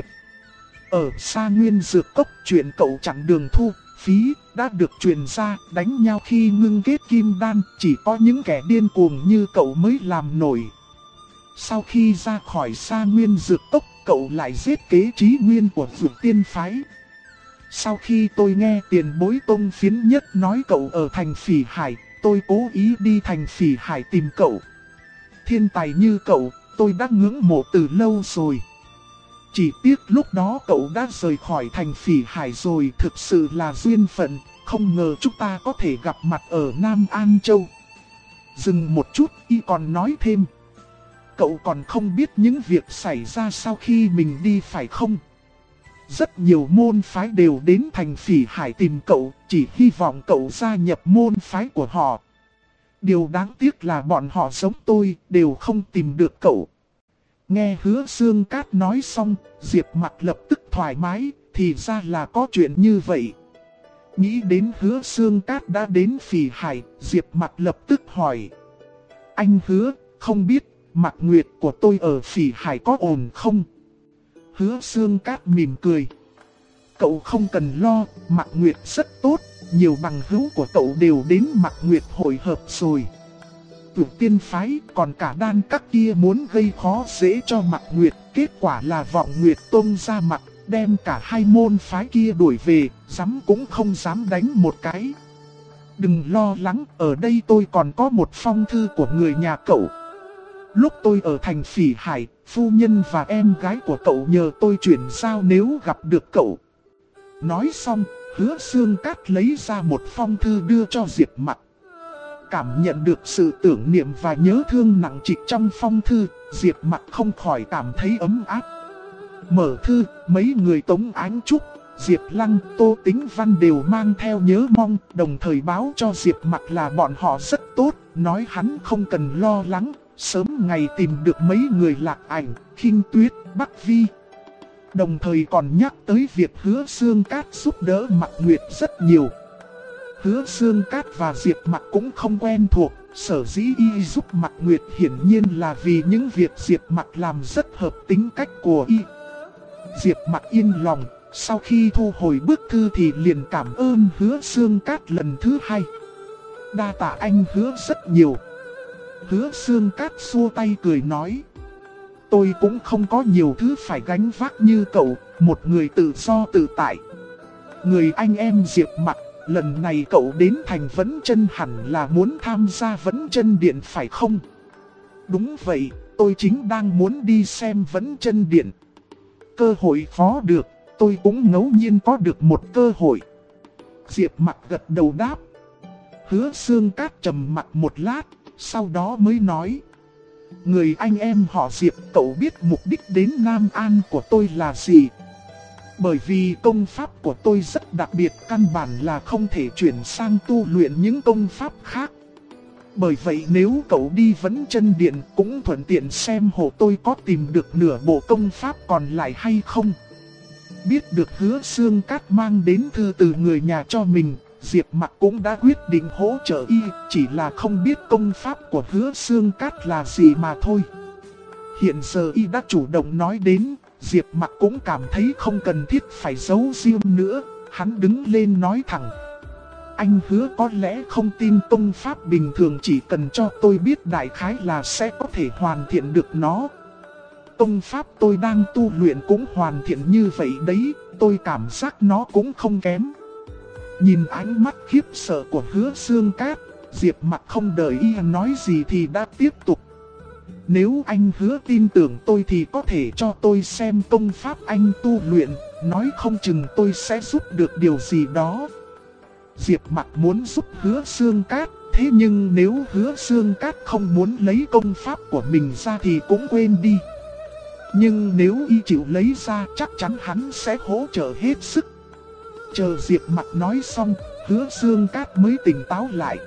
Ở Sa Nguyên Dược Cốc, chuyện cậu chặn đường thu phí đã được truyền ra, đánh nhau khi ngưng kết kim đan, chỉ có những kẻ điên cuồng như cậu mới làm nổi. Sau khi ra khỏi Sa Nguyên Dược Cốc, cậu lại giết kế Chí Nguyên của Dược Tiên Phái. Sau khi tôi nghe tiền bối Tông Phiến Nhất nói cậu ở thành Phỉ Hải, tôi cố ý đi thành Phỉ Hải tìm cậu. Thiên tài như cậu, tôi đã ngưỡng mộ từ lâu rồi. Chỉ tiếc lúc đó cậu đã rời khỏi thành Phỉ Hải rồi, thực sự là duyên phận, không ngờ chúng ta có thể gặp mặt ở Nam An Châu. Dừng một chút, y còn nói thêm: cậu còn không biết những việc xảy ra sau khi mình đi phải không? Rất nhiều môn phái đều đến thành Phỉ Hải tìm cậu, chỉ hy vọng cậu gia nhập môn phái của họ. Điều đáng tiếc là bọn họ giống tôi, đều không tìm được cậu. Nghe Hứa Xương Cát nói xong, Diệp Mặc lập tức thoải mái, thì ra là có chuyện như vậy. Nghĩ đến Hứa Xương Cát đã đến Phỉ Hải, Diệp Mặc lập tức hỏi: anh Hứa, không biết Mặc Nguyệt của tôi ở Phỉ Hải có ổn không? Hứa Xương Cát mỉm cười: cậu không cần lo, Mặc Nguyệt rất tốt, nhiều bằng hữu của cậu đều đến Mặc Nguyệt hội hợp rồi. Tuyệt Tiên Phái còn cả đan các kia muốn gây khó dễ cho Mặc Nguyệt, kết quả là Vọng Nguyệt Tông ra mặt, đem cả hai môn phái kia đuổi về, dám cũng không dám đánh một cái. Đừng lo lắng, ở đây tôi còn có một phong thư của người nhà cậu. Lúc tôi ở thành Phỉ Hải, phu nhân và em gái của cậu nhờ tôi chuyển giao nếu gặp được cậu. Nói xong, Hứa Xương Cát lấy ra một phong thư đưa cho Diệp Mặc. Cảm nhận được sự tưởng niệm và nhớ thương nặng trịch trong phong thư, Diệp Mặc không khỏi cảm thấy ấm áp. Mở thư, mấy người Tống Ánh Trúc, Diệp Lăng, Tô Tính Văn đều mang theo nhớ mong, đồng thời báo cho Diệp Mặc là bọn họ rất tốt, nói hắn không cần lo lắng, sớm ngày tìm được mấy người Lạc Ảnh, Khinh Tuyết, Bắc Vi. Đồng thời còn nhắc tới việc Hứa Xương Cát giúp đỡ Mặc Nguyệt rất nhiều. Hứa Xương Cát và Diệp Mặc cũng không quen thuộc, sở dĩ y giúp Mặc Nguyệt hiển nhiên là vì những việc Diệp Mặc làm rất hợp tính cách của y. Diệp Mặc yên lòng, sau khi thu hồi bức thư thì liền cảm ơn Hứa Xương Cát lần thứ hai. Đa tạ anh Hứa rất nhiều. Hứa Xương Cát xua tay cười nói: tôi cũng không có nhiều thứ phải gánh vác như cậu, một người tự do tự tại. Người anh em Diệp Mặc, lần này cậu đến thành Vấn Chân hẳn là muốn tham gia Vấn Chân Điện phải không? Đúng vậy, tôi chính đang muốn đi xem Vấn Chân Điện. Cơ hội khó được. tôi cũng ngẫu nhiên có được một cơ hội. Diệp Mặc gật đầu đáp. Hứa Xương Cát trầm mặc một lát, sau đó mới nói. Người anh em họ Diệp, cậu biết mục đích đến Nam An của tôi là gì? Bởi vì công pháp của tôi rất đặc biệt, căn bản là không thể chuyển sang tu luyện những công pháp khác. Bởi vậy nếu cậu đi Vấn Chân Điện cũng thuận tiện xem hộ tôi có tìm được nửa bộ công pháp còn lại hay không. Biết được Hứa Xương Cát mang đến thư từ người nhà cho mình, Diệp Mặc cũng đã quyết định hỗ trợ y, chỉ là không biết công pháp của Hứa Xương Cát là gì mà thôi. Hiện giờ y đã chủ động nói đến, Diệp Mặc cũng cảm thấy không cần thiết phải giấu riêng nữa, hắn đứng lên nói thẳng. Anh Hứa có lẽ không tin công pháp bình thường, chỉ cần cho tôi biết đại khái là sẽ có thể hoàn thiện được nó. Công pháp tôi đang tu luyện cũng hoàn thiện như vậy đấy, tôi cảm giác nó cũng không kém. Nhìn ánh mắt khiếp sợ của Hứa Xương Cát, Diệp Mặc không đợi y nói gì thì đã tiếp tục. Nếu anh Hứa tin tưởng tôi thì có thể cho tôi xem công pháp anh tu luyện, nói không chừng tôi sẽ giúp được điều gì đó. Diệp Mặc muốn giúp Hứa Xương Cát, thế nhưng nếu Hứa Xương Cát không muốn lấy công pháp của mình ra thì cũng quên đi. Nhưng nếu y chịu lấy ra chắc chắn hắn sẽ hỗ trợ hết sức. Chờ Diệp Mặc nói xong, Hứa Xương Cát mới tỉnh táo lại.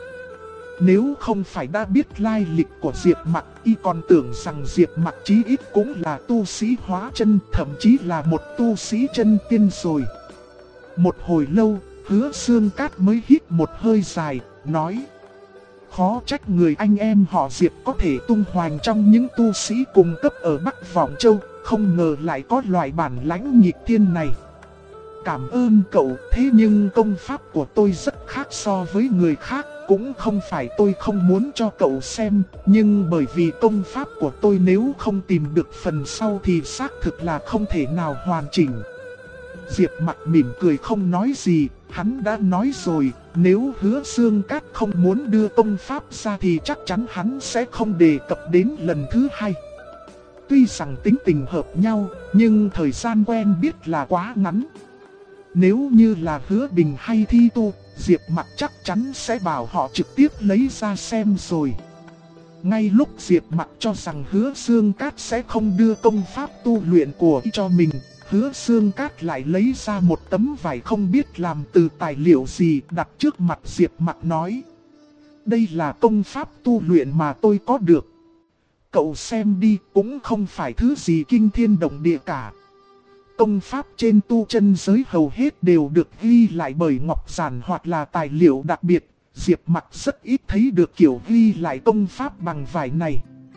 Nếu không phải đã biết lai lịch của Diệp Mặc, y còn tưởng rằng Diệp Mặc chí ít cũng là tu sĩ hóa chân, thậm chí là một tu sĩ chân tiên rồi. Một hồi lâu, Hứa Xương Cát mới hít một hơi dài, nói. Khó trách người anh em họ Diệp có thể tung hoành trong những tu sĩ cùng cấp ở Bắc Vọng Châu, không ngờ lại có loại bản lãnh nghịch thiên này. Cảm ơn cậu, thế nhưng công pháp của tôi rất khác so với người khác, cũng không phải tôi không muốn cho cậu xem, nhưng bởi vì công pháp của tôi nếu không tìm được phần sau thì xác thực là không thể nào hoàn chỉnh. Diệp Mặc mỉm cười không nói gì, hắn đã nói rồi, nếu Hứa Xương Cát không muốn đưa công pháp ra thì chắc chắn hắn sẽ không đề cập đến lần thứ hai. Tuy rằng tính tình hợp nhau, nhưng thời gian quen biết là quá ngắn. Nếu như là Hứa Bình hay Thi Tu, Diệp Mặc chắc chắn sẽ bảo họ trực tiếp lấy ra xem rồi. Ngay lúc Diệp Mặc cho rằng Hứa Xương Cát sẽ không đưa công pháp tu luyện của y cho mình, Hứa Xương Cát lại lấy ra một tấm vải không biết làm từ tài liệu gì đặt trước mặt Diệp Mặc nói. Đây là công pháp tu luyện mà tôi có được. Cậu xem đi, cũng không phải thứ gì kinh thiên động địa cả. Công pháp trên tu chân giới hầu hết đều được ghi lại bởi ngọc giản hoặc là tài liệu đặc biệt. Diệp Mặc rất ít thấy được kiểu ghi lại công pháp bằng vải này.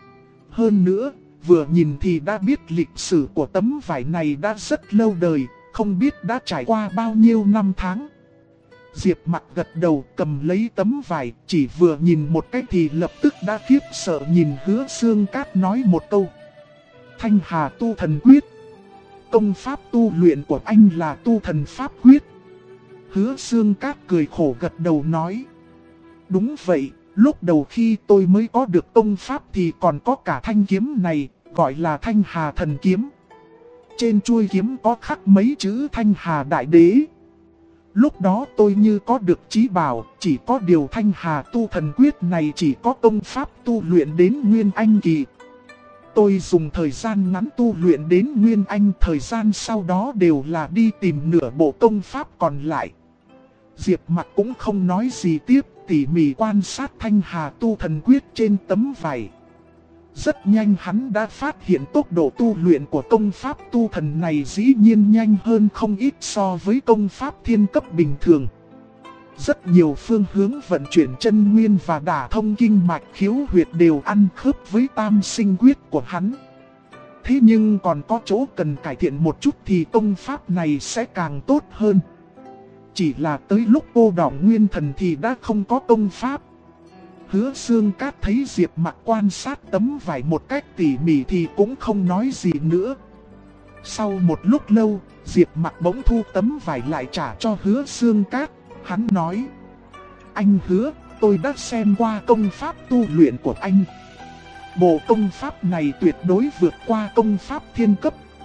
Hơn nữa, vừa nhìn thì đã biết lịch sử của tấm vải này đã rất lâu đời, không biết đã trải qua bao nhiêu năm tháng. Diệp Mặc gật đầu cầm lấy tấm vải, chỉ vừa nhìn một cái thì lập tức đã khiếp sợ nhìn Hứa Xương Cát nói một câu. Thanh Hà tu thần quyết. Công pháp tu luyện của anh là tu thần pháp quyết. Hứa Xương Cát cười khổ gật đầu nói. Đúng vậy, lúc đầu khi tôi mới có được công pháp thì còn có cả thanh kiếm này, gọi là Thanh Hà thần kiếm. Trên chuôi kiếm có khắc mấy chữ Thanh Hà đại đế. Lúc đó tôi như có được chí bảo, chỉ có điều Thanh Hà tu thần quyết này chỉ có công pháp tu luyện đến Nguyên Anh kỳ. Tôi dùng thời gian ngắn tu luyện đến Nguyên Anh, thời gian sau đó đều là đi tìm nửa bộ công pháp còn lại. Diệp Mặc cũng không nói gì tiếp, tỉ mỉ quan sát Thanh Hà tu thần quyết trên tấm vải. Rất nhanh hắn đã phát hiện tốc độ tu luyện của công pháp tu thần này dĩ nhiên nhanh hơn không ít so với công pháp thiên cấp bình thường. Rất nhiều phương hướng vận chuyển chân nguyên và đả thông kinh mạch khiếu huyệt đều ăn khớp với tam sinh quyết của hắn. Thế nhưng còn có chỗ cần cải thiện một chút thì công pháp này sẽ càng tốt hơn. Chỉ là tới lúc cô đọng nguyên thần thì đã không có công pháp. Hứa Xương Cát thấy Diệp Mặc quan sát tấm vải một cách tỉ mỉ thì cũng không nói gì nữa. Sau một lúc lâu, Diệp Mặc bỗng thu tấm vải lại trả cho Hứa Xương Cát. Hắn nói, anh Hứa, tôi đã xem qua công pháp tu luyện của anh. Bộ công pháp này tuyệt đối vượt qua công pháp thiên cấp,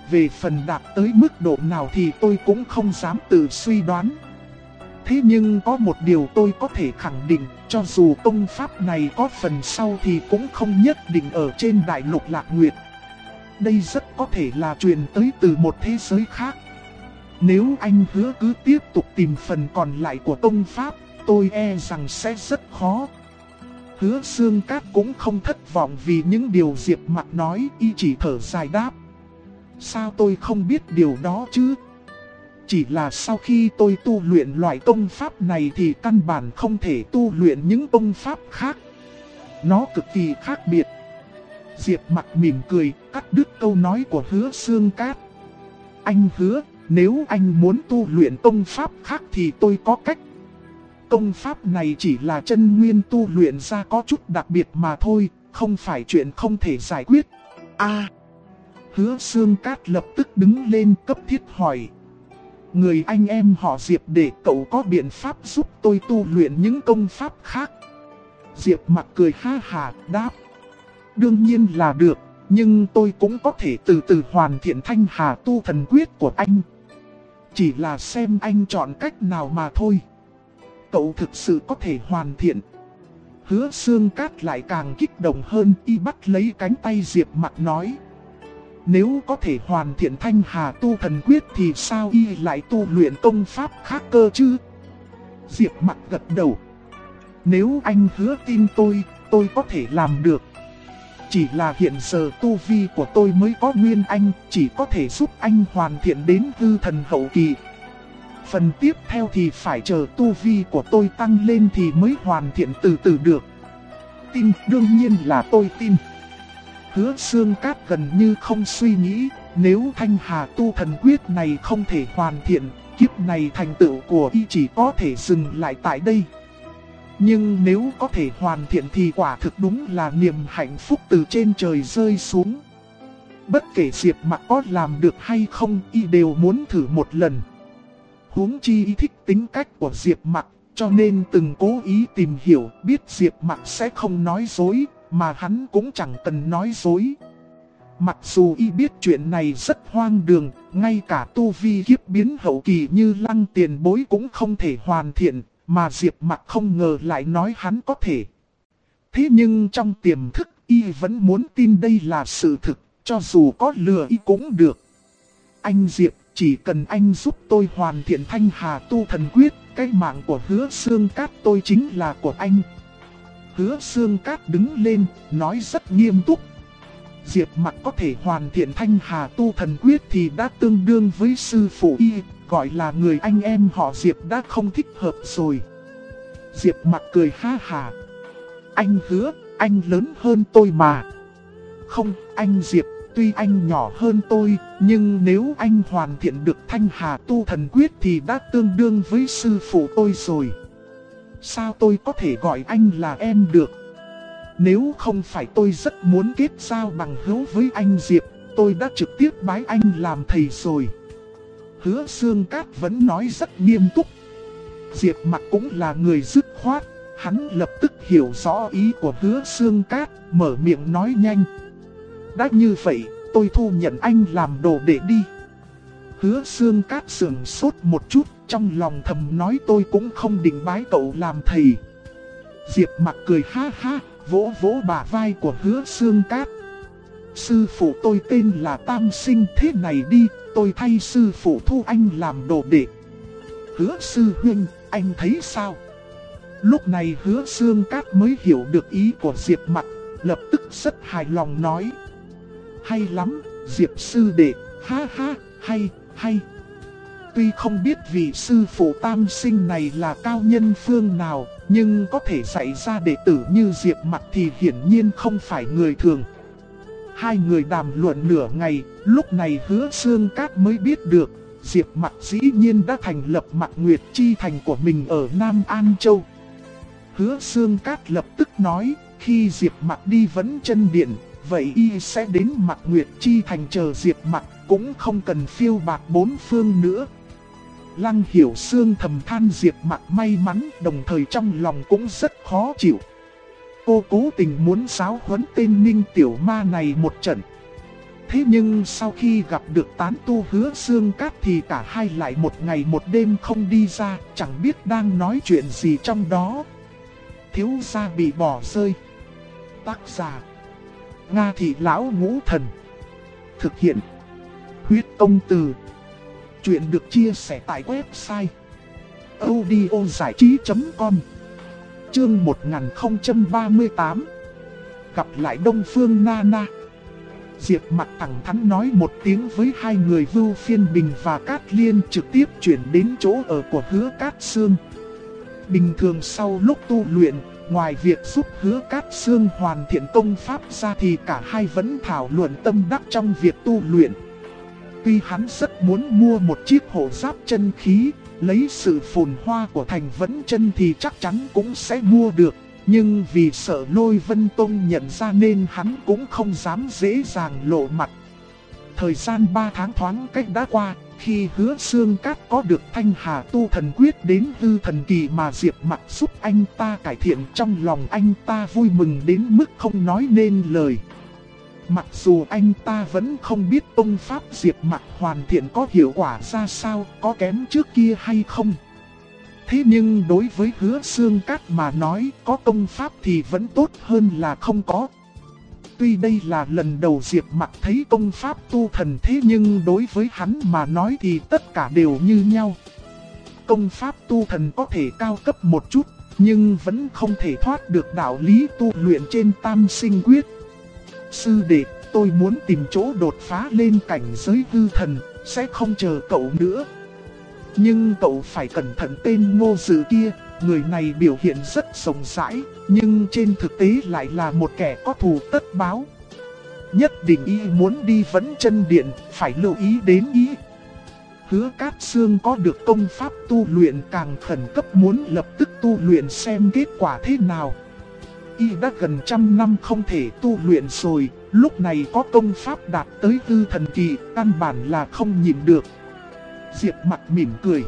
Về phần đạt tới mức độ nào thì tôi cũng không dám tự suy đoán. Thế nhưng có một điều tôi có thể khẳng định, cho dù công pháp này có phần sau thì cũng không nhất định ở trên đại lục Lạc Nguyệt. Đây rất có thể là truyền tới từ một thế giới khác. Nếu anh Hứa cứ tiếp tục tìm phần còn lại của công pháp, tôi e rằng sẽ rất khó. Hứa Xương Cát cũng không thất vọng vì những điều Diệp Mặc nói, y chỉ thở dài đáp. Sao tôi không biết điều đó chứ? Chỉ là sau khi tôi tu luyện loại công pháp này thì căn bản không thể tu luyện những công pháp khác. Nó cực kỳ khác biệt. Diệp Mặc mỉm cười, cắt đứt câu nói của Hứa Xương Cát. Anh Hứa, nếu anh muốn tu luyện công pháp khác thì tôi có cách. Công pháp này chỉ là chân nguyên tu luyện ra có chút đặc biệt mà thôi, không phải chuyện không thể giải quyết. Hứa Xương Cát lập tức đứng lên cấp thiết hỏi. Người anh em họ Diệp để cậu có biện pháp giúp tôi tu luyện những công pháp khác. Diệp Mặc cười ha hà đáp. Đương nhiên là được, nhưng tôi cũng có thể từ từ hoàn thiện Thanh Hà tu thần quyết của anh. Chỉ là xem anh chọn cách nào mà thôi. Cậu thực sự có thể hoàn thiện. Hứa Xương Cát lại càng kích động hơn, y bắt lấy cánh tay Diệp Mặc nói. Nếu có thể hoàn thiện Thanh Hà tu thần quyết thì sao y lại tu luyện công pháp khác cơ chứ? Diệp Mặc gật đầu. Nếu anh Hứa tin tôi có thể làm được. Chỉ là hiện giờ tu vi của tôi mới có nguyên anh, chỉ có thể giúp anh hoàn thiện đến hư thần hậu kỳ. Phần tiếp theo thì phải chờ tu vi của tôi tăng lên thì mới hoàn thiện từ từ được. Tin, đương nhiên là tôi tin. Hứa Xương Cát gần như không suy nghĩ, nếu Thanh Hà tu thần quyết này không thể hoàn thiện, kiếp này thành tựu của y chỉ có thể dừng lại tại đây. Nhưng nếu có thể hoàn thiện thì quả thực đúng là niềm hạnh phúc từ trên trời rơi xuống. Bất kể Diệp Mặc có làm được hay không, y đều muốn thử một lần. Huống chi y thích tính cách của Diệp Mặc, cho nên từng cố ý tìm hiểu, biết Diệp Mặc sẽ không nói dối, mà hắn cũng chẳng cần nói dối. Mặc dù y biết chuyện này rất hoang đường, ngay cả tu vi kiếp biến hậu kỳ như Lăng Tiền Bối cũng không thể hoàn thiện, mà Diệp Mặc không ngờ lại nói hắn có thể. Thế nhưng trong tiềm thức y vẫn muốn tin đây là sự thực, cho dù có lừa y cũng được. Anh Diệp, chỉ cần anh giúp tôi hoàn thiện Thanh Hà tu thần quyết, cái mạng của Hứa Xương Cát tôi chính là của anh. Hứa Xương Cát đứng lên, nói rất nghiêm túc. Diệp Mặc có thể hoàn thiện Thanh Hà tu thần quyết thì đã tương đương với sư phụ y, gọi là người anh em họ Diệp đã không thích hợp rồi. Diệp Mặc cười ha hà. Anh Hứa, anh lớn hơn tôi mà. Không, anh Diệp, tuy anh nhỏ hơn tôi, nhưng nếu anh hoàn thiện được Thanh Hà tu thần quyết thì đã tương đương với sư phụ tôi rồi. Sao tôi có thể gọi anh là em được? Nếu không phải tôi rất muốn kết giao bằng hữu với anh Diệp, tôi đã trực tiếp bái anh làm thầy rồi. Hứa Xương Cát vẫn nói rất nghiêm túc. Diệp Mặc cũng là người dứt khoát, hắn lập tức hiểu rõ ý của Hứa Xương Cát, mở miệng nói nhanh. Đã như vậy, tôi thu nhận anh làm đồ đệ đi. Hứa Xương Cát sững sốt một chút, trong lòng thầm nói tôi cũng không định bái cậu làm thầy. Diệp Mặc cười ha ha, vỗ vỗ bả vai của Hứa Xương Cát. Sư phụ tôi tên là Tam Sinh, thế này đi, tôi thay sư phụ thu anh làm đồ đệ. Hứa sư huynh, anh thấy sao? Lúc này Hứa Xương Cát mới hiểu được ý của Diệp Mặc, lập tức rất hài lòng nói. Hay lắm, Diệp sư đệ, ha ha, hay. Tuy không biết vị sư phụ Tam Sinh này là cao nhân phương nào, nhưng có thể dạy ra đệ tử như Diệp Mặc thì hiển nhiên không phải người thường. Hai người đàm luận nửa ngày, lúc này Hứa Xương Cát mới biết được, Diệp Mặc dĩ nhiên đã thành lập Mạc Nguyệt Chi Thành của mình ở Nam An Châu. Hứa Xương Cát lập tức nói, khi Diệp Mặc đi Vấn Chân Điện, vậy y sẽ đến Mạc Nguyệt Chi Thành chờ Diệp Mặc, cũng không cần phiêu bạt bốn phương nữa. Lăng Hiểu Sương thầm than Diệp Mặc may mắn, đồng thời trong lòng cũng rất khó chịu. Cô cố tình muốn giáo huấn tên Ninh Tiểu Ma này một trận. Thế nhưng sau khi gặp được tán tu Hứa Xương Cát thì cả hai lại một ngày một đêm không đi ra, chẳng biết đang nói chuyện gì trong đó. Thiếu gia bị bỏ rơi. Tác giả: Nga Thị Lão Ngũ Thần. Thực hiện: Huyết Công Từ. Chuyện được chia sẻ tại website audiozảichí.com. Chương 1038. Gặp lại Đông Phương Nana. Diệp Mặc thẳng thắn nói một tiếng với hai người Vưu Phiên Bình và Cát Liên, trực tiếp chuyển đến chỗ ở của Hứa Cát Sương. Bình thường sau lúc tu luyện, ngoài việc giúp Hứa Cát Sương hoàn thiện công pháp ra thì cả hai vẫn thảo luận tâm đắc trong việc tu luyện. Tuy hắn rất muốn mua một chiếc hộ giáp chân khí, lấy sự phồn hoa của Thành Vẫn Chân thì chắc chắn cũng sẽ mua được. Nhưng vì sợ Lôi Vân Tông nhận ra nên hắn cũng không dám dễ dàng lộ mặt. Thời gian 3 tháng thoáng cách đã qua, khi Hứa Xương Cát có được Thanh Hà Tu Thần Quyết đến hư thần kỳ mà Diệp Mặc giúp anh ta cải thiện, trong lòng anh ta vui mừng đến mức không nói nên lời. Mặc dù anh ta vẫn không biết công pháp Diệp Mặc hoàn thiện có hiệu quả ra sao, có kém trước kia hay không. Thế nhưng đối với Hứa Xương Cát mà nói, có công pháp thì vẫn tốt hơn là không có. Tuy đây là lần đầu Diệp Mặc thấy công pháp tu thần, thế nhưng đối với hắn mà nói thì tất cả đều như nhau. Công pháp tu thần có thể cao cấp một chút, nhưng vẫn không thể thoát được đạo lý tu luyện trên Tam Sinh Quyết. Sư đệ, tôi muốn tìm chỗ đột phá lên cảnh giới hư thần, sẽ không chờ cậu nữa. Nhưng cậu phải cẩn thận tên Ngô Dự kia, người này biểu hiện rất rộng rãi, nhưng trên thực tế lại là một kẻ có thù tất báo. Nhất định y muốn đi Vẫn Chân Điện, phải lưu ý đến y. Hứa Cát Sương có được công pháp tu luyện càng khẩn cấp, muốn lập tức tu luyện xem kết quả thế nào. Y đã gần 100 năm không thể tu luyện rồi, lúc này có công pháp đạt tới hư thần kỳ, căn bản là không nhịn được. Diệp Mặc mỉm cười.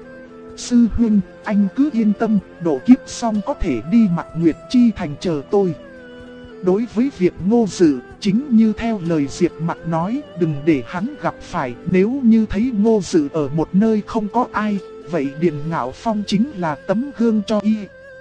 Sư huynh, anh cứ yên tâm, độ kiếp xong có thể đi Mạc Nguyệt Chi Thành chờ tôi. Đối với việc Ngô Dự, chính như theo lời Diệp Mặc nói, đừng để hắn gặp phải. Nếu như thấy Ngô Dự ở một nơi không có ai, vậy Điền Ngạo Phong chính là tấm gương cho y.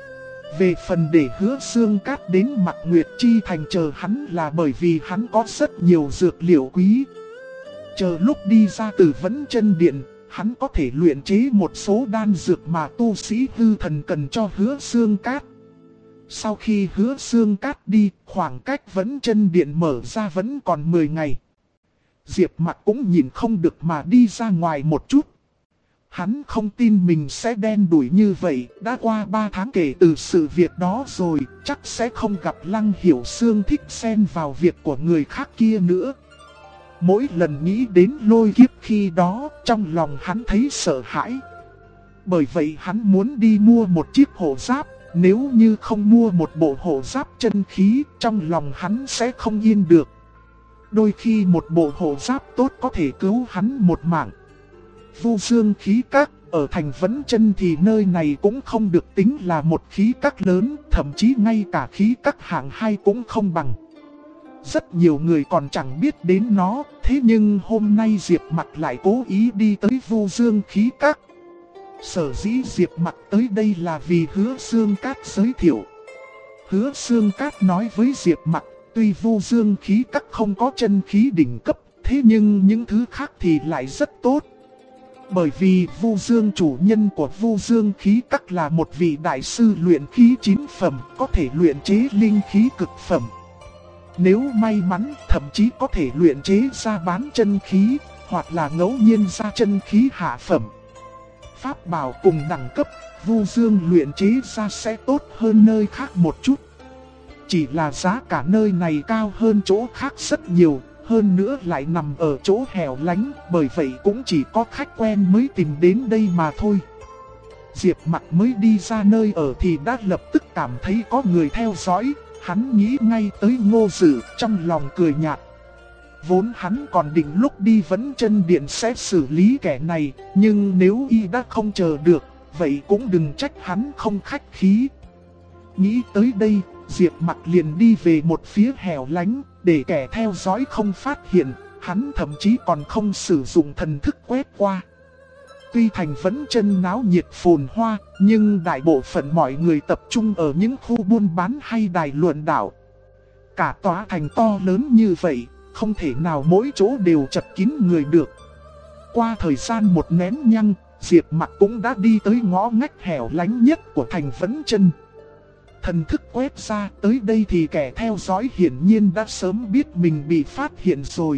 Về phần để Hứa Xương Cát đến Mạc Nguyệt Chi Thành chờ hắn là bởi vì hắn có rất nhiều dược liệu quý. Chờ lúc đi ra từ Vẫn Chân Điện, hắn có thể luyện chế một số đan dược mà tu sĩ hư thần cần cho Hứa Xương Cát. Sau khi Hứa Xương Cát đi, khoảng cách Vẫn Chân Điện mở ra vẫn còn 10 ngày. Diệp Mặc cũng nhìn không được mà đi ra ngoài một chút. Hắn không tin mình sẽ đen đủi như vậy, đã qua 3 tháng kể từ sự việc đó rồi, chắc sẽ không gặp Lăng Hiểu Xương thích xen vào việc của người khác kia nữa. Mỗi lần nghĩ đến Lôi Kiếp khi đó, trong lòng hắn thấy sợ hãi. Bởi vậy hắn muốn đi mua một chiếc hộ giáp, nếu như không mua một bộ hộ giáp chân khí, trong lòng hắn sẽ không yên được. Đôi khi một bộ hộ giáp tốt có thể cứu hắn một mạng. Vu Dương khí các, ở thành Vẫn Chân thì nơi này cũng không được tính là một khí các lớn, thậm chí ngay cả khí các hạng 2 cũng không bằng. Rất nhiều người còn chẳng biết đến nó, thế nhưng hôm nay Diệp Mặc lại cố ý đi tới Vu Dương khí các. Sở dĩ Diệp Mặc tới đây là vì Hứa Xương Cát giới thiệu. Hứa Xương Cát nói với Diệp Mặc, tuy Vu Dương khí các không có chân khí đỉnh cấp, thế nhưng những thứ khác thì lại rất tốt. Bởi vì Vu Dương chủ nhân của Vu Dương khí các là một vị đại sư luyện khí 9 phẩm, có thể luyện chế linh khí cực phẩm. Nếu may mắn, thậm chí có thể luyện chế ra bán chân khí, hoặc là ngẫu nhiên ra chân khí hạ phẩm. Pháp bảo cùng đẳng cấp, Vu Dương luyện chế ra sẽ tốt hơn nơi khác một chút. Chỉ là giá cả nơi này cao hơn chỗ khác rất nhiều, hơn nữa lại nằm ở chỗ hẻo lánh, bởi vậy cũng chỉ có khách quen mới tìm đến đây mà thôi. Diệp Mặc mới đi ra nơi ở thì đã lập tức cảm thấy có người theo dõi, hắn nghĩ ngay tới Ngô Dự, trong lòng cười nhạt. Vốn hắn còn định lúc đi Vẫn Chân Điện sẽ xử lý kẻ này, nhưng nếu y đã không chờ được, vậy cũng đừng trách hắn không khách khí. Nghĩ tới đây, Diệp Mặc liền đi về một phía hẻo lánh, để kẻ theo dõi không phát hiện, hắn thậm chí còn không sử dụng thần thức quét qua. Tuy thành vẫn chân náo nhiệt phồn hoa, nhưng đại bộ phận mọi người tập trung ở những khu buôn bán hay đài luận đạo. Cả tòa thành to lớn như vậy, không thể nào mỗi chỗ đều chật kín người được. Qua thời gian một nén nhăng, Diệp Mặc cũng đã đi tới ngõ ngách hẻo lánh nhất của thành Vẫn Chân. Thần thức quét ra, tới đây thì kẻ theo dõi hiển nhiên đã sớm biết mình bị phát hiện rồi.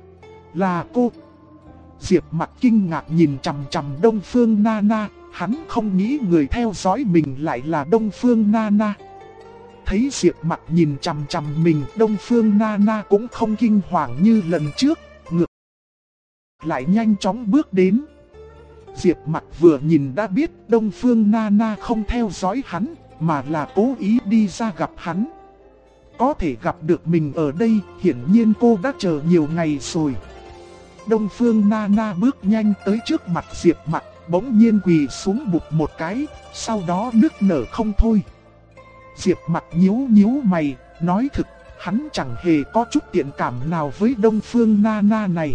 Là cô. Diệp Mặc kinh ngạc nhìn chằm chằm Đông Phương Nana, hắn không nghĩ người theo dõi mình lại là Đông Phương Nana. Thấy Diệp Mặc nhìn chằm chằm mình, Đông Phương Nana cũng không kinh hoàng như lần trước, ngược lại nhanh chóng bước đến. Diệp Mặc vừa nhìn đã biết Đông Phương Nana không theo dõi hắn, mà là cố ý đi ra gặp hắn. Có thể gặp được mình ở đây, hiển nhiên cô đã chờ nhiều ngày rồi. Đông Phương Nana bước nhanh tới trước mặt Diệp Mặc, bỗng nhiên quỳ xuống bụp một cái, sau đó nức nở không thôi. Diệp Mặc nhíu mày, nói thực, hắn chẳng hề có chút thiện cảm nào với Đông Phương Nana này.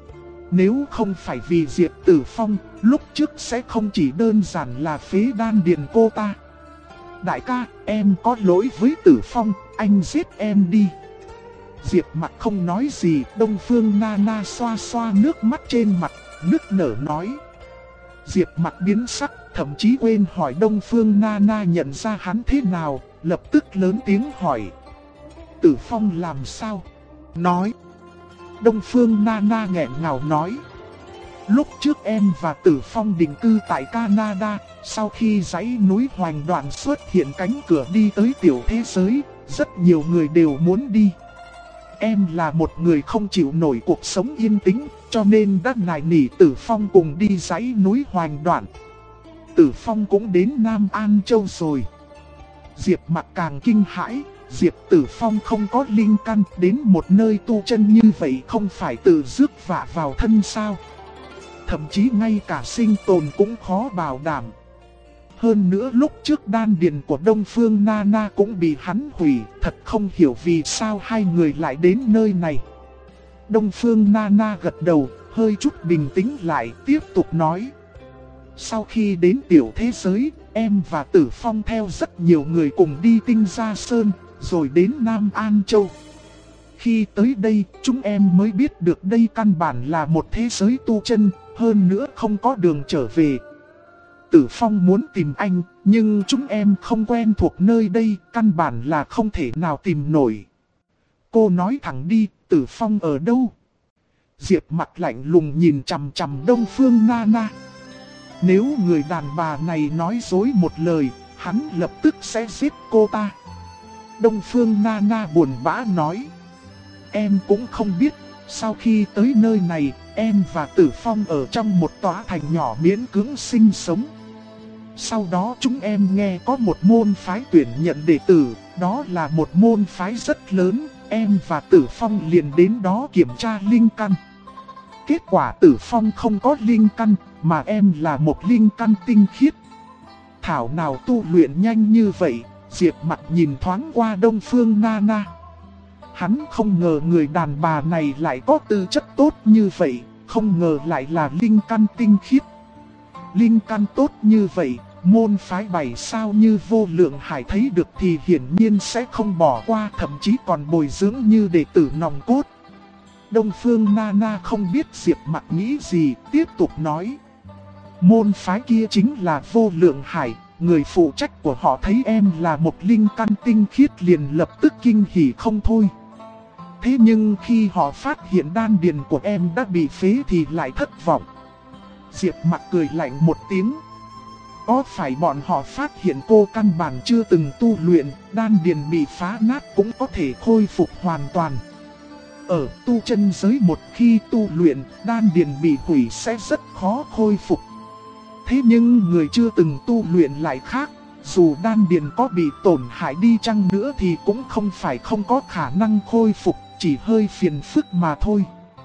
Nếu không phải vì Diệp Tử Phong, lúc trước sẽ không chỉ đơn giản là phế đan điền cô ta. Đại ca, em có lỗi với Tử Phong, anh giết em đi. Diệp Mặc không nói gì, Đông Phương Nana xoa xoa nước mắt trên mặt, nức nở nói. Diệp Mặc biến sắc, thậm chí quên hỏi Đông Phương Nana nhận ra hắn thế nào, lập tức lớn tiếng hỏi. Tử Phong làm sao? Nói. Đông Phương Nana nghẹn ngào nói. Lúc trước em và Tử Phong định cư tại Canada, sau khi dãy núi Hoành Đoạn xuất hiện cánh cửa đi tới tiểu thế giới, rất nhiều người đều muốn đi. Em là một người không chịu nổi cuộc sống yên tĩnh, cho nên đã nài nỉ Tử Phong cùng đi dãy núi Hoành Đoạn. Tử Phong cũng đến Nam An Châu rồi. Diệp Mặc càng kinh hãi, Diệp Tử Phong không có linh căn, đến một nơi tu chân như vậy không phải tự rước vạ vào thân sao? Thậm chí ngay cả sinh tồn cũng khó bảo đảm. Hơn nữa lúc trước đan điền của Đông Phương Nana cũng bị hắn hủy, thật không hiểu vì sao hai người lại đến nơi này. Đông Phương Nana gật đầu, hơi chút bình tĩnh lại, tiếp tục nói. Sau khi đến tiểu thế giới, em và Tử Phong theo rất nhiều người cùng đi Tinh Gia Sơn, rồi đến Nam An Châu. Khi tới đây, chúng em mới biết được đây căn bản là một thế giới tu chân, hơn nữa không có đường trở về. Tử Phong muốn tìm anh, nhưng chúng em không quen thuộc nơi đây, căn bản là không thể nào tìm nổi. Cô nói thẳng đi, Tử Phong ở đâu? Diệp Mặc lạnh lùng nhìn chằm chằm Đông Phương Nana. Nếu người đàn bà này nói dối một lời, hắn lập tức sẽ giết cô ta. Đông Phương Nana buồn bã nói. Em cũng không biết, sau khi tới nơi này, em và Tử Phong ở trong một tòa thành nhỏ miễn cưỡng sinh sống. Sau đó chúng em nghe có một môn phái tuyển nhận đệ tử, đó là một môn phái rất lớn, em và Tử Phong liền đến đó kiểm tra linh căn. Kết quả Tử Phong không có linh căn, mà em là một linh căn tinh khiết. Thảo nào tu luyện nhanh như vậy, Diệp Mặc nhìn thoáng qua Đông Phương Nana. Hắn không ngờ người đàn bà này lại có tư chất tốt như vậy, không ngờ lại là linh căn tinh khiết. Linh căn tốt như vậy, môn phái 7 sao như Vô Lượng Hải thấy được thì hiển nhiên sẽ không bỏ qua, thậm chí còn bồi dưỡng như đệ tử nòng cốt. Đông Phương Nana không biết Diệp Mặc nghĩ gì, tiếp tục nói. Môn phái kia chính là Vô Lượng Hải, người phụ trách của họ thấy em là một linh căn tinh khiết liền lập tức kinh hỉ không thôi. Thế nhưng khi họ phát hiện đan điền của em đã bị phế thì lại thất vọng. Diệp Mặc cười lạnh một tiếng. Có phải bọn họ phát hiện cô căn bản chưa từng tu luyện, đan điền bị phá nát cũng có thể khôi phục hoàn toàn. Ở tu chân giới một khi tu luyện, đan điền bị hủy sẽ rất khó khôi phục. Thế nhưng người chưa từng tu luyện lại khác, dù đan điền có bị tổn hại đi chăng nữa thì cũng không phải không có khả năng khôi phục, chỉ hơi phiền phức mà thôi.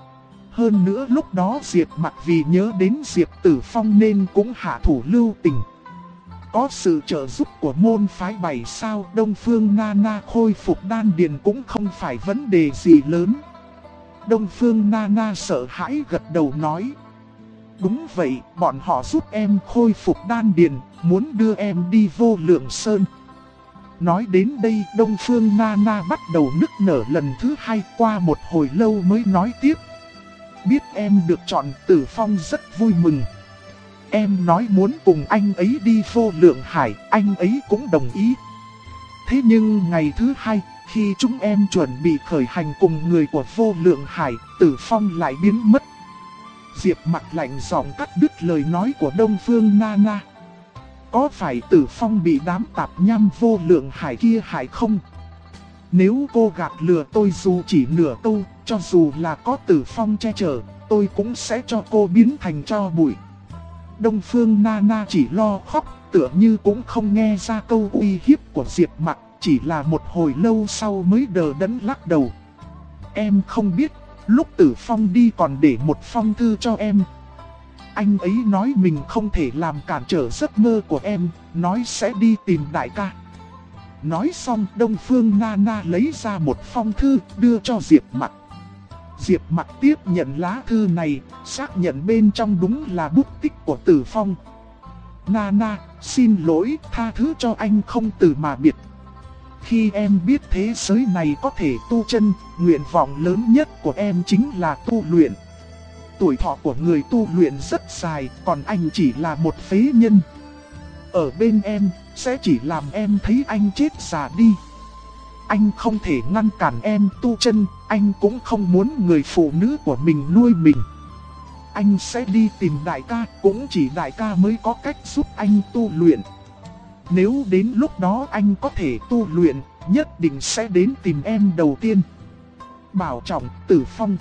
Hơn nữa lúc đó Diệp Mặc vì nhớ đến Diệp Tử Phong nên cũng hạ thủ lưu tình. Có sự trợ giúp của môn phái 7 sao, Đông Phương Nana khôi phục đan điền cũng không phải vấn đề gì lớn. Đông Phương Nana sợ hãi gật đầu nói. Đúng vậy, bọn họ giúp em khôi phục đan điền, muốn đưa em đi Vô Lượng Sơn. Nói đến đây, Đông Phương Nana bắt đầu nức nở lần thứ hai, qua một hồi lâu mới nói tiếp. Biết em được chọn, Tử Phong rất vui mừng. Em nói muốn cùng anh ấy đi Vô Lượng Hải, anh ấy cũng đồng ý. Thế nhưng ngày thứ hai, khi chúng em chuẩn bị khởi hành cùng người của Vô Lượng Hải, Tử Phong lại biến mất. Diệp Mặc lạnh giọng cắt đứt lời nói của Đông Phương Nana. Có phải Tử Phong bị đám tạp nham Vô Lượng Hải kia hại không? Nếu cô gạt lừa tôi dù chỉ nửa câu, cho dù là có Tử Phong che chở, tôi cũng sẽ cho cô biến thành tro bụi. Đông Phương Nana chỉ lo khóc, tựa như cũng không nghe ra câu uy hiếp của Diệp Mặc, chỉ là một hồi lâu sau mới đờ đẫn lắc đầu. Em không biết, lúc Tử Phong đi còn để một phong thư cho em. Anh ấy nói mình không thể làm cản trở giấc mơ của em, nói sẽ đi tìm đại ca. Nói xong, Đông Phương Nana lấy ra một phong thư đưa cho Diệp Mặc. Diệp Mặc tiếp nhận lá thư này, xác nhận bên trong đúng là bút tích của Tử Phong. Nana, xin lỗi, tha thứ cho anh không từ mà biệt. Khi em biết thế giới này có thể tu chân, nguyện vọng lớn nhất của em chính là tu luyện. Tuổi thọ của người tu luyện rất dài, còn anh chỉ là một phế nhân. Ở bên em, sẽ chỉ làm em thấy anh chết già đi. Anh không thể ngăn cản em tu chân, anh cũng không muốn người phụ nữ của mình nuôi mình. Anh sẽ đi tìm đại ca, cũng chỉ đại ca mới có cách giúp anh tu luyện. Nếu đến lúc đó anh có thể tu luyện, nhất định sẽ đến tìm em đầu tiên. Bảo trọng, Tử Phong.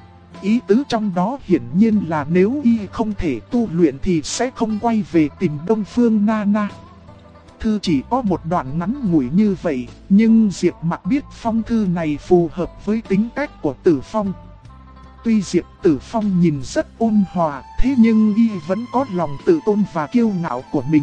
Ý tứ trong đó hiển nhiên là nếu y không thể tu luyện thì sẽ không quay về tìm Đông Phương Nana. Thư chỉ có một đoạn ngắn ngủi như vậy, nhưng Diệp Mặc biết phong thư này phù hợp với tính cách của Tử Phong. Tuy Diệp Tử Phong nhìn rất ôn hòa, thế nhưng y vẫn có lòng tự tôn và kiêu ngạo của mình.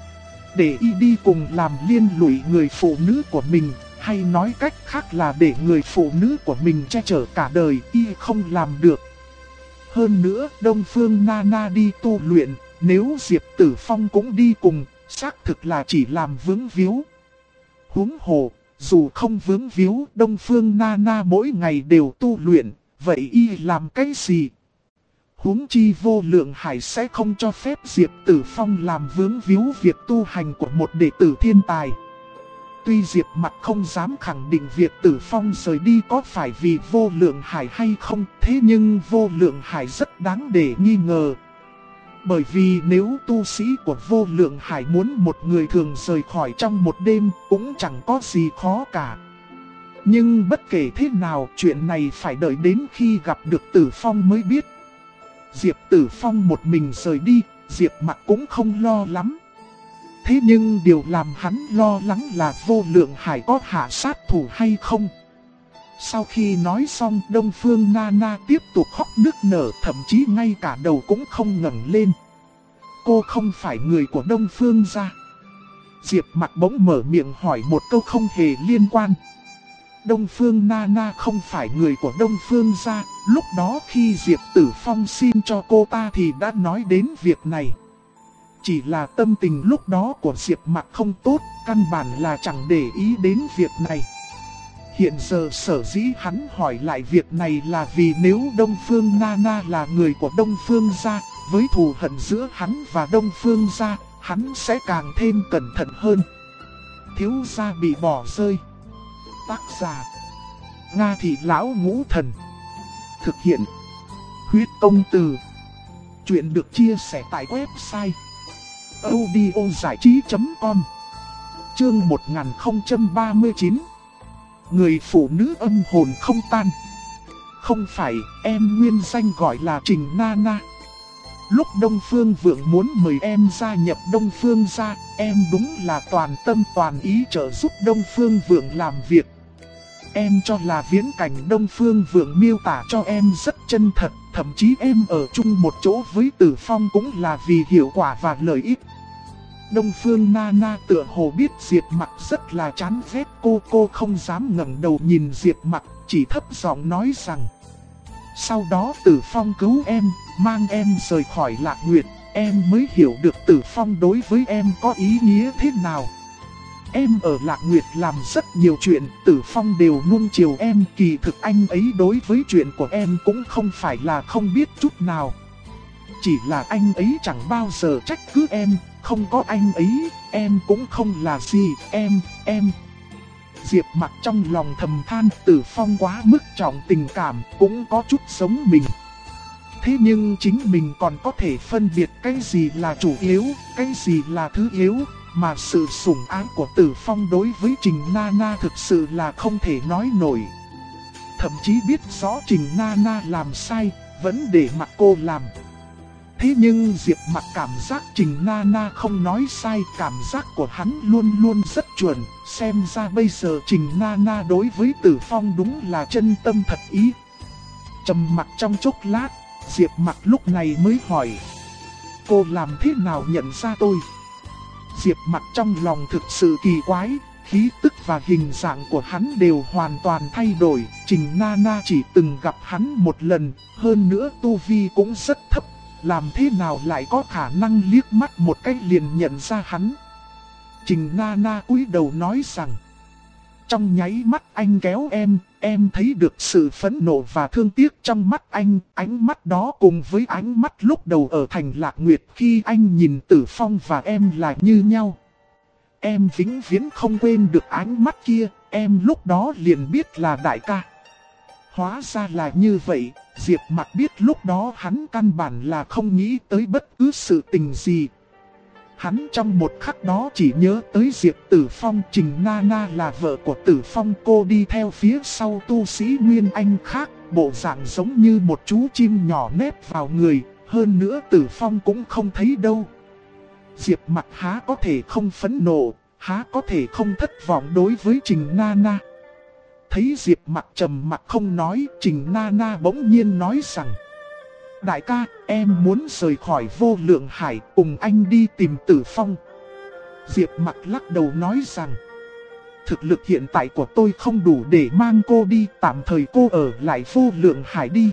Để y đi cùng làm liên lụy người phụ nữ của mình, hay nói cách khác là để người phụ nữ của mình che chở cả đời, y không làm được. Hơn nữa, Đông Phương Nana đi tu luyện, nếu Diệp Tử Phong cũng đi cùng, xác thực là chỉ làm vướng víu. Huống hồ, dù không vướng víu, Đông Phương Nana mỗi ngày đều tu luyện, vậy y làm cái gì? Huống chi Vô Lượng Hải sẽ không cho phép Diệp Tử Phong làm vướng víu việc tu hành của một đệ tử thiên tài. Tuy Diệp Mặc không dám khẳng định việc Tử Phong rời đi có phải vì Vô Lượng Hải hay không, thế nhưng Vô Lượng Hải rất đáng để nghi ngờ. Bởi vì nếu tu sĩ của Vô Lượng Hải muốn một người thường rời khỏi trong một đêm cũng chẳng có gì khó cả. Nhưng bất kể thế nào, chuyện này phải đợi đến khi gặp được Tử Phong mới biết. Diệp Tử Phong một mình rời đi, Diệp Mặc cũng không lo lắm. Thế nhưng điều làm hắn lo lắng là Vô Lượng Hải có hạ sát thủ hay không. Sau khi nói xong, Đông Phương Nana tiếp tục khóc nức nở, thậm chí ngay cả đầu cũng không ngẩng lên. Cô không phải người của Đông Phương gia. Diệp Mặc bỗng mở miệng hỏi một câu không hề liên quan. Đông Phương Nana không phải người của Đông Phương gia, lúc đó khi Diệp Tử Phong xin cho cô ta thì đã nói đến việc này. Chỉ là tâm tình lúc đó của Diệp Mặc không tốt, căn bản là chẳng để ý đến việc này. Hiện giờ sở dĩ hắn hỏi lại việc này là vì nếu Đông Phương Nana là người của Đông Phương gia, với thù hận giữa hắn và Đông Phương gia, hắn sẽ càng thêm cẩn thận hơn. Thiếu gia bị bỏ rơi. Tác giả: Nga Thị Lão Ngũ Thần. Thực hiện: Huyết Công Từ. Chuyện được chia sẻ tại website audiozảichí.com. Chương 1039. Người phụ nữ âm hồn không tan. Không phải, em nguyên danh gọi là Trình Nana. Lúc Đông Phương Vượng muốn mời em gia nhập Đông Phương gia, em đúng là toàn tâm toàn ý trợ giúp Đông Phương Vượng làm việc. Em cho là viễn cảnh Đông Phương Vượng miêu tả cho em rất chân thật, thậm chí em ở chung một chỗ với Tử Phong cũng là vì hiệu quả và lợi ích. Đông Phương Nana tựa hồ biết Diệp Mặc rất là chán ghét cô không dám ngẩng đầu nhìn Diệp Mặc, chỉ thấp giọng nói rằng: Sau đó Tử Phong cứu em, mang em rời khỏi Lạc Nguyệt, em mới hiểu được Tử Phong đối với em có ý nghĩa thế nào. Em ở Lạc Nguyệt làm rất nhiều chuyện, Tử Phong đều nuông chiều em, kỳ thực anh ấy đối với chuyện của em cũng không phải là không biết chút nào. Chỉ là anh ấy chẳng bao giờ trách cứ em, không có anh ấy, em cũng không là gì, em. Diệp Mặc trong lòng thầm than Tử Phong quá mức trọng tình cảm, cũng có chút giống mình. Thế nhưng chính mình còn có thể phân biệt cái gì là chủ yếu, cái gì là thứ yếu, mà sự sủng ái của Tử Phong đối với Trình Nana thực sự là không thể nói nổi. Thậm chí biết rõ Trình Nana làm sai, vẫn để mặc cô làm. Thế nhưng Diệp Mặc cảm giác Trình Nana không nói sai, cảm giác của hắn luôn luôn rất chuẩn. Xem ra bây giờ Trình Nana đối với Tử Phong đúng là chân tâm thật ý. Trầm mặc trong chốc lát, Diệp Mặc lúc này mới hỏi: cô làm thế nào nhận ra tôi? Diệp Mặc trong lòng thực sự kỳ quái, khí tức và hình dạng của hắn đều hoàn toàn thay đổi. Trình Nana chỉ từng gặp hắn một lần, hơn nữa tu vi cũng rất thấp. Làm thế nào lại có khả năng liếc mắt một cái liền nhận ra hắn? Trình Nana cúi đầu nói rằng: trong nháy mắt anh kéo em thấy được sự phẫn nộ và thương tiếc trong mắt anh. Ánh mắt đó cùng với ánh mắt lúc đầu ở thành Lạc Nguyệt khi anh nhìn Tử Phong và em là như nhau. Em vĩnh viễn không quên được ánh mắt kia, em lúc đó liền biết là đại ca. Hóa ra là như vậy, Diệp Mặc biết lúc đó hắn căn bản là không nghĩ tới bất cứ sự tình gì. Hắn trong một khắc đó chỉ nhớ tới Diệp Tử Phong. Trình Nana là vợ của Tử Phong, cô đi theo phía sau tu sĩ Nguyên Anh khác, bộ dạng giống như một chú chim nhỏ nép vào người, hơn nữa Tử Phong cũng không thấy đâu. Diệp Mặc há có thể không phẫn nộ, há có thể không thất vọng đối với Trình Nana. Thấy Diệp Mặc trầm mặc không nói, Trình Nana bỗng nhiên nói rằng: đại ca, em muốn rời khỏi Vô Lượng Hải cùng anh đi tìm Tử Phong. Diệp Mặc lắc đầu nói rằng: thực lực hiện tại của tôi không đủ để mang cô đi, tạm thời cô ở lại Vô Lượng Hải đi.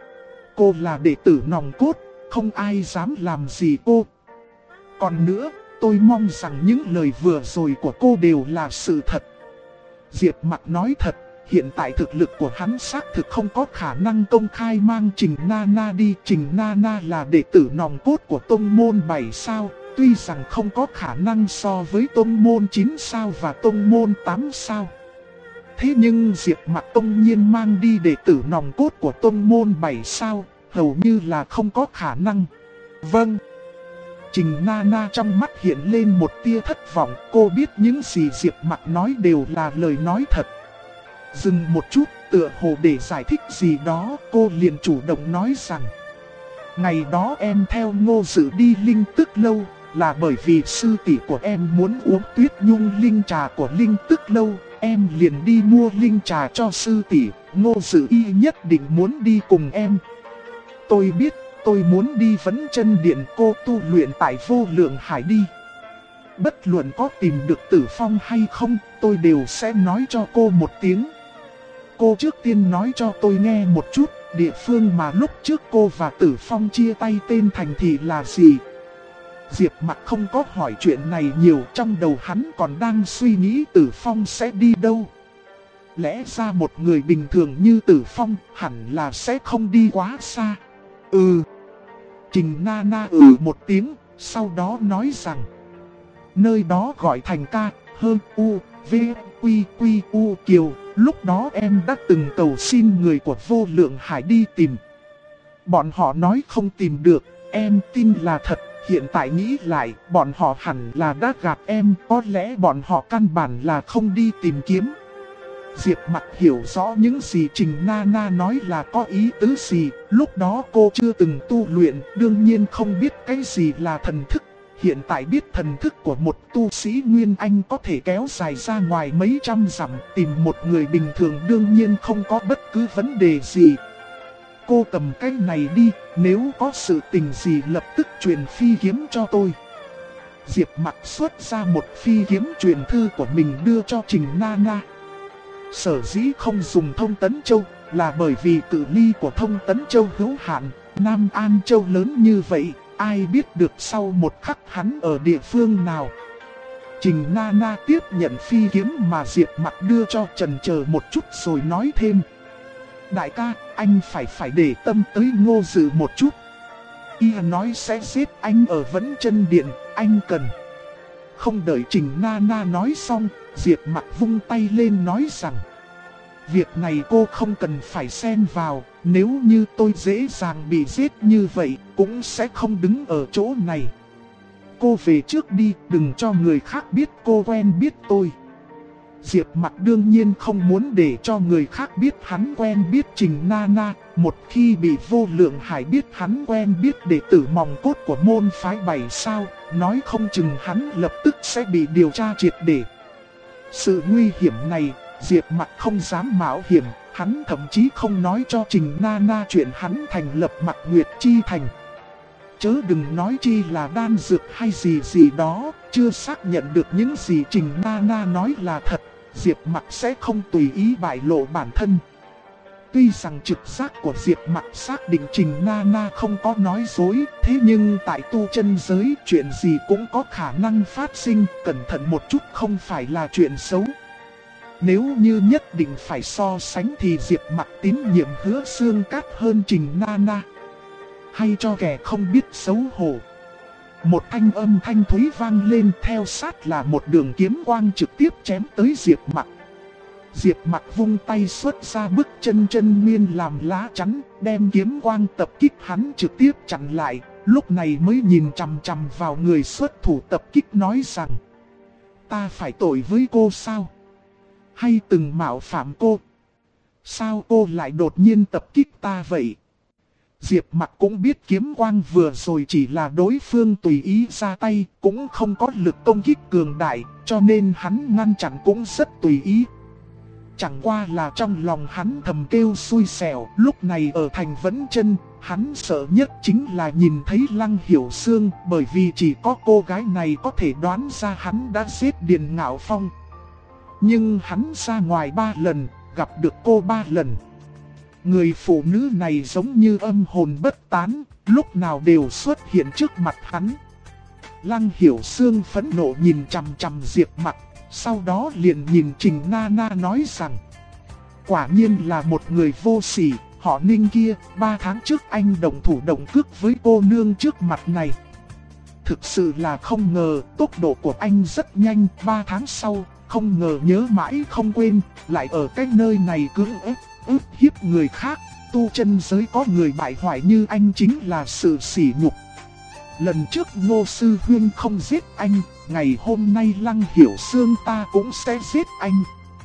Cô là đệ tử nòng cốt, không ai dám làm gì cô. Còn nữa, tôi mong rằng những lời vừa rồi của cô đều là sự thật. Diệp Mặc nói thật, hiện tại thực lực của hắn xác thực không có khả năng công khai mang Trình Nana đi. Trình Nana là đệ tử nòng cốt của tông môn 7 sao, tuy rằng không có khả năng so với tông môn 9 sao và tông môn 8 sao. Thế nhưng Diệp Mặc tông nhiên mang đi đệ tử nòng cốt của tông môn 7 sao, hầu như là không có khả năng. Vâng. Trình Nana trong mắt hiện lên một tia thất vọng, cô biết những gì Diệp Mặc nói đều là lời nói thật. Dừng một chút, tựa hồ để giải thích gì đó, cô liền chủ động nói rằng: ngày đó em theo Ngô Dự đi Linh Tức Lâu, là bởi vì sư tỷ của em muốn uống Tuyết Nhung linh trà của Linh Tức Lâu, em liền đi mua linh trà cho sư tỷ. Ngô Dự y nhất định muốn đi cùng em. Tôi biết, tôi muốn đi Vấn Chân Điện cô tu luyện tại Vô Lượng Hải đi. Bất luận có tìm được Tử Phong hay không, tôi đều sẽ nói cho cô một tiếng. Cô trước tiên nói cho tôi nghe một chút, địa phương mà lúc trước cô và Tử Phong chia tay tên thành thị là gì? Diệp Mặc không có hỏi chuyện này nhiều, trong đầu hắn còn đang suy nghĩ Tử Phong sẽ đi đâu. Lẽ ra một người bình thường như Tử Phong hẳn là sẽ không đi quá xa. Trình Nana một tiếng, sau đó nói rằng: nơi đó gọi thành Ca, Hơn, U, V, Quy, Quy, U, Kiều. Lúc đó em đã từng cầu xin người của Vô Lượng Hải đi tìm. Bọn họ nói không tìm được, em tin là thật. Hiện tại nghĩ lại, bọn họ hẳn là đã gạt em, có lẽ bọn họ căn bản là không đi tìm kiếm. Diệp Mặc hiểu rõ những gì Trình Nana nói là có ý tứ gì. Lúc đó cô chưa từng tu luyện, đương nhiên không biết cái gì là thần thức. Hiện tại biết thần thức của một tu sĩ Nguyên Anh có thể kéo dài ra ngoài mấy trăm dặm, tìm một người bình thường đương nhiên không có bất cứ vấn đề gì. Cô cầm cái này đi, nếu có sự tình gì lập tức truyền phi kiếm cho tôi. Diệp Mặc xuất ra một phi kiếm truyền thư của mình đưa cho Trình Nana. Sở dĩ không dùng Thông Tấn Châu, là bởi vì cự ly của Thông Tấn Châu hữu hạn, Nam An Châu lớn như vậy, ai biết được sau một khắc hắn ở địa phương nào. Trình Nana tiếp nhận phi kiếm mà Diệp Mặc đưa cho, chần chờ một chút rồi nói thêm. Đại ca, anh phải để tâm tới Ngô Dự một chút. Y nói sẽ giết anh ở Vẫn Chân Điện, anh cần. Không đợi Trình Nana nói xong, Diệp Mặc vung tay lên nói rằng. Việc này cô không cần phải xen vào, nếu như tôi dễ dàng bị giết như vậy, cũng sẽ không đứng ở chỗ này. Cô về trước đi, đừng cho người khác biết cô quen biết tôi. Diệp Mặc đương nhiên không muốn để cho người khác biết hắn quen biết Trình Nana. Một khi bị Vô Lượng Hải biết hắn quen biết đệ tử mòng cốt của môn phái 7 sao, nói không chừng hắn lập tức sẽ bị điều tra triệt để. Sự nguy hiểm này, Diệp Mặc không dám mạo hiểm, hắn thậm chí không nói cho Trình Nana chuyện hắn thành lập Mặc Nguyệt Chi Thành. Chớ đừng nói chi là đan dược hay gì đó, chưa xác nhận được những gì Trình Nana nói là thật, Diệp Mặc sẽ không tùy ý bại lộ bản thân. Tuy rằng trực giác của Diệp Mặc xác định Trình Nana không có nói dối, thế nhưng tại tu chân giới chuyện gì cũng có khả năng phát sinh, cẩn thận một chút không phải là chuyện xấu. Nếu như nhất định phải so sánh thì Diệp Mặc tín nhiệm Hứa Xương Cát hơn Trình Nana. Hay cho kẻ không biết xấu hổ. Một thanh âm thanh thúy vang lên, theo sát là một đường kiếm quang trực tiếp chém tới Diệp Mặc. Diệp Mặc vung tay xuất ra bức chân nguyên làm lá chắn, đem kiếm quang tập kích hắn trực tiếp chặn lại, lúc này mới nhìn chằm chằm vào người xuất thủ tập kích nói rằng. Ta phải tội với cô sao? Hay từng mạo phạm cô? Sao cô lại đột nhiên tập kích ta vậy? Diệp Mặc cũng biết kiếm quang vừa rồi chỉ là đối phương tùy ý ra tay, cũng không có lực công kích cường đại, cho nên hắn ngăn chặn cũng rất tùy ý. Chẳng qua là trong lòng hắn thầm kêu xui xẻo, lúc này ở thành Vẫn Chân, hắn sợ nhất chính là nhìn thấy Lăng Hiểu Sương, bởi vì chỉ có cô gái này có thể đoán ra hắn đã giết Điền Ngạo Phong. Nhưng hắn ra ngoài 3 lần, gặp được cô 3 lần. Người phụ nữ này giống như âm hồn bất tán, lúc nào đều xuất hiện trước mặt hắn. Lăng Hiểu Sương phẫn nộ nhìn chằm chằm Diệp Mặc, sau đó liền nhìn Trình Nana nói rằng. Quả nhiên là một người vô sỉ, họ Ninh kia, 3 tháng trước anh động thủ động cước với cô nương trước mặt này. Thực sự là không ngờ, tốc độ của anh rất nhanh, 3 tháng sau, không ngờ nhớ mãi không quên, lại ở cái nơi này cưỡng ức hiếp người khác. Tu chân giới có người bại hoại như anh chính là sự sỉ nhục. Lần trước Ngô Sư Huynh không giết anh, ngày hôm nay Lăng Hiểu Sương ta cũng sẽ giết anh.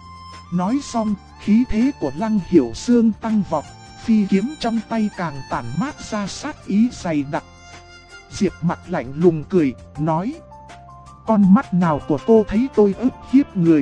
Nói xong, khí thế của Lăng Hiểu Sương tăng vọt, phi kiếm trong tay càng tản mát ra sát ý dày đặc. Diệp Mặc lạnh lùng cười, nói. Con mắt nào của cô thấy tôi ức hiếp người?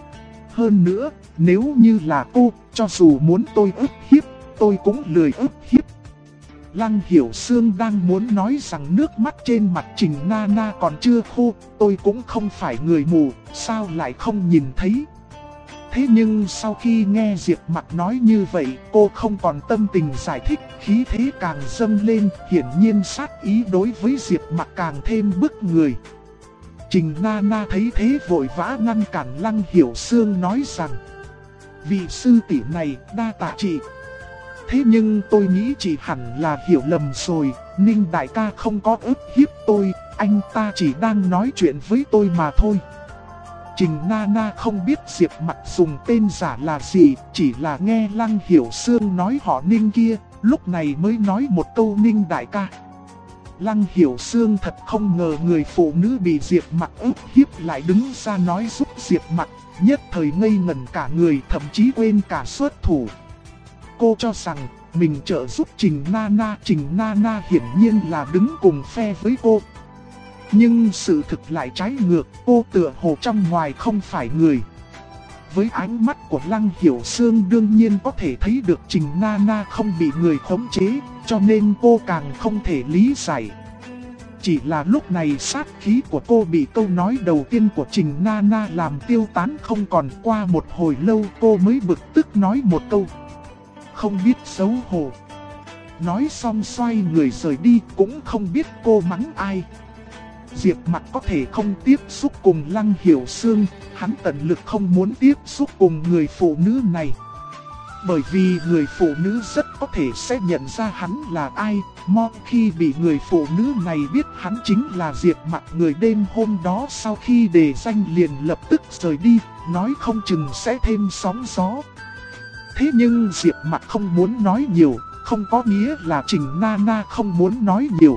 Hơn nữa, nếu như là cô, cho dù muốn tôi ức hiếp, tôi cũng lười ức hiếp. Lăng Hiểu Sương đang muốn nói rằng nước mắt trên mặt Trình Nana còn chưa khô, tôi cũng không phải người mù, sao lại không nhìn thấy. Thế nhưng sau khi nghe Diệp Mặc nói như vậy, cô không còn tâm tình giải thích, khí thế càng dâng lên, hiển nhiên sát ý đối với Diệp Mặc càng thêm bức người. Trình Nana thấy thế vội vã ngăn cản Lăng Hiểu Sương nói rằng. Vị sư tỷ này đa tạ chị. Thế nhưng tôi nghĩ chị hẳn là hiểu lầm rồi, Ninh đại ca không có ức hiếp tôi, anh ta chỉ đang nói chuyện với tôi mà thôi. Trình Nana không biết Diệp Mặc dùng tên giả là gì, chỉ là nghe Lăng Hiểu Sương nói họ Ninh kia, lúc này mới nói một câu Ninh đại ca. Lăng Hiểu Sương thật không ngờ người phụ nữ bị Diệp Mặc ức hiếp lại đứng ra nói giúp Diệp Mặc, nhất thời ngây ngẩn cả người, thậm chí quên cả xuất thủ. Cô cho rằng mình trợ giúp Trình Nana hiển nhiên là đứng cùng phe với cô. Nhưng sự thực lại trái ngược, cô tựa hồ trong ngoài không phải người. Với ánh mắt của Lăng Hiểu Sương đương nhiên có thể thấy được Trình Nana không bị người khống chế, cho nên cô càng không thể lý giải. Chỉ là lúc này sát khí của cô bị câu nói đầu tiên của Trình Nana làm tiêu tán không còn, qua một hồi lâu cô mới bực tức nói một câu. không biết xấu hổ. Nói xong xoay người rời đi, cũng không biết cô mắng ai. Diệp Mặc có thể không tiếp xúc cùng Lăng Hiểu Sương, hắn tận lực không muốn tiếp xúc cùng người phụ nữ này. Bởi vì người phụ nữ rất có thể sẽ nhận ra hắn là ai. Một khi bị người phụ nữ này biết hắn chính là Diệp Mặc, người đêm hôm đó sau khi đề danh liền lập tức rời đi, nói không chừng sẽ thêm sóng gió. Thế nhưng Diệp Mặc không muốn nói nhiều, không có nghĩa là Trình Nana không muốn nói nhiều.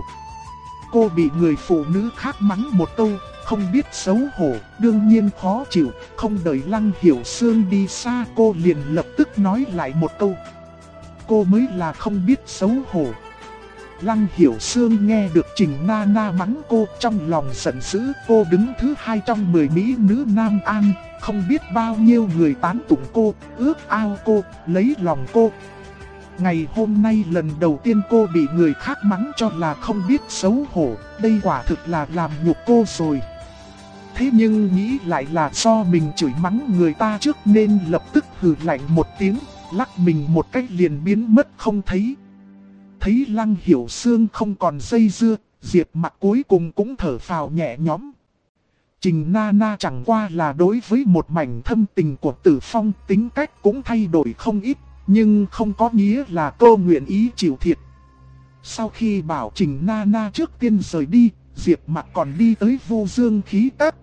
Cô bị người phụ nữ khác mắng một câu, không biết xấu hổ, đương nhiên khó chịu. Không đợi Lăng Hiểu Sương đi xa, cô liền lập tức nói lại một câu. Cô mới là không biết xấu hổ. Lăng Hiểu Sương nghe được Trình Nana mắng cô, trong lòng giận dữ. Cô đứng thứ 2 trong 10 mỹ nữ Nam An, không biết bao nhiêu người tán tụng cô, ước ao cô, lấy lòng cô. Ngày hôm nay lần đầu tiên cô bị người khác mắng cho là không biết xấu hổ, đây quả thực là làm nhục cô rồi. Thế nhưng nghĩ lại là do mình chửi mắng người ta trước nên lập tức hừ lạnh một tiếng, lắc mình một cách liền biến mất không thấy. Thấy Lăng Hiểu Sương không còn dây dưa, Diệp Mặc cuối cùng cũng thở phào nhẹ nhõm. Trình Nana chẳng qua là đối với một mảnh thâm tình của Tử Phong, tính cách cũng thay đổi không ít. Nhưng không có nghĩa là cô nguyện ý chịu thiệt. Sau khi bảo Trình Nana trước tiên rời đi, Diệp Mặc còn đi tới Vô Dương Khí Các.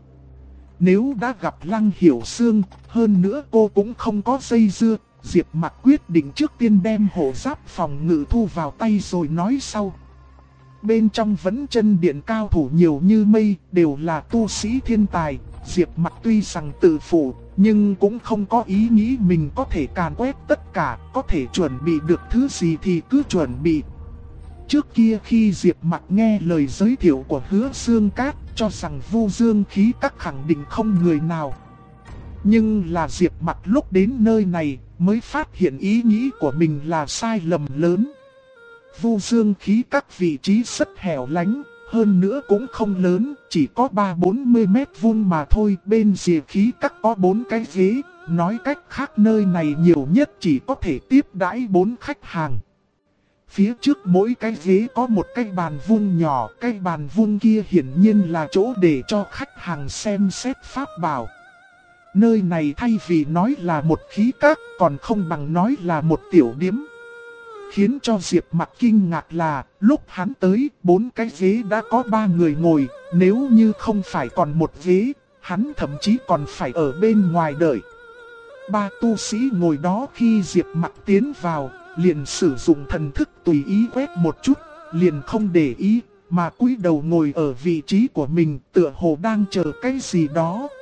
Nếu đã gặp Lăng Hiểu Sương, hơn nữa cô cũng không có dây dưa, Diệp Mặc quyết định trước tiên đem hộ giáp phòng ngự thu vào tay rồi nói sau. Bên trong Vấn Chân Điện cao thủ nhiều như mây, đều là tu sĩ thiên tài. Diệp Mặc tuy rằng tự phụ, nhưng cũng không có ý nghĩ mình có thể càn quét tất cả, có thể chuẩn bị được thứ gì thì cứ chuẩn bị. Trước kia khi Diệp Mặc nghe lời giới thiệu của Hứa Xương Cát, cho rằng Vô Dương Khí Các khẳng định không người nào. Nhưng là Diệp Mặc lúc đến nơi này mới phát hiện ý nghĩ của mình là sai lầm lớn. Vô Dương Khí Các vị trí rất hẻo lánh, hơn nữa cũng không lớn, chỉ có 30-40 mét vuông mà thôi. Bên rìa khí các có 4 cái ghế, nói cách khác nơi này nhiều nhất chỉ có thể tiếp đãi 4 khách hàng. Phía trước mỗi cái ghế có một cái bàn vuông nhỏ, cái bàn vuông kia hiển nhiên là chỗ để cho khách hàng xem xét pháp bảo. Nơi này thay vì nói là một khí các, còn không bằng nói là một tiểu điếm. Khiến cho Diệp Mặc kinh ngạc là, lúc hắn tới, 4 cái ghế đã có 3 người ngồi, nếu như không phải còn một ghế, hắn thậm chí còn phải ở bên ngoài đợi. 3 tu sĩ ngồi đó khi Diệp Mặc tiến vào, liền sử dụng thần thức tùy ý quét một chút, liền không để ý, mà cúi đầu ngồi ở vị trí của mình, tựa hồ đang chờ cái gì đó.